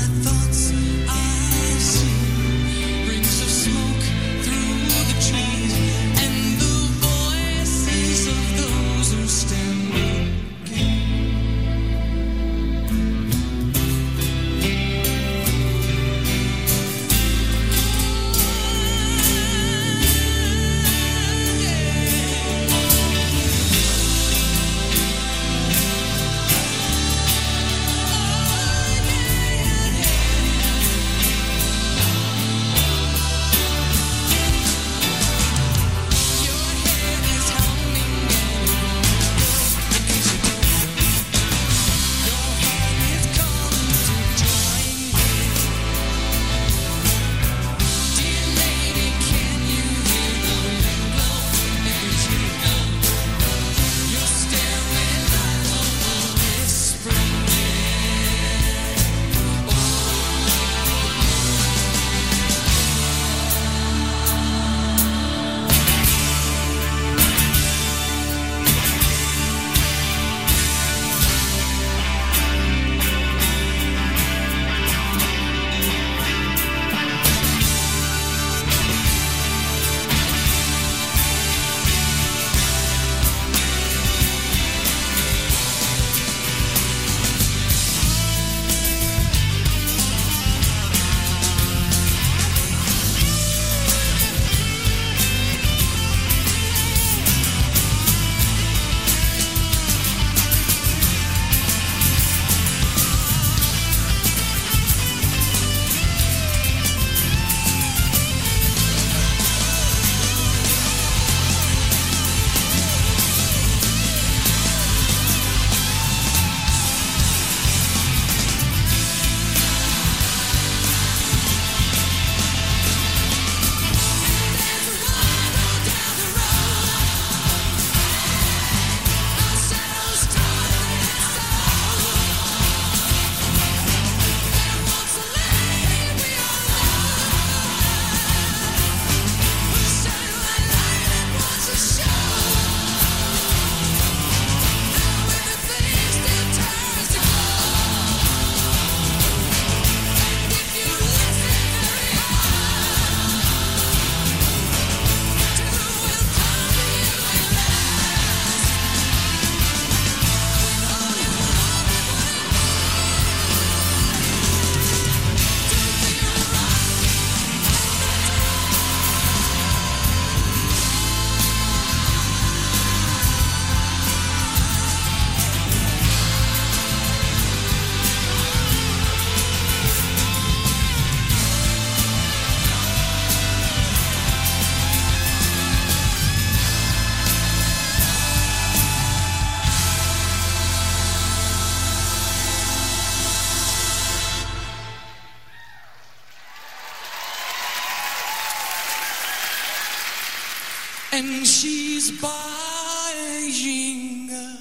and she's buying a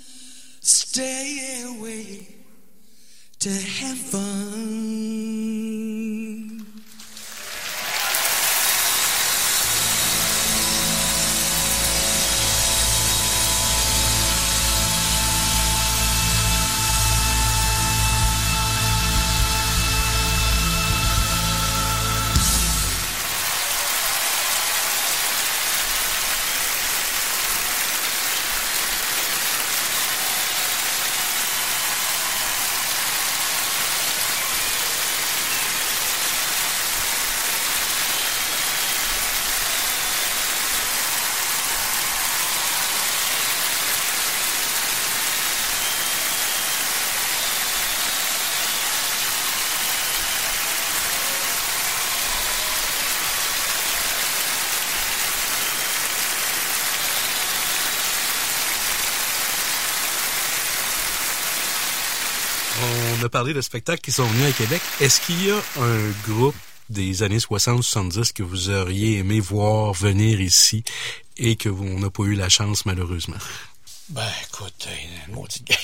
stairway to heaven. On a parlé de spectacles qui sont venus à Québec. Est-ce qu'il y a un groupe des années soixante soixante-dix que vous auriez aimé voir venir ici et que vous n'a pas eu la chance, malheureusement? Ben, écoute, euh, maudit gars.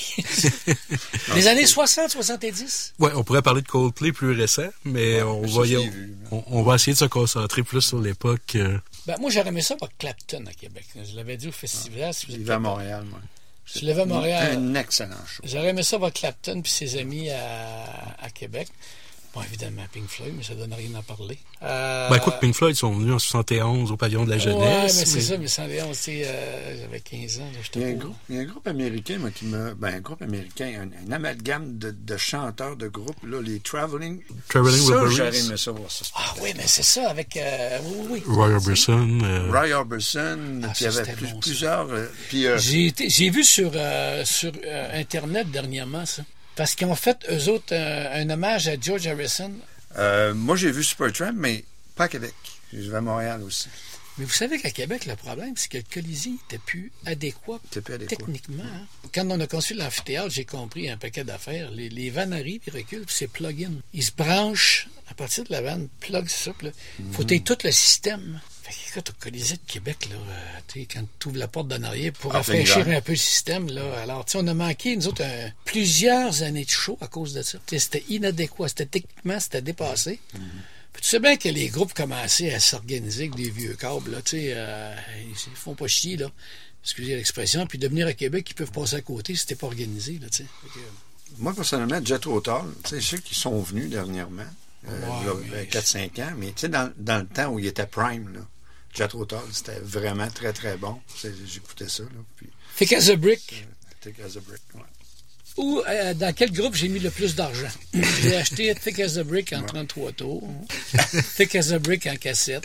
Les années soixante soixante-dix? Ouais, on pourrait parler de Coldplay plus récent, mais ouais, on, va y, on, on va essayer de se concentrer plus sur l'époque. Euh... Ben, moi, j'aurais aimé ça voir Clapton à Québec. Je l'avais dit au festival. Ah, si vous êtes à Montréal, moi. Je l'avais à Montréal. Un excellent show. J'aurais aimé ça voir Clapton puis ses amis à, à Québec. Bon, évidemment, Pink Floyd, mais ça donne rien à parler. Euh... Ben, écoute, Pink Floyd sont venus en soixante et onze au pavillon de la jeunesse. Ouais, mais c'est mais... ça, mais soixante et onze, tu sais, euh, j'avais quinze ans, j'étais il, y a un groupe, il y a un groupe américain, moi, qui me. Ben, un groupe américain, un, un amalgame de, de chanteurs de groupes, là, les Traveling. Traveling ça, Wilburys. j'aurais aimé ça voir ça. Ah oui, mais c'est ça, avec. Euh, oui, oui. Roy Orbison. Euh... Roy Orbison, ah, puis il y avait plus, bon, plusieurs. Euh, puis, euh... j'ai, été, j'ai vu sur, euh, sur euh, Internet dernièrement, ça. Parce qu'ils ont fait, eux autres, euh, un hommage à George Harrison. Euh, moi, j'ai vu Supertramp, mais pas à Québec. Je vais à Montréal aussi. Mais vous savez qu'à Québec, le problème, c'est que le Colisée n'était plus adéquat, plus adéquat. techniquement. Hein? Quand on a conçu l'amphithéâtre, j'ai compris un paquet d'affaires. Les, les vannes arrivent, ils reculent, puis c'est plug-in. Ils se branchent à partir de la vanne, plug ça, il mm-hmm. faut aider tout le système. Fait que, écoute, au Colisée de Québec, là, euh, quand tu ouvres la porte d'en arrière pour ah, rafraîchir un peu le système, là, alors, on a manqué, nous autres, euh, plusieurs années de show à cause de ça. T'sais, c'était inadéquat. C'était techniquement, c'était dépassé. Mm-hmm. Puis tu sais bien que les groupes commençaient à s'organiser avec des vieux câbles, là, tu sais, euh, ils font pas chier, là. Excusez l'expression. Puis de venir à Québec, ils peuvent passer à côté si c'était pas organisé, là, tu sais. Que... Moi, personnellement, Jethro Tull, tu sais, ceux qui sont venus dernièrement, euh, ouais, il y a quatre cinq ans, mais tu sais, dans, dans le temps où il était prime, là, Jethro Tull, c'était vraiment très, très bon. C'est, j'écoutais ça, là. Puis, Thick as a Brick. Thick as a Brick, ouais. Ou euh, dans quel groupe j'ai mis le plus d'argent? J'ai acheté Thick as a Brick en ouais. trente-trois tours, Thick as a Brick en cassette,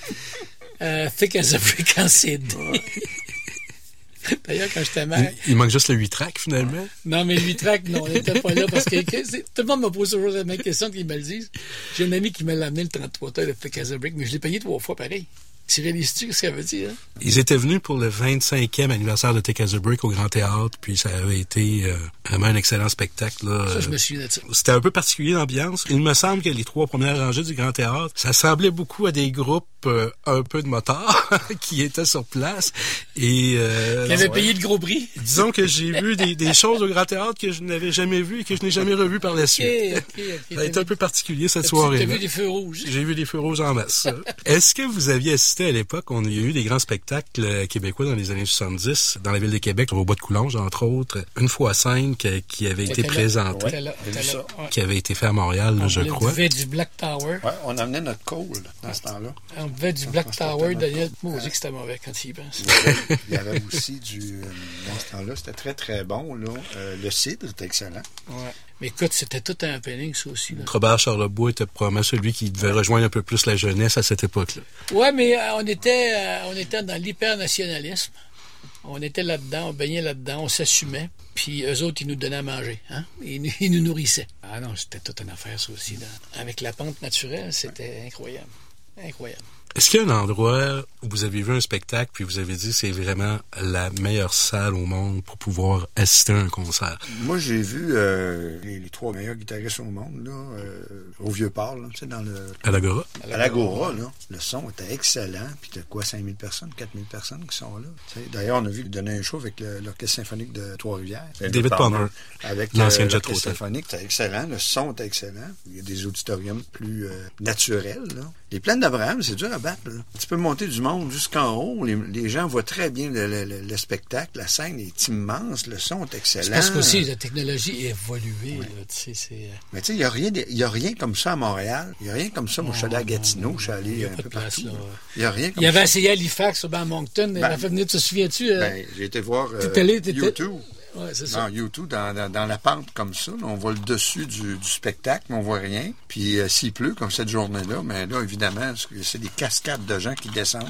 euh, Thick as a Brick en C D. Ouais. D'ailleurs, quand j'étais mal... Il, il manque juste le huit tracks, finalement. Non, mais le huit tracks, non, on n'était pas là parce que, que tout le monde me pose toujours la même question qu'ils me le disent. J'ai un ami qui m'a amené le trente-trois tours de Thick as a Brick, mais je l'ai payé trois fois pareil. Tu réalises-tu ce que ça veut dire? Hein? Ils étaient venus pour le vingt-cinquième anniversaire de Thick as a Brick au Grand Théâtre, puis ça avait été euh, vraiment un excellent spectacle. Là. Ça, je me souviens de ça. C'était un peu particulier l'ambiance. Il me semble que les trois premières rangées du Grand Théâtre, ça semblait beaucoup à des groupes euh, un peu de motards qui étaient sur place. Et euh, qui avaient ouais. payé de gros prix. Disons que j'ai vu des, des choses au Grand Théâtre que je n'avais jamais vues et que je n'ai jamais revues par la suite. Okay, okay, okay. Ça a été un peu particulier cette t'as soirée. Tu as vu des feux rouges? J'ai vu des feux rouges en masse. Est-ce que vous aviez assisté à l'époque? On a eu des grands spectacles québécois dans les années soixante-dix, dans la ville de Québec, au Bois de Coulonges, entre autres. Une fois cinq qui avait été présenté, ouais, là, là, ouais. qui avait été fait à Montréal, là, je crois. On buvait du Black Tower. Ouais, on amenait notre coal dans ce temps-là. On buvait du Black Tower, d'ailleurs. Moi, je dis que c'était mauvais quand tu y penses. Il y avait aussi du... Euh, dans ce temps-là, c'était très, très bon. Là. Euh, le cidre, c'était excellent. Ouais. Mais écoute, c'était tout un happening, ça aussi. Là. Robert Charlebois était probablement celui qui devait rejoindre un peu plus la jeunesse à cette époque-là. Ouais, mais euh, on était euh, on était dans l'hypernationalisme. On était là-dedans, on baignait là-dedans, on s'assumait. Puis eux autres, ils nous donnaient à manger. Hein? Ils, ils nous nourrissaient. Ah non, c'était toute une affaire, ça aussi. Là. Avec la pente naturelle, c'était incroyable. Incroyable. Est-ce qu'il y a un endroit où vous avez vu un spectacle puis vous avez dit c'est vraiment la meilleure salle au monde pour pouvoir assister à un concert? Moi, j'ai vu euh, les, les trois meilleurs guitaristes au monde, là, euh, au Vieux-Port, là, tu sais, dans le... À l'Agora? À l'Agora, là. Le son était excellent, puis t'as quoi, cinq mille personnes, quatre mille personnes qui sont là. Tu sais, d'ailleurs, on a vu donner un show avec le, l'Orchestre symphonique de Trois-Rivières. David Palmer. Avec l'ancien euh, Jet l'Orchestre Hotel. symphonique, c'était excellent. Le son était excellent. Il y a des auditoriums plus euh, naturels, là. Les plaines d'Abraham, c'est dur à battre, là. Tu peux monter du monde jusqu'en haut. Les, les gens voient très bien le, le, le, le spectacle. La scène est immense. Le son est excellent. C'est parce qu'aussi, la technologie est évoluée. Ouais. Là, tu sais, c'est... Mais tu sais, il n'y a, rien de, y a rien comme ça à Montréal. Il n'y a rien comme ça. Moi, je suis allé à Gatineau. Je suis allé un peu partout. Il n'y a rien comme ça. Il y avait essayé à Halifax, ben, à Moncton. Ben, il a fait venir, tu te souviens-tu? Euh... Ben, j'ai été voir euh, t'es allé, t'étais... YouTube. Ouais, c'est ça. Non, YouTube, dans, dans, dans la pente comme ça, là, on voit le dessus du, du spectacle, mais on voit rien. Puis euh, s'il pleut, comme cette journée-là, mais là, évidemment, c'est des cascades de gens qui descendent.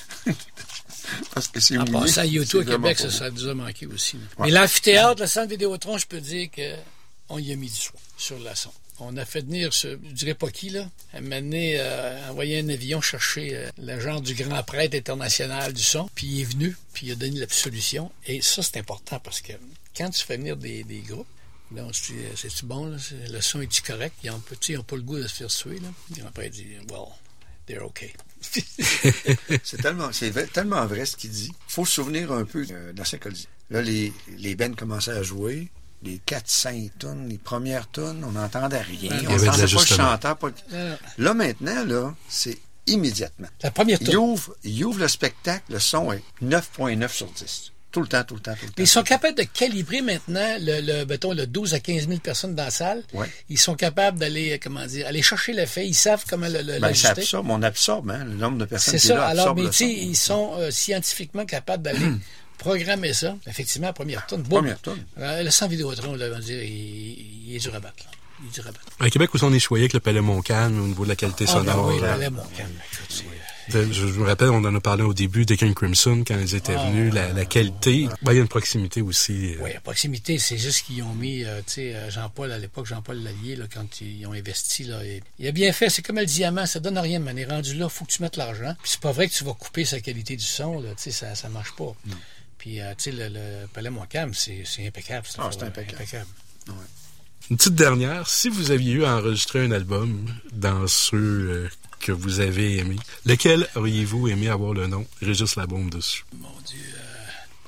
Parce que c'est en mouillé. passant à YouTube à Québec, ça, ça nous a manqué aussi. Ouais. Mais l'amphithéâtre, le centre Vidéotron, je peux dire qu'on y a mis du soin sur la son. On a fait venir, ce, je dirais pas qui, là, à m'amener, euh, envoyer un avion chercher euh, le genre du grand prêtre international du son, puis il est venu, puis il a donné la solution. Et ça, c'est important parce que quand tu fais venir des, des groupes, là, on se dit, c'est-tu bon, là? C'est, le son est-tu correct? Ils n'ont pas le goût de se faire suer, là. Et après, il dit, well, they're okay. c'est, tellement, c'est tellement vrai ce qu'il dit. Il faut se souvenir un peu euh, de Saint-Colisée. Là, les, les bands commençaient à jouer. Les quatre cinq tonnes, les premières tonnes, on n'entendait rien. Il y on avait n'entendait de pas le chanteur. Pas... Là, maintenant, là, c'est immédiatement. La première tonne. Il ouvre, il ouvre le spectacle, le son est neuf virgule neuf sur dix. Tout le temps, tout le temps, tout le temps. Ils sont capables de calibrer maintenant le, le, mettons, le douze à quinze mille personnes dans la salle. Ouais. Ils sont capables d'aller, comment dire, aller chercher l'effet. Ils savent comment le, le ben, ça absorbe, on absorbe, hein, le nombre de personnes c'est qui ça. est là. Alors, mais tu sais, ils sont euh, scientifiquement capables d'aller programmer ça. Effectivement, la première tonne. Bon, première tonne. Euh, le centre Vidéotron, on va dire, il, il est dur à battre, là. Il est dur à battre. À Québec, où on est choyé avec le Palais Montcalm au niveau de la qualité ah, sonore. Ben oui, le Palais Montcalm, écoute, c'est... Je, je me rappelle, on en a parlé au début de King Crimson quand ils étaient ah, venus, la, la qualité. Ben, il y a une proximité aussi. Oui, la proximité, c'est juste qu'ils ont mis, euh, tu sais, Jean-Paul, à l'époque, Jean-Paul Lallier, là, quand ils ont investi, là, et, il a bien fait, c'est comme le diamant, ça donne rien, mais on est rendu là, il faut que tu mettes l'argent. Puis c'est pas vrai que tu vas couper sa qualité du son, là, tu sais, ça, ça marche pas. Non. Puis, euh, tu sais, le, le Palais Montcalm, c'est, c'est impeccable. Ah, c'est impeccable. impeccable. Ouais. Une petite dernière, si vous aviez eu à enregistrer un album dans ceux euh, que vous avez aimés, lequel auriez-vous aimé avoir le nom Régis Labaume dessus? Mon Dieu. Euh...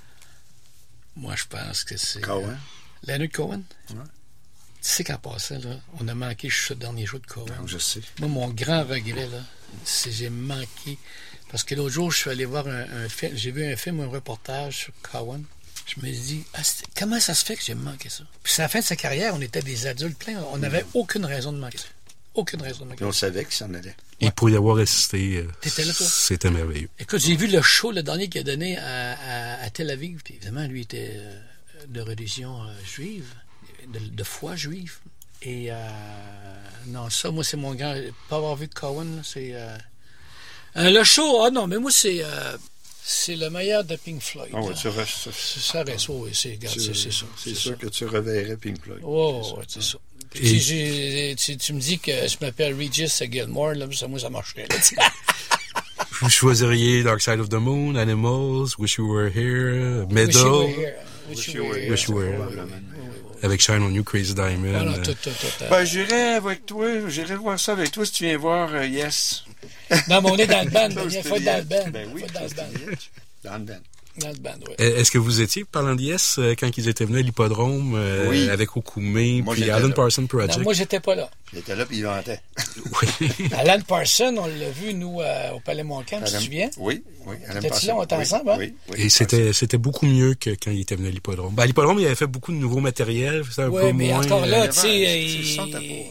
Moi, je pense que c'est... Cohen. Euh, Leonard Cohen? Ouais. Tu sais qu'en passant, là, on a manqué ce dernier jour de Cohen. Non, je sais. Moi, mon grand regret, là, c'est que j'ai manqué... Parce que l'autre jour, je suis allé voir un, un film... J'ai vu un film, un reportage sur Cohen. Je me suis dit, ah, comment ça se fait que j'ai manqué ça? Puis à la fin de sa carrière, on était des adultes pleins. On n'avait aucune raison de manquer ça. Aucune raison de manquer ça. Puis on savait qu'il s'en allait. Et pour y avoir assisté, euh, T'étais là, toi? C'était merveilleux. Écoute, j'ai vu le show, le dernier qu'il a donné à, à, à Tel Aviv. Puis évidemment, lui était euh, de religion euh, juive, de, de foi juive. Et euh, non, ça, moi, c'est mon grand... Pas avoir vu Cohen, c'est... Euh, euh, le show, ah non, mais moi, c'est... Euh, C'est le meilleur de Pink Floyd. Ah ouais, tu re... ça, ça reste, oui, c'est, regarde, c'est, c'est ça. C'est, c'est sûr ça. que tu reverrais Pink Floyd. Oh, c'est ouais, ça. C'est ça. Et... Si tu, tu me dis que je m'appelle Regis Gilmore, là, ça, moi, ça marcherait. Vous choisiriez Dark Side of the Moon, Animals, Wish You Were Here, Meadow. Wish You Were Here. Wish You Were Here. Avec Shine on You, Crazy Diamond. Voilà, tout, tout, tout, ben, j'irai avec toi, j'irai voir ça avec toi si tu viens voir uh, Yes. Non, mais on est dans le band, il faut être dans le band. Ben oui, faut dans le band. Dans le band. Dans le band, oui. Est-ce que vous étiez, parlant de Yes, quand ils étaient venus à l'hippodrome, euh, oui. avec Okume, puis Alan là. Parsons Project? Non, moi, j'étais pas là. J'étais là, puis il vantait. Oui. Alan Parsons, on l'a vu, nous, euh, au Palais Montcalm, tu te souviens? Oui, oui. T'étais-tu là, on était ensemble, hein? Oui, oui. Et c'était, c'était beaucoup mieux que quand il était venu à l'hippodrome. Ben, à l'hippodrome, il avait fait beaucoup de nouveaux matériels, c'était un ouais, peu mais moins... encore là, euh, tu sais, il... il...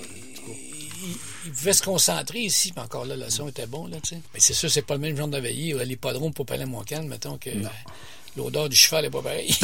il pouvait se concentrer ici, mais encore là, le son était bon, là, tu sais. Mais c'est sûr, c'est pas le même genre de veillée à l'hippodrome pour Palais Montcalm, mettons que... Non. L'odeur du cheval n'est pas pareille.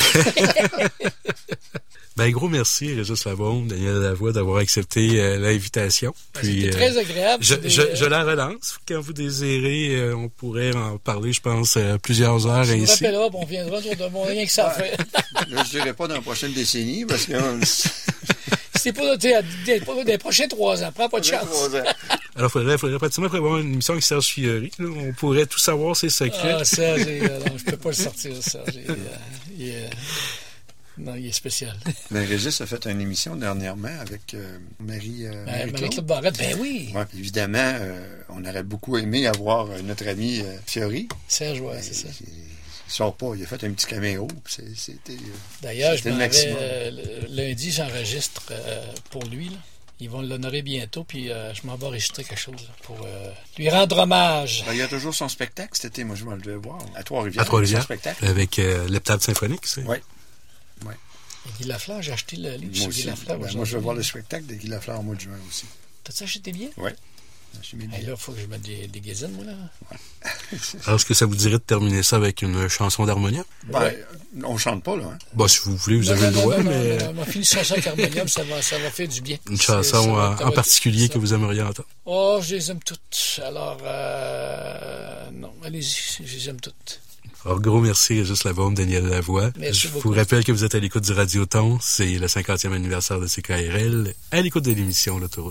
Ben, gros merci, Régis Labaume, Daniel Lavoie, d'avoir accepté euh, l'invitation. Puis, c'était très agréable. Je, des... je, je la relance. Quand vous désirez, euh, on pourrait en parler, je pense, euh, plusieurs heures si ainsi. On rappellera, on viendra autour de mon rien que ça fait. Là, je dirais pas dans la prochaine décennie, parce que... C'est C'est pas, dans les prochains trois ans. Prends pas de chance. Alors, il faudrait, faudrait pratiquement prévoir une émission avec Serge Fiori. Là. On pourrait tout savoir, ses secrets. Ah, Serge, euh, non, je peux pas le sortir, Serge. Il, euh, il, euh, non, il est spécial. Ben, Régis a fait une émission dernièrement avec euh, Marie, euh, ben, Marie-Claude Barrette. Ben oui. Ouais, puis évidemment, euh, on aurait beaucoup aimé avoir euh, notre ami euh, Fiori. Serge, oui, c'est ça. Il sort pas, il a fait un petit caméo. C'est, c'était, euh, D'ailleurs, c'était je m'en vais, euh, lundi, j'enregistre euh, pour lui, là. Ils vont l'honorer bientôt, puis euh, je m'en vais enregistrer quelque chose là, pour euh, lui rendre hommage. Ben, il y a toujours son spectacle cet été. Moi, je vais le voir. À Trois-Rivières. À Trois-Rivières. Son spectacle. Avec euh, l'Heptade symphonique, c'est. Oui. Ouais. Et Guy Lafleur, j'ai acheté le livre sur Guy Lafleur. Ben, moi, je vais voir le spectacle de Guy Lafleur au mois de juin aussi. T'as-tu acheté bien? Oui. Et là, il faut que je mette des, des gazines, moi, là. Ouais. Alors, est-ce que ça vous dirait de terminer ça avec une chanson d'harmonium? Ben, ouais. On chante pas, là. Hein? Bah, si vous voulez, vous non, avez non, le droit, non, mais... Non, non, on fait une chanson avec harmonium, ça va, ça va faire du bien. Une chanson va, en, en particulier ça. que vous aimeriez entendre? Oh, je les aime toutes. Alors, euh, non, allez-y, je les aime toutes. Alors, gros merci, Régis Labaume, Daniel Lavoie. Merci je beaucoup. vous rappelle que vous êtes à l'écoute du Radioton. C'est le cinquantième anniversaire de C K R L. À l'écoute de l'émission L'Autoroute.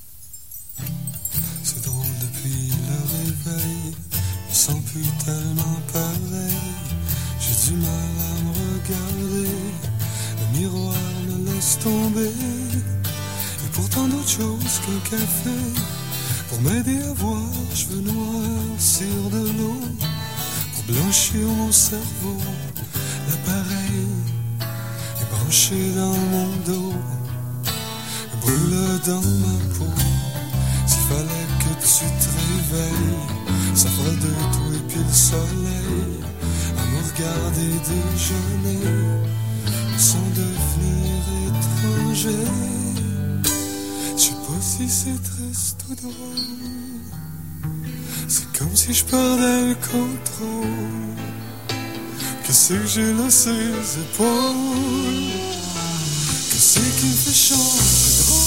C'est drôle depuis le réveil, je sens plus tellement pareil. J'ai du mal à me regarder, le miroir me laisse tomber. Et pourtant d'autres choses qu'un café, pour m'aider à voir, je veux noircir de l'eau, pour blanchir mon cerveau. L'appareil est branché dans mon dos, brûle dans ma peau. S'il fallait que tu te réveilles, ça fera de toi et puis le soleil, à me regarder déjeuner, sans devenir étranger. Je sais pas si c'est triste ou drôle, c'est comme si je perdais le contrôle. Qu'est-ce que j'ai là ses épaules? Qu'est-ce qui me fait changer drôle?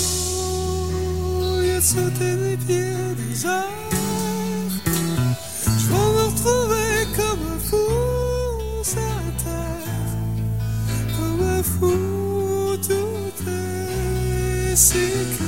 Sauter des pieds des heures, je vais me retrouver comme un fou sur la terre, comme un fou, tout est si clair.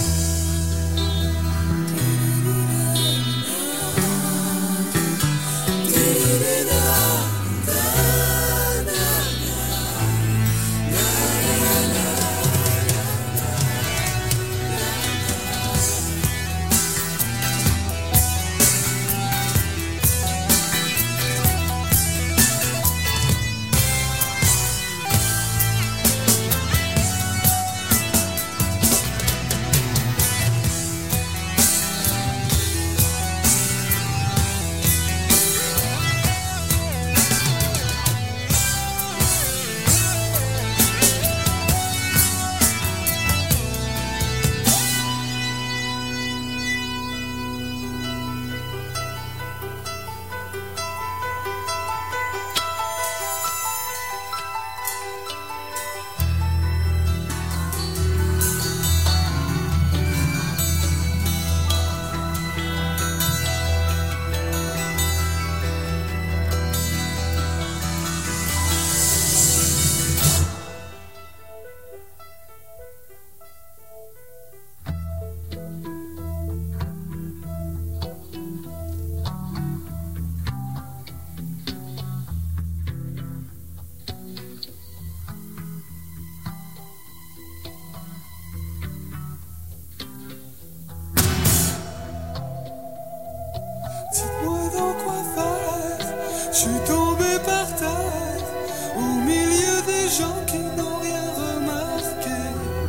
Je suis tombé par terre, au milieu des gens qui n'ont rien remarqué.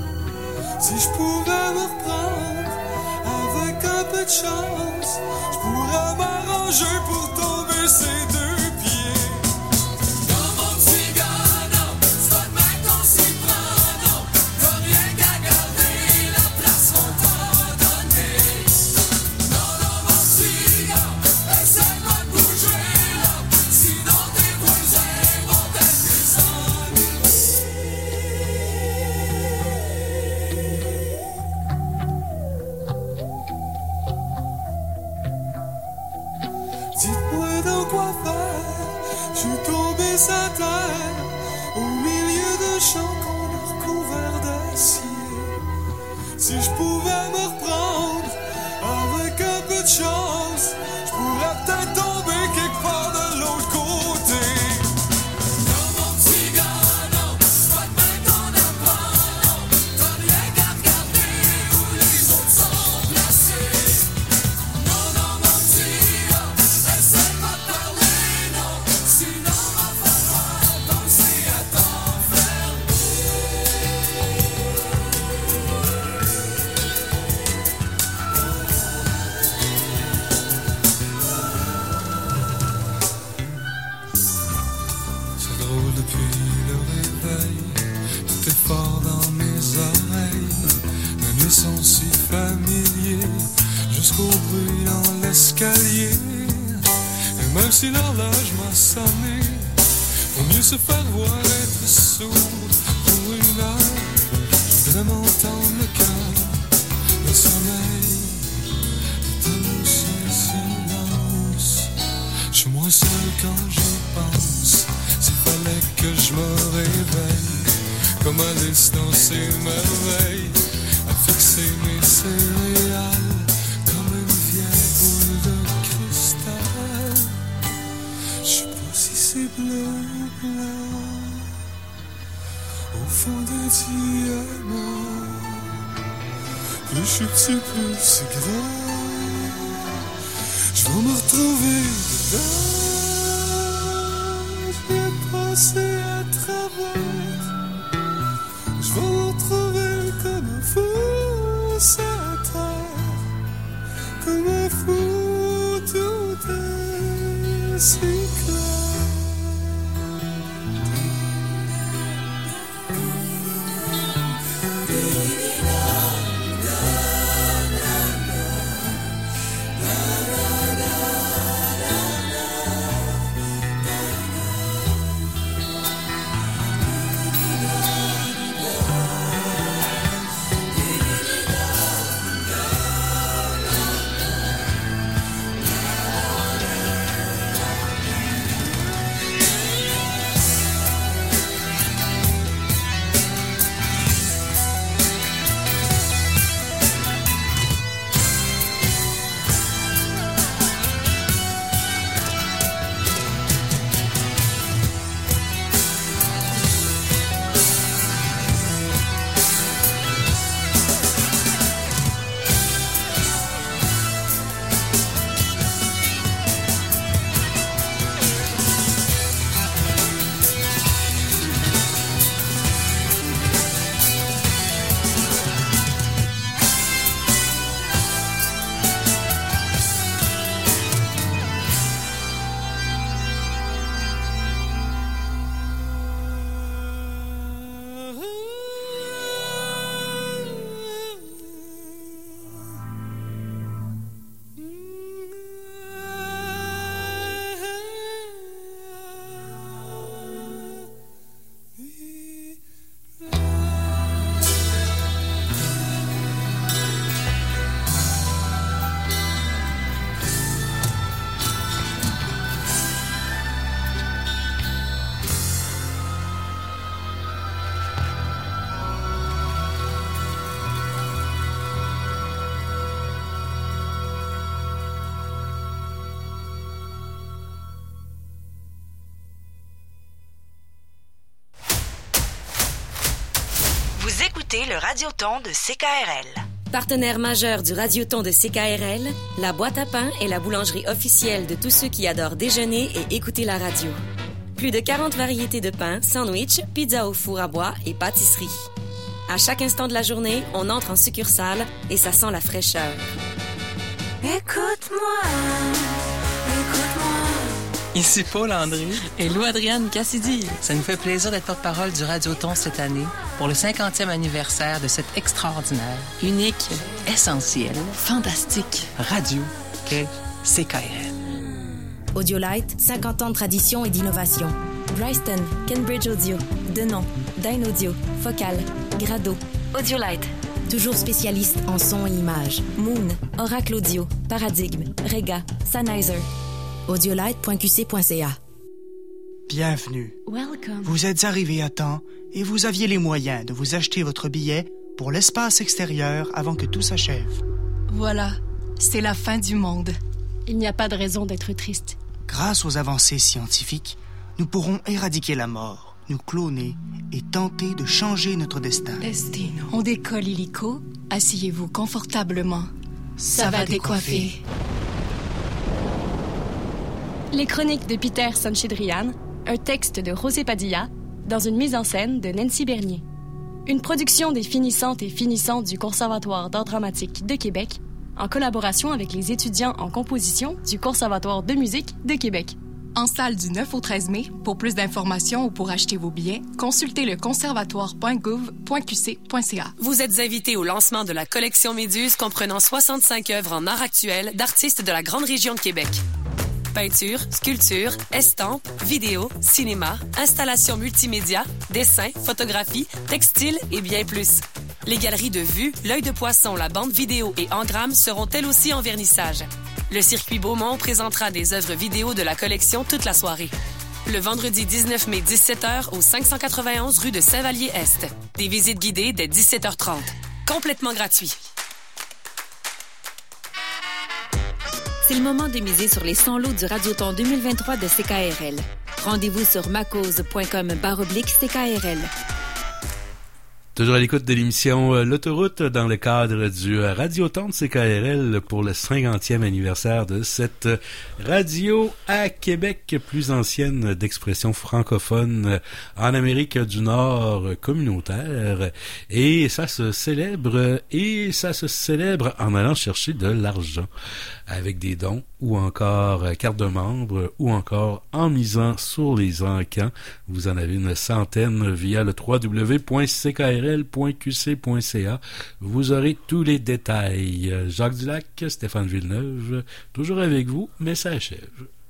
Si je pouvais me reprendre, avec un peu de chance, je pourrais m'arranger pour tomber ces deux pieds. Dans mon petit gars, non, c'est pas demain qu'on s'y prend, non. T'as rien qu'à garder la place qu'on t'a donnée. Non, non, mon petit gars, essaie-moi de bouger. Dites-moi donc quoi faire, je suis tombé sa terre, au milieu de champs qu'on a recouverts d'acier. peu de chance, je pourrais peut-être tomber quelque part de l'autre côté. Non, mon petit gars, non, pas de main qu'on apprend, non. T'as rien qu'à regarder où les autres sont placés. Non, non, mon petit gars, essaie pas de parler, non. Sinon, va falloir penser à t'enfermer. C'est drôle depuis le réveil, tout est fort dans mes oreilles. Même les sons si familiers, jusqu'au bruit dans l'escalier. Et même si l'horloge m'a sonné, vaut mieux se faire voir être sourd pour une heure. Je voudrais m'entendre le cœur, le sommeil, dans ce silence. Je suis moins seul quand j'y pense. S'il fallait que je me réveille, comme Alice dans ses merveilles, à fixer mes céréales comme une vieille boule de cristal. Je sais pas si c'est bleu ou blanc au fond des diamants. Plus je suis petit, plus c'est grand. Je vais me retrouver dedans. Je vais passer à travers. Je vais me retrouver comme un fou sur la terre. Comme un fou, tout est si clair. Vous écoutez le Radioton de C K R L. Partenaire majeur du Radioton de C K R L, la boîte à pain est la boulangerie officielle de tous ceux qui adorent déjeuner et écouter la radio. Plus de quarante variétés de pain, sandwich, pizza au four à bois et pâtisserie. À chaque instant de la journée, on entre en succursale et ça sent la fraîcheur. Écoute-moi, écoute-moi. Ici Paul André et Lou-Adrienne Cassidy. Ça nous fait plaisir d'être porte-parole du Radioton cette année pour le cinquantième anniversaire de cette extraordinaire, unique, essentielle, fantastique radio qu'est C K R L. Audiolite, cinquante ans de tradition et d'innovation. Bryston, Cambridge Audio, Denon, Dyn Audio, Focal, Grado. Audiolite, toujours spécialiste en son et images. Moon, Oracle Audio, Paradigme, Rega, Sennheiser. audiolite point q c point c a. Bienvenue. Welcome. Vous êtes arrivé à temps et vous aviez les moyens de vous acheter votre billet pour l'espace extérieur avant que tout s'achève. Voilà. c'est la fin du monde. Il n'y a pas de raison d'être triste. Grâce aux avancées scientifiques, nous pourrons éradiquer la mort, nous cloner et tenter de changer notre destin. Destino. On décolle illico. Asseyez-vous confortablement. Ça, Ça va décoiffer. décoiffer. Les chroniques de Peter Sanchedrian, un texte de José Padilla, dans une mise en scène de Nancy Bernier. Une production des finissantes et finissants du Conservatoire d'art dramatique de Québec, en collaboration avec les étudiants en composition du Conservatoire de musique de Québec. En salle du neuf au treize mai, pour plus d'informations ou pour acheter vos billets, consultez le conservatoire point gouv point q c point c a. Vous êtes invité au lancement de la collection Méduse comprenant soixante-cinq œuvres en art actuel d'artistes de la grande région de Québec. Peinture, sculpture, estampes, vidéo, cinéma, installations multimédia, dessins, photographies, textiles et bien plus. Les galeries de vue, l'œil de poisson, la bande vidéo et engramme seront elles aussi en vernissage. Le circuit Beaumont présentera des œuvres vidéo de la collection toute la soirée. Le vendredi dix-neuf mai, dix-sept heures, au cinq cent quatre-vingt-onze rue de Saint-Vallier-Est. Des visites guidées dès dix-sept heures trente. Complètement gratuit. C'est le moment de miser sur les cent lots du Radioton deux mille vingt-trois de C K R L. Rendez-vous sur macause point com barre oblique C K R L. Toujours à l'écoute de l'émission euh, L'Autoroute dans le cadre du euh, Radioton de C K R L pour le cinquantième anniversaire de cette euh, radio à Québec, plus ancienne d'expression francophone euh, en Amérique du Nord euh, communautaire. Et ça se célèbre, et ça se célèbre en allant chercher de l'argent avec des dons ou encore euh, carte de membre ou encore en misant sur les encans. Vous en avez une centaine via le w w w point c k r l point q c point c a. Vous aurez tous les détails. Jacques Dulac, Stéphane Villeneuve, toujours avec vous, mais ça achève.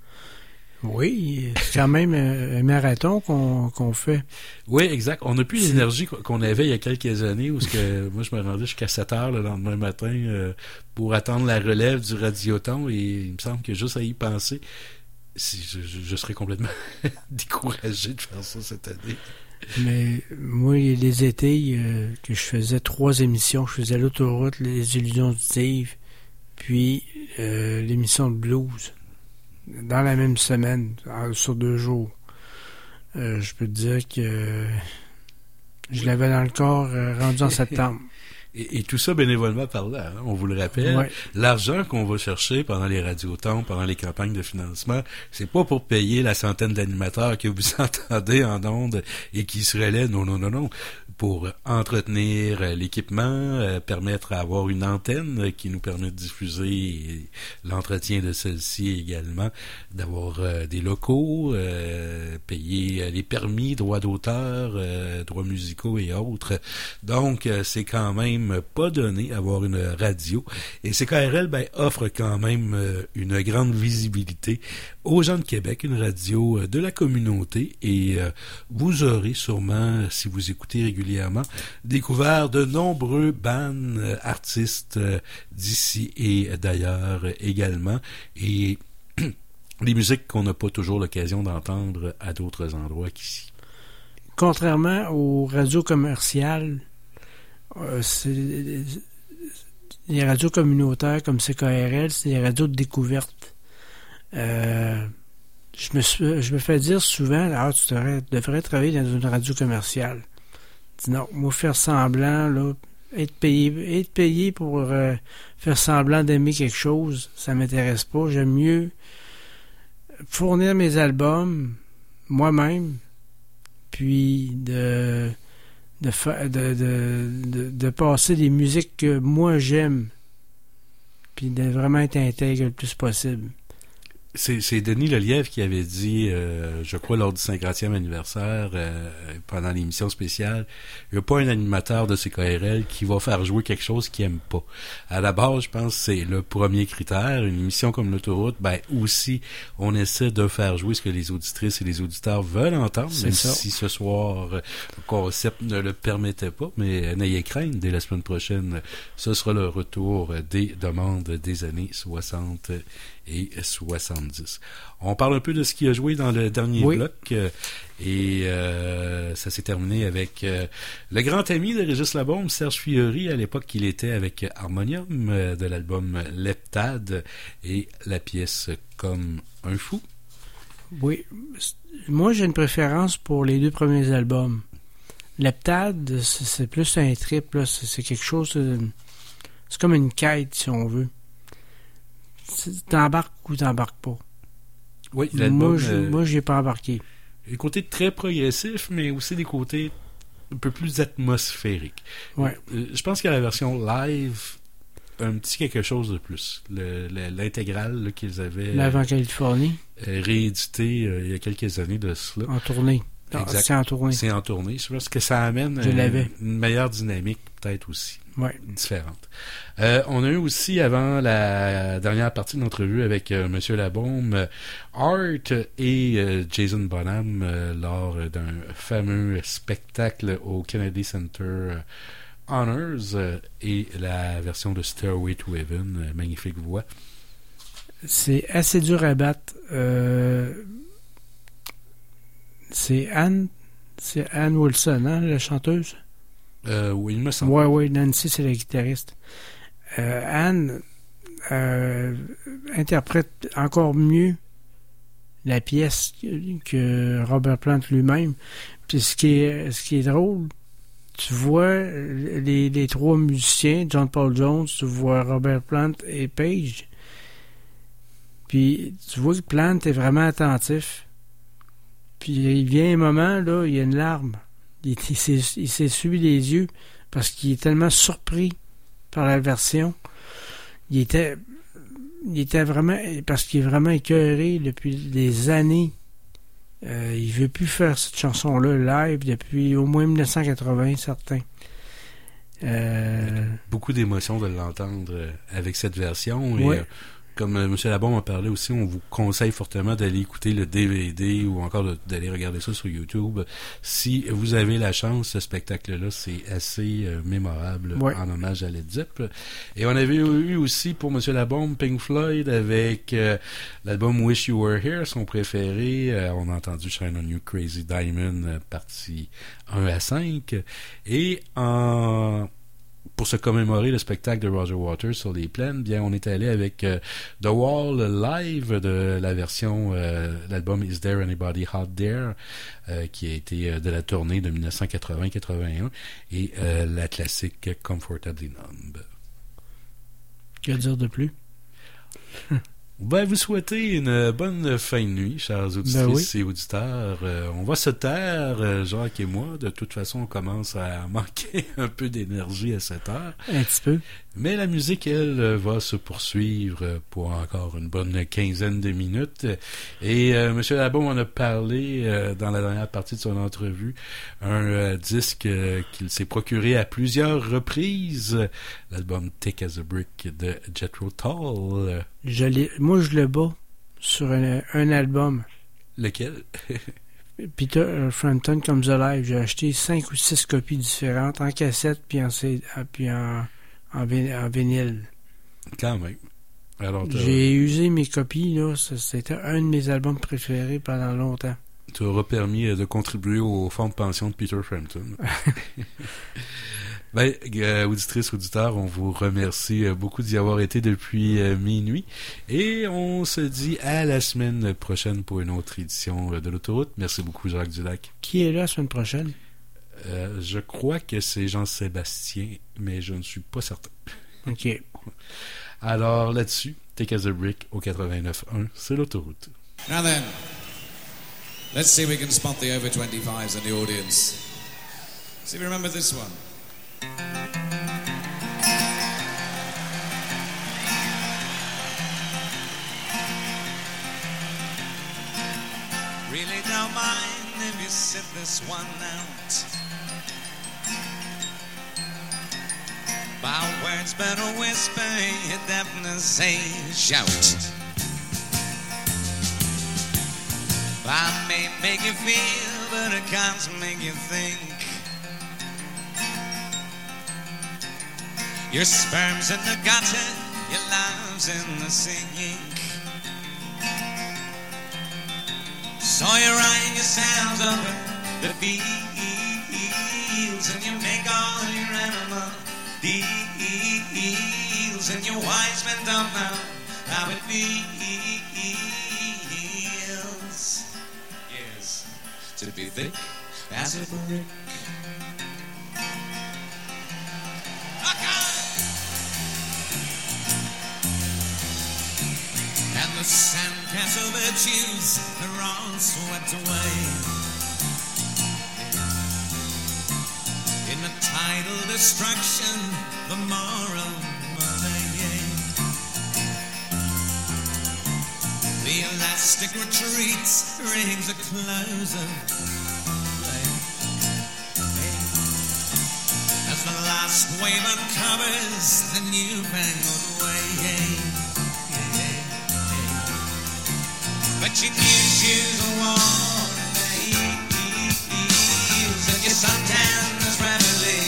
Oui, c'est quand même un marathon qu'on, qu'on fait. Oui, exact. On n'a plus l'énergie qu'on avait il y a quelques années où ce que moi je me rendais jusqu'à sept heures le lendemain matin euh, pour attendre la relève du Radioton et il me semble que juste à y penser, si je, je, je serais complètement découragé de faire ça cette année. Mais moi, les étés euh, que je faisais trois émissions, je faisais l'autoroute, les illusions auditives, puis euh, l'émission de blues. Dans la même semaine, sur deux jours. Euh, je peux te dire que euh, je l'avais dans le corps euh, rendu en septembre. Et, et tout ça bénévolement parlant, hein, on vous le rappelle. Ouais. L'argent qu'on va chercher pendant les radiotons, pendant les campagnes de financement, c'est pas pour payer la centaine d'animateurs que vous entendez en ondes et qui se relaient. Non, non, non, non. Pour entretenir l'équipement, euh, permettre d'avoir une antenne qui nous permet de diffuser l'entretien de celle-ci également, d'avoir euh, des locaux, euh, payer les permis, droits d'auteur, euh, droits musicaux et autres. Donc, euh, c'est quand même pas donné avoir une radio. Et C K R L ben, offre quand même euh, une grande visibilité aux gens de Québec, une radio euh, de la communauté. Et euh, vous aurez sûrement, si vous écoutez régulièrement, découvert de nombreux bands, euh, artistes euh, d'ici et d'ailleurs euh, également. Et des musiques qu'on n'a pas toujours l'occasion d'entendre à d'autres endroits qu'ici. Contrairement aux radios commerciales, euh, c'est, les radios communautaires comme C K R L, c'est des radios de découverte. Euh, je, me suis, je me fais dire souvent, ah, tu devrais, devrais travailler dans une radio commerciale. Je dis non, moi faire semblant, là, être payé, être payé pour euh, faire semblant d'aimer quelque chose, ça m'intéresse pas. J'aime mieux fournir mes albums moi-même, puis de de, fa- de, de, de de passer des musiques que moi j'aime, puis de vraiment être intègre le plus possible. C'est, c'est Denis Lelièvre qui avait dit, euh, je crois lors du cinquantième anniversaire, euh, pendant l'émission spéciale, il n'y a pas un animateur de C K R L qui va faire jouer quelque chose qu'il n'aime pas. À la base, je pense que c'est le premier critère. Une émission comme L'Autoroute, ben aussi, on essaie de faire jouer ce que les auditrices et les auditeurs veulent entendre, c'est même ça. Si ce soir, le concept ne le permettait pas. Mais n'ayez crainte, dès la semaine prochaine, ce sera le retour des demandes des années soixante et soixante. soixante-dix. On parle un peu de ce qu'il a joué dans le dernier oui. bloc. Euh, et euh, ça s'est terminé avec euh, le grand ami de Régis Labaume, Serge Fiori. À l'époque, il était avec Harmonium euh, de l'album Leptade et la pièce Comme un fou. Oui. Moi, j'ai une préférence pour les deux premiers albums. Leptade, c'est, c'est plus un trip, là. C'est, c'est quelque chose... De, c'est comme une quête, si on veut. C'est, t'embarques ou t'embarques pas. Oui, l'album... Moi, je, euh, moi, j'ai pas embarqué. Des côtés très progressifs, mais aussi des côtés un peu plus atmosphériques. Ouais. Euh, je pense qu'à la version live, un petit quelque chose de plus. Le, le, l'intégrale là, qu'ils avaient... Live en Californie. Euh, réédité euh, il y a quelques années de cela. En tournée. Exact. C'est en tournée. C'est en tournée. Je pense que ça amène Je une, l'avais. une meilleure dynamique, peut-être aussi. Ouais. Différente. Euh, on a eu aussi, avant la dernière partie de l'entrevue avec euh, M. Labaume, euh, Art et euh, Jason Bonham euh, lors d'un fameux spectacle au Kennedy Center euh, Honors euh, et la version de Stairway to Heaven, euh, magnifique voix. C'est assez dur à battre. Euh... C'est Anne, c'est Anne Wilson, hein, la chanteuse? Euh, oui, il me semble. Oui, oui, Nancy, c'est la guitariste. Euh, Anne euh, interprète encore mieux la pièce que, que Robert Plant lui-même. Puis ce qui est, ce qui est drôle, tu vois les, les trois musiciens, John Paul Jones, tu vois Robert Plant et Page. Puis tu vois que Plant est vraiment attentif. Puis il vient un moment, là, il y a une larme. Il, il, s'est, il s'est suivi les yeux parce qu'il est tellement surpris par la version. Il était, il était vraiment, parce qu'il est vraiment écœuré depuis des années. Euh, il veut plus faire cette chanson-là live depuis au moins dix-neuf cent quatre-vingts, certains. Euh... Beaucoup d'émotions de l'entendre avec cette version. Et, ouais. euh, comme euh, M. Labaume en parlait aussi, on vous conseille fortement d'aller écouter le D V D ou encore de, d'aller regarder ça sur YouTube. Si vous avez la chance, ce spectacle-là, c'est assez euh, mémorable ouais. en hommage à Led Zepp. Et on avait eu aussi pour M. Labaume Pink Floyd avec euh, l'album Wish You Were Here, son préféré. Euh, on a entendu Shine On You Crazy Diamond, euh, partie un à cinq. Et en... pour se commémorer le spectacle de Roger Waters sur les plaines, bien on est allé avec euh, The Wall live de la version euh, l'album Is There Anybody Out There euh, qui a été euh, de la tournée de dix-neuf cent quatre-vingts quatre-vingt-un et euh, la classique Comfortably Numb. Que dire de plus? Ben, vous souhaitez une bonne fin de nuit, chers auditrices ben oui. et auditeurs. Euh, on va se taire, euh, Jacques et moi. De toute façon, on commence à manquer un peu d'énergie à cette heure. Un petit peu. Mais la musique, elle, va se poursuivre pour encore une bonne quinzaine de minutes. Et euh, M. Labaume en a parlé euh, dans la dernière partie de son entrevue. Un euh, disque euh, qu'il s'est procuré à plusieurs reprises. L'album Thick as a Brick de Jethro Tull. Je l'ai, moi, je le bats sur un, un album. Lequel? Peter Frampton Comes Alive. J'ai acheté cinq ou six copies différentes en cassette puis en, puis en, en, en vinyle. Quand même. Alors, j'ai usé mes copies, là. C'était un de mes albums préférés pendant longtemps. Tu auras permis de contribuer au fonds de pension de Peter Frampton. Ben, euh, auditrices, auditeurs, on vous remercie euh, beaucoup d'y avoir été depuis euh, minuit et on se dit à la semaine prochaine pour une autre édition euh, de l'Autoroute. Merci beaucoup, Jacques Dulac. Qui est là la semaine prochaine? Euh, je crois que c'est Jean-Sébastien, mais je ne suis pas certain. OK. Alors, là-dessus, Take as a Brick au quatre-vingt-neuf un, c'est l'Autoroute. Now then, let's see if we can spot the over twenty-fives in the audience. See if you remember this one. Really don't mind if you sit this one out. By words better whisper, you definitely say shout. I may make you feel, but I can't make you think. Your sperm's in the gutter, your love's in the singing. So you're riding yourselves over the fields, and you make all your animal deals, and your wise men don't know how it feels. Yes, to be thick as a brick. And the sandcastle virtues are all swept away in the tidal destruction, the moral money. The elastic retreats rings a close of play as the last wave uncovers the newfangled way. But you news use a war days, and your suntans rapidly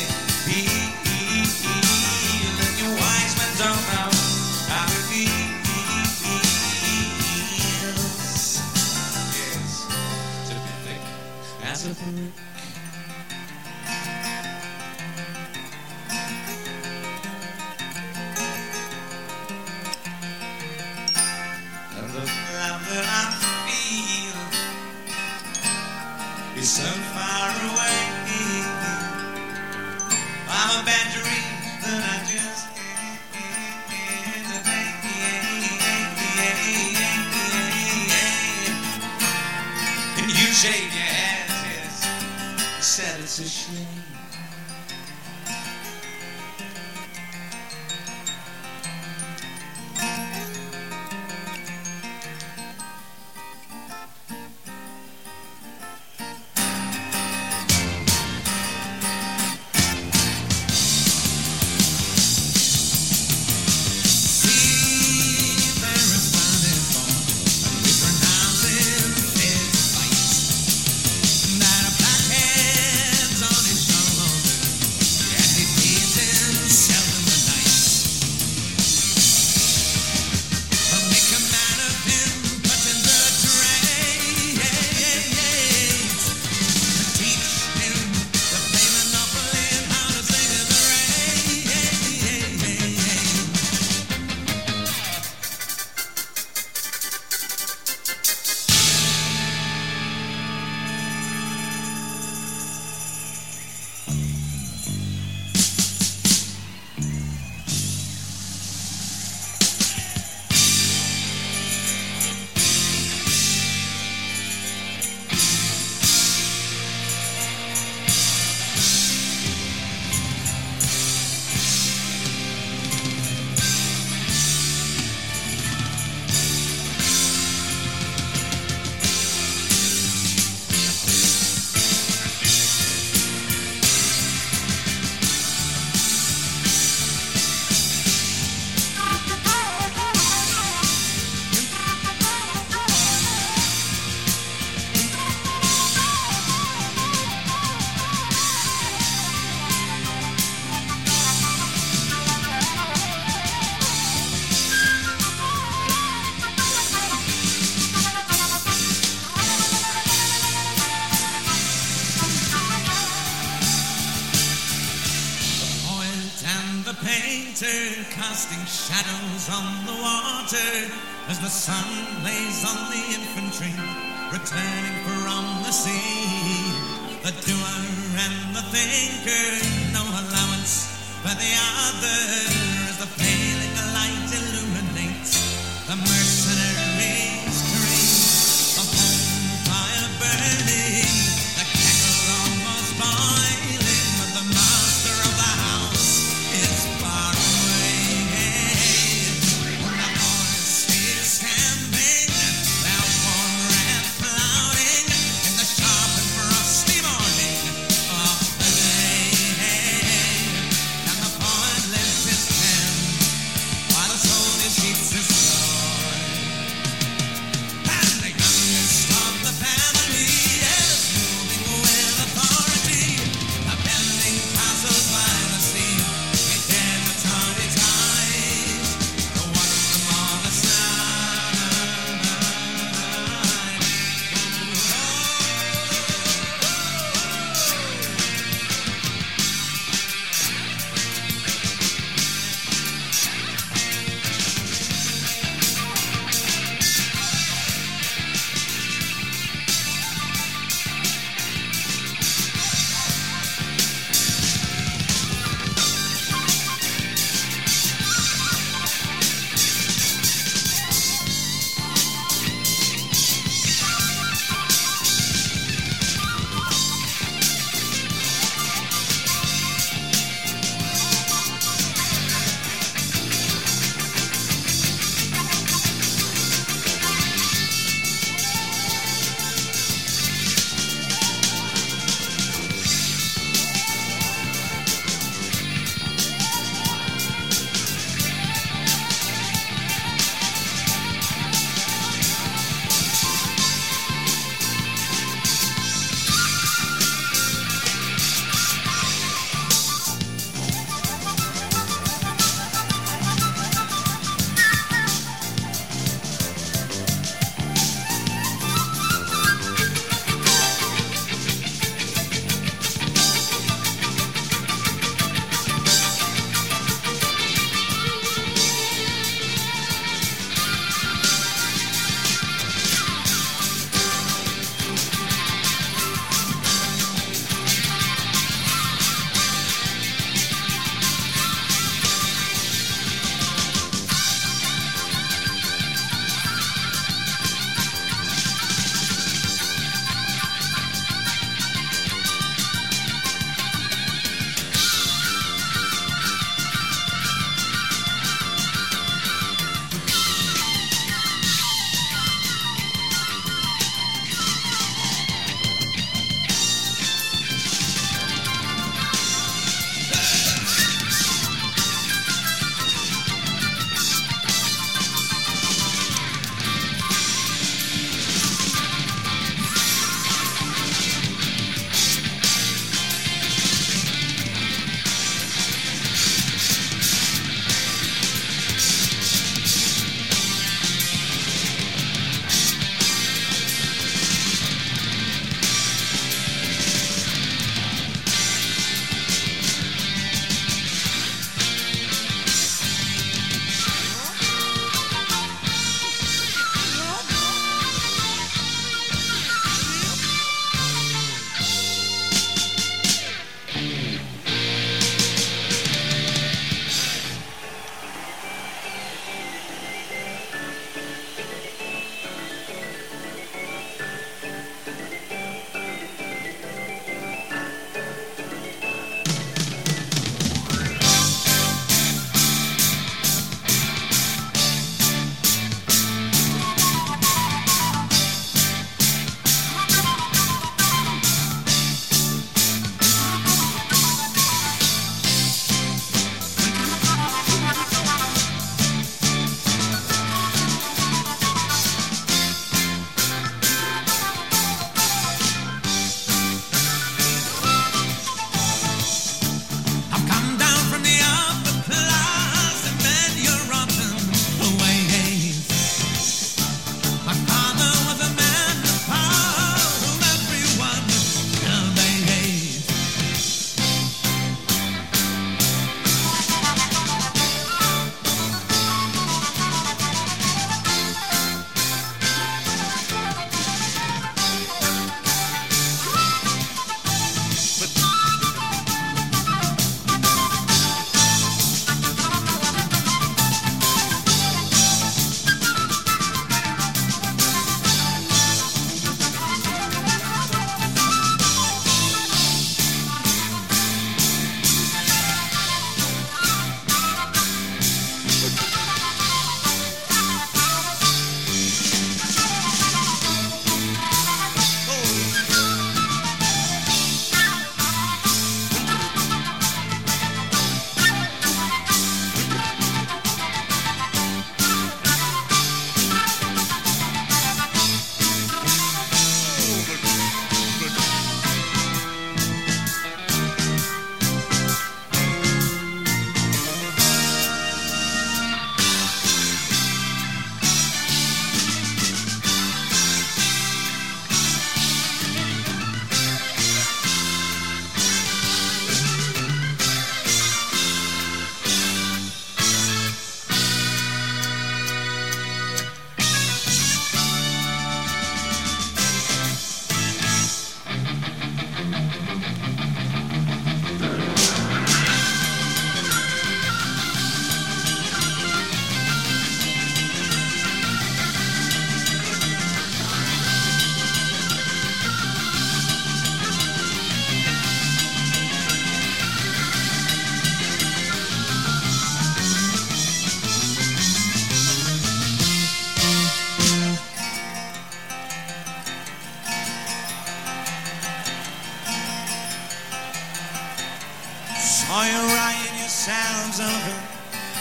heal, and your wise men don't know how it feels. Yes, to be thick as a brick. That I feel is so far away. I'm a bad dream that I just and you shake your head, yes, said it's a shame. Casting shadows on the water as the sun plays on the infantry returning from the sea. The doer and the thinker, no allowance for the other, as the failing light illuminates the mercenaries' dream. The home fire burning, the kettle almost boiling, but the master of the house is far away. When the horse is stamping, their warm red clouding in the sharp and frosty morning of the day, and the poet lifts his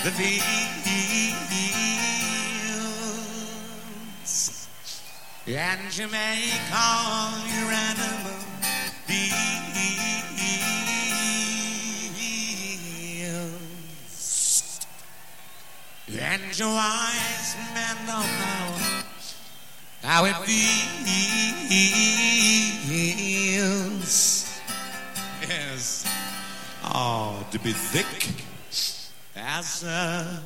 the fields, and you may call your animal deals, and your wise men don't know how it feels. Yes. Oh, to be thick as a...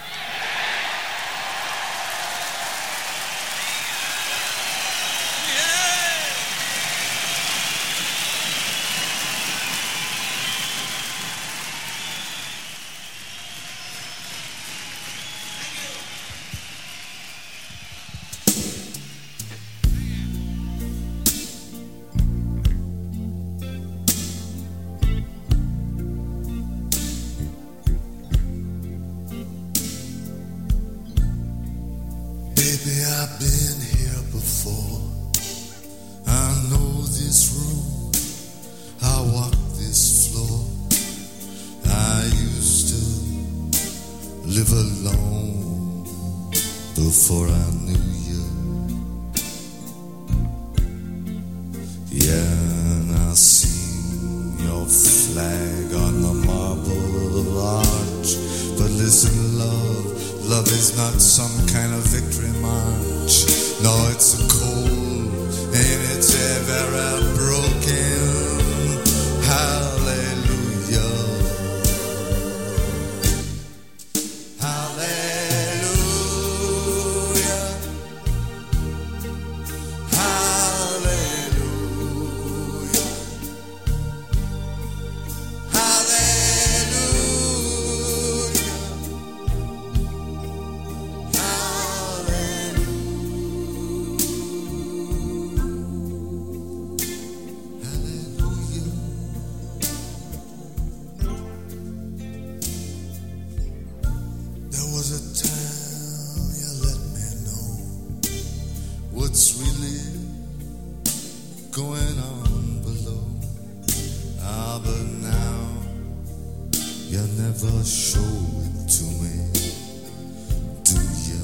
Baby, I've been here before. I know this room. I walk this floor. I used to live alone before I knew you. Yeah, and I seen your flag on the marble arch. But listen, love. Love is not some kind of victory march. No, it's a cold and it's ever broken. Hallelujah. Hallelujah. Hallelujah. There was a time you let me know what's really going on below. Ah, but now you never show it to me, do ya?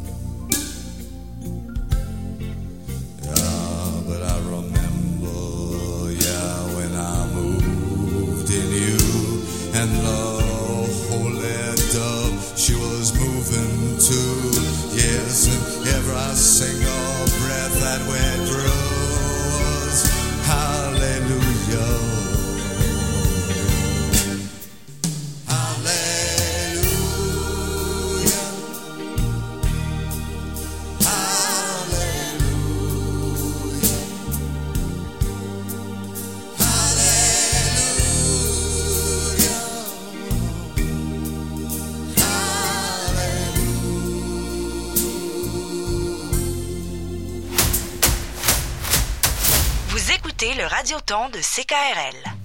Ah, but I remember, yeah, when I moved in you and the holy dove, she was moving too. Yes, and every single breath that we drew was hallelujah. Hallelujah. Vous écoutez le Radioton de C K R L.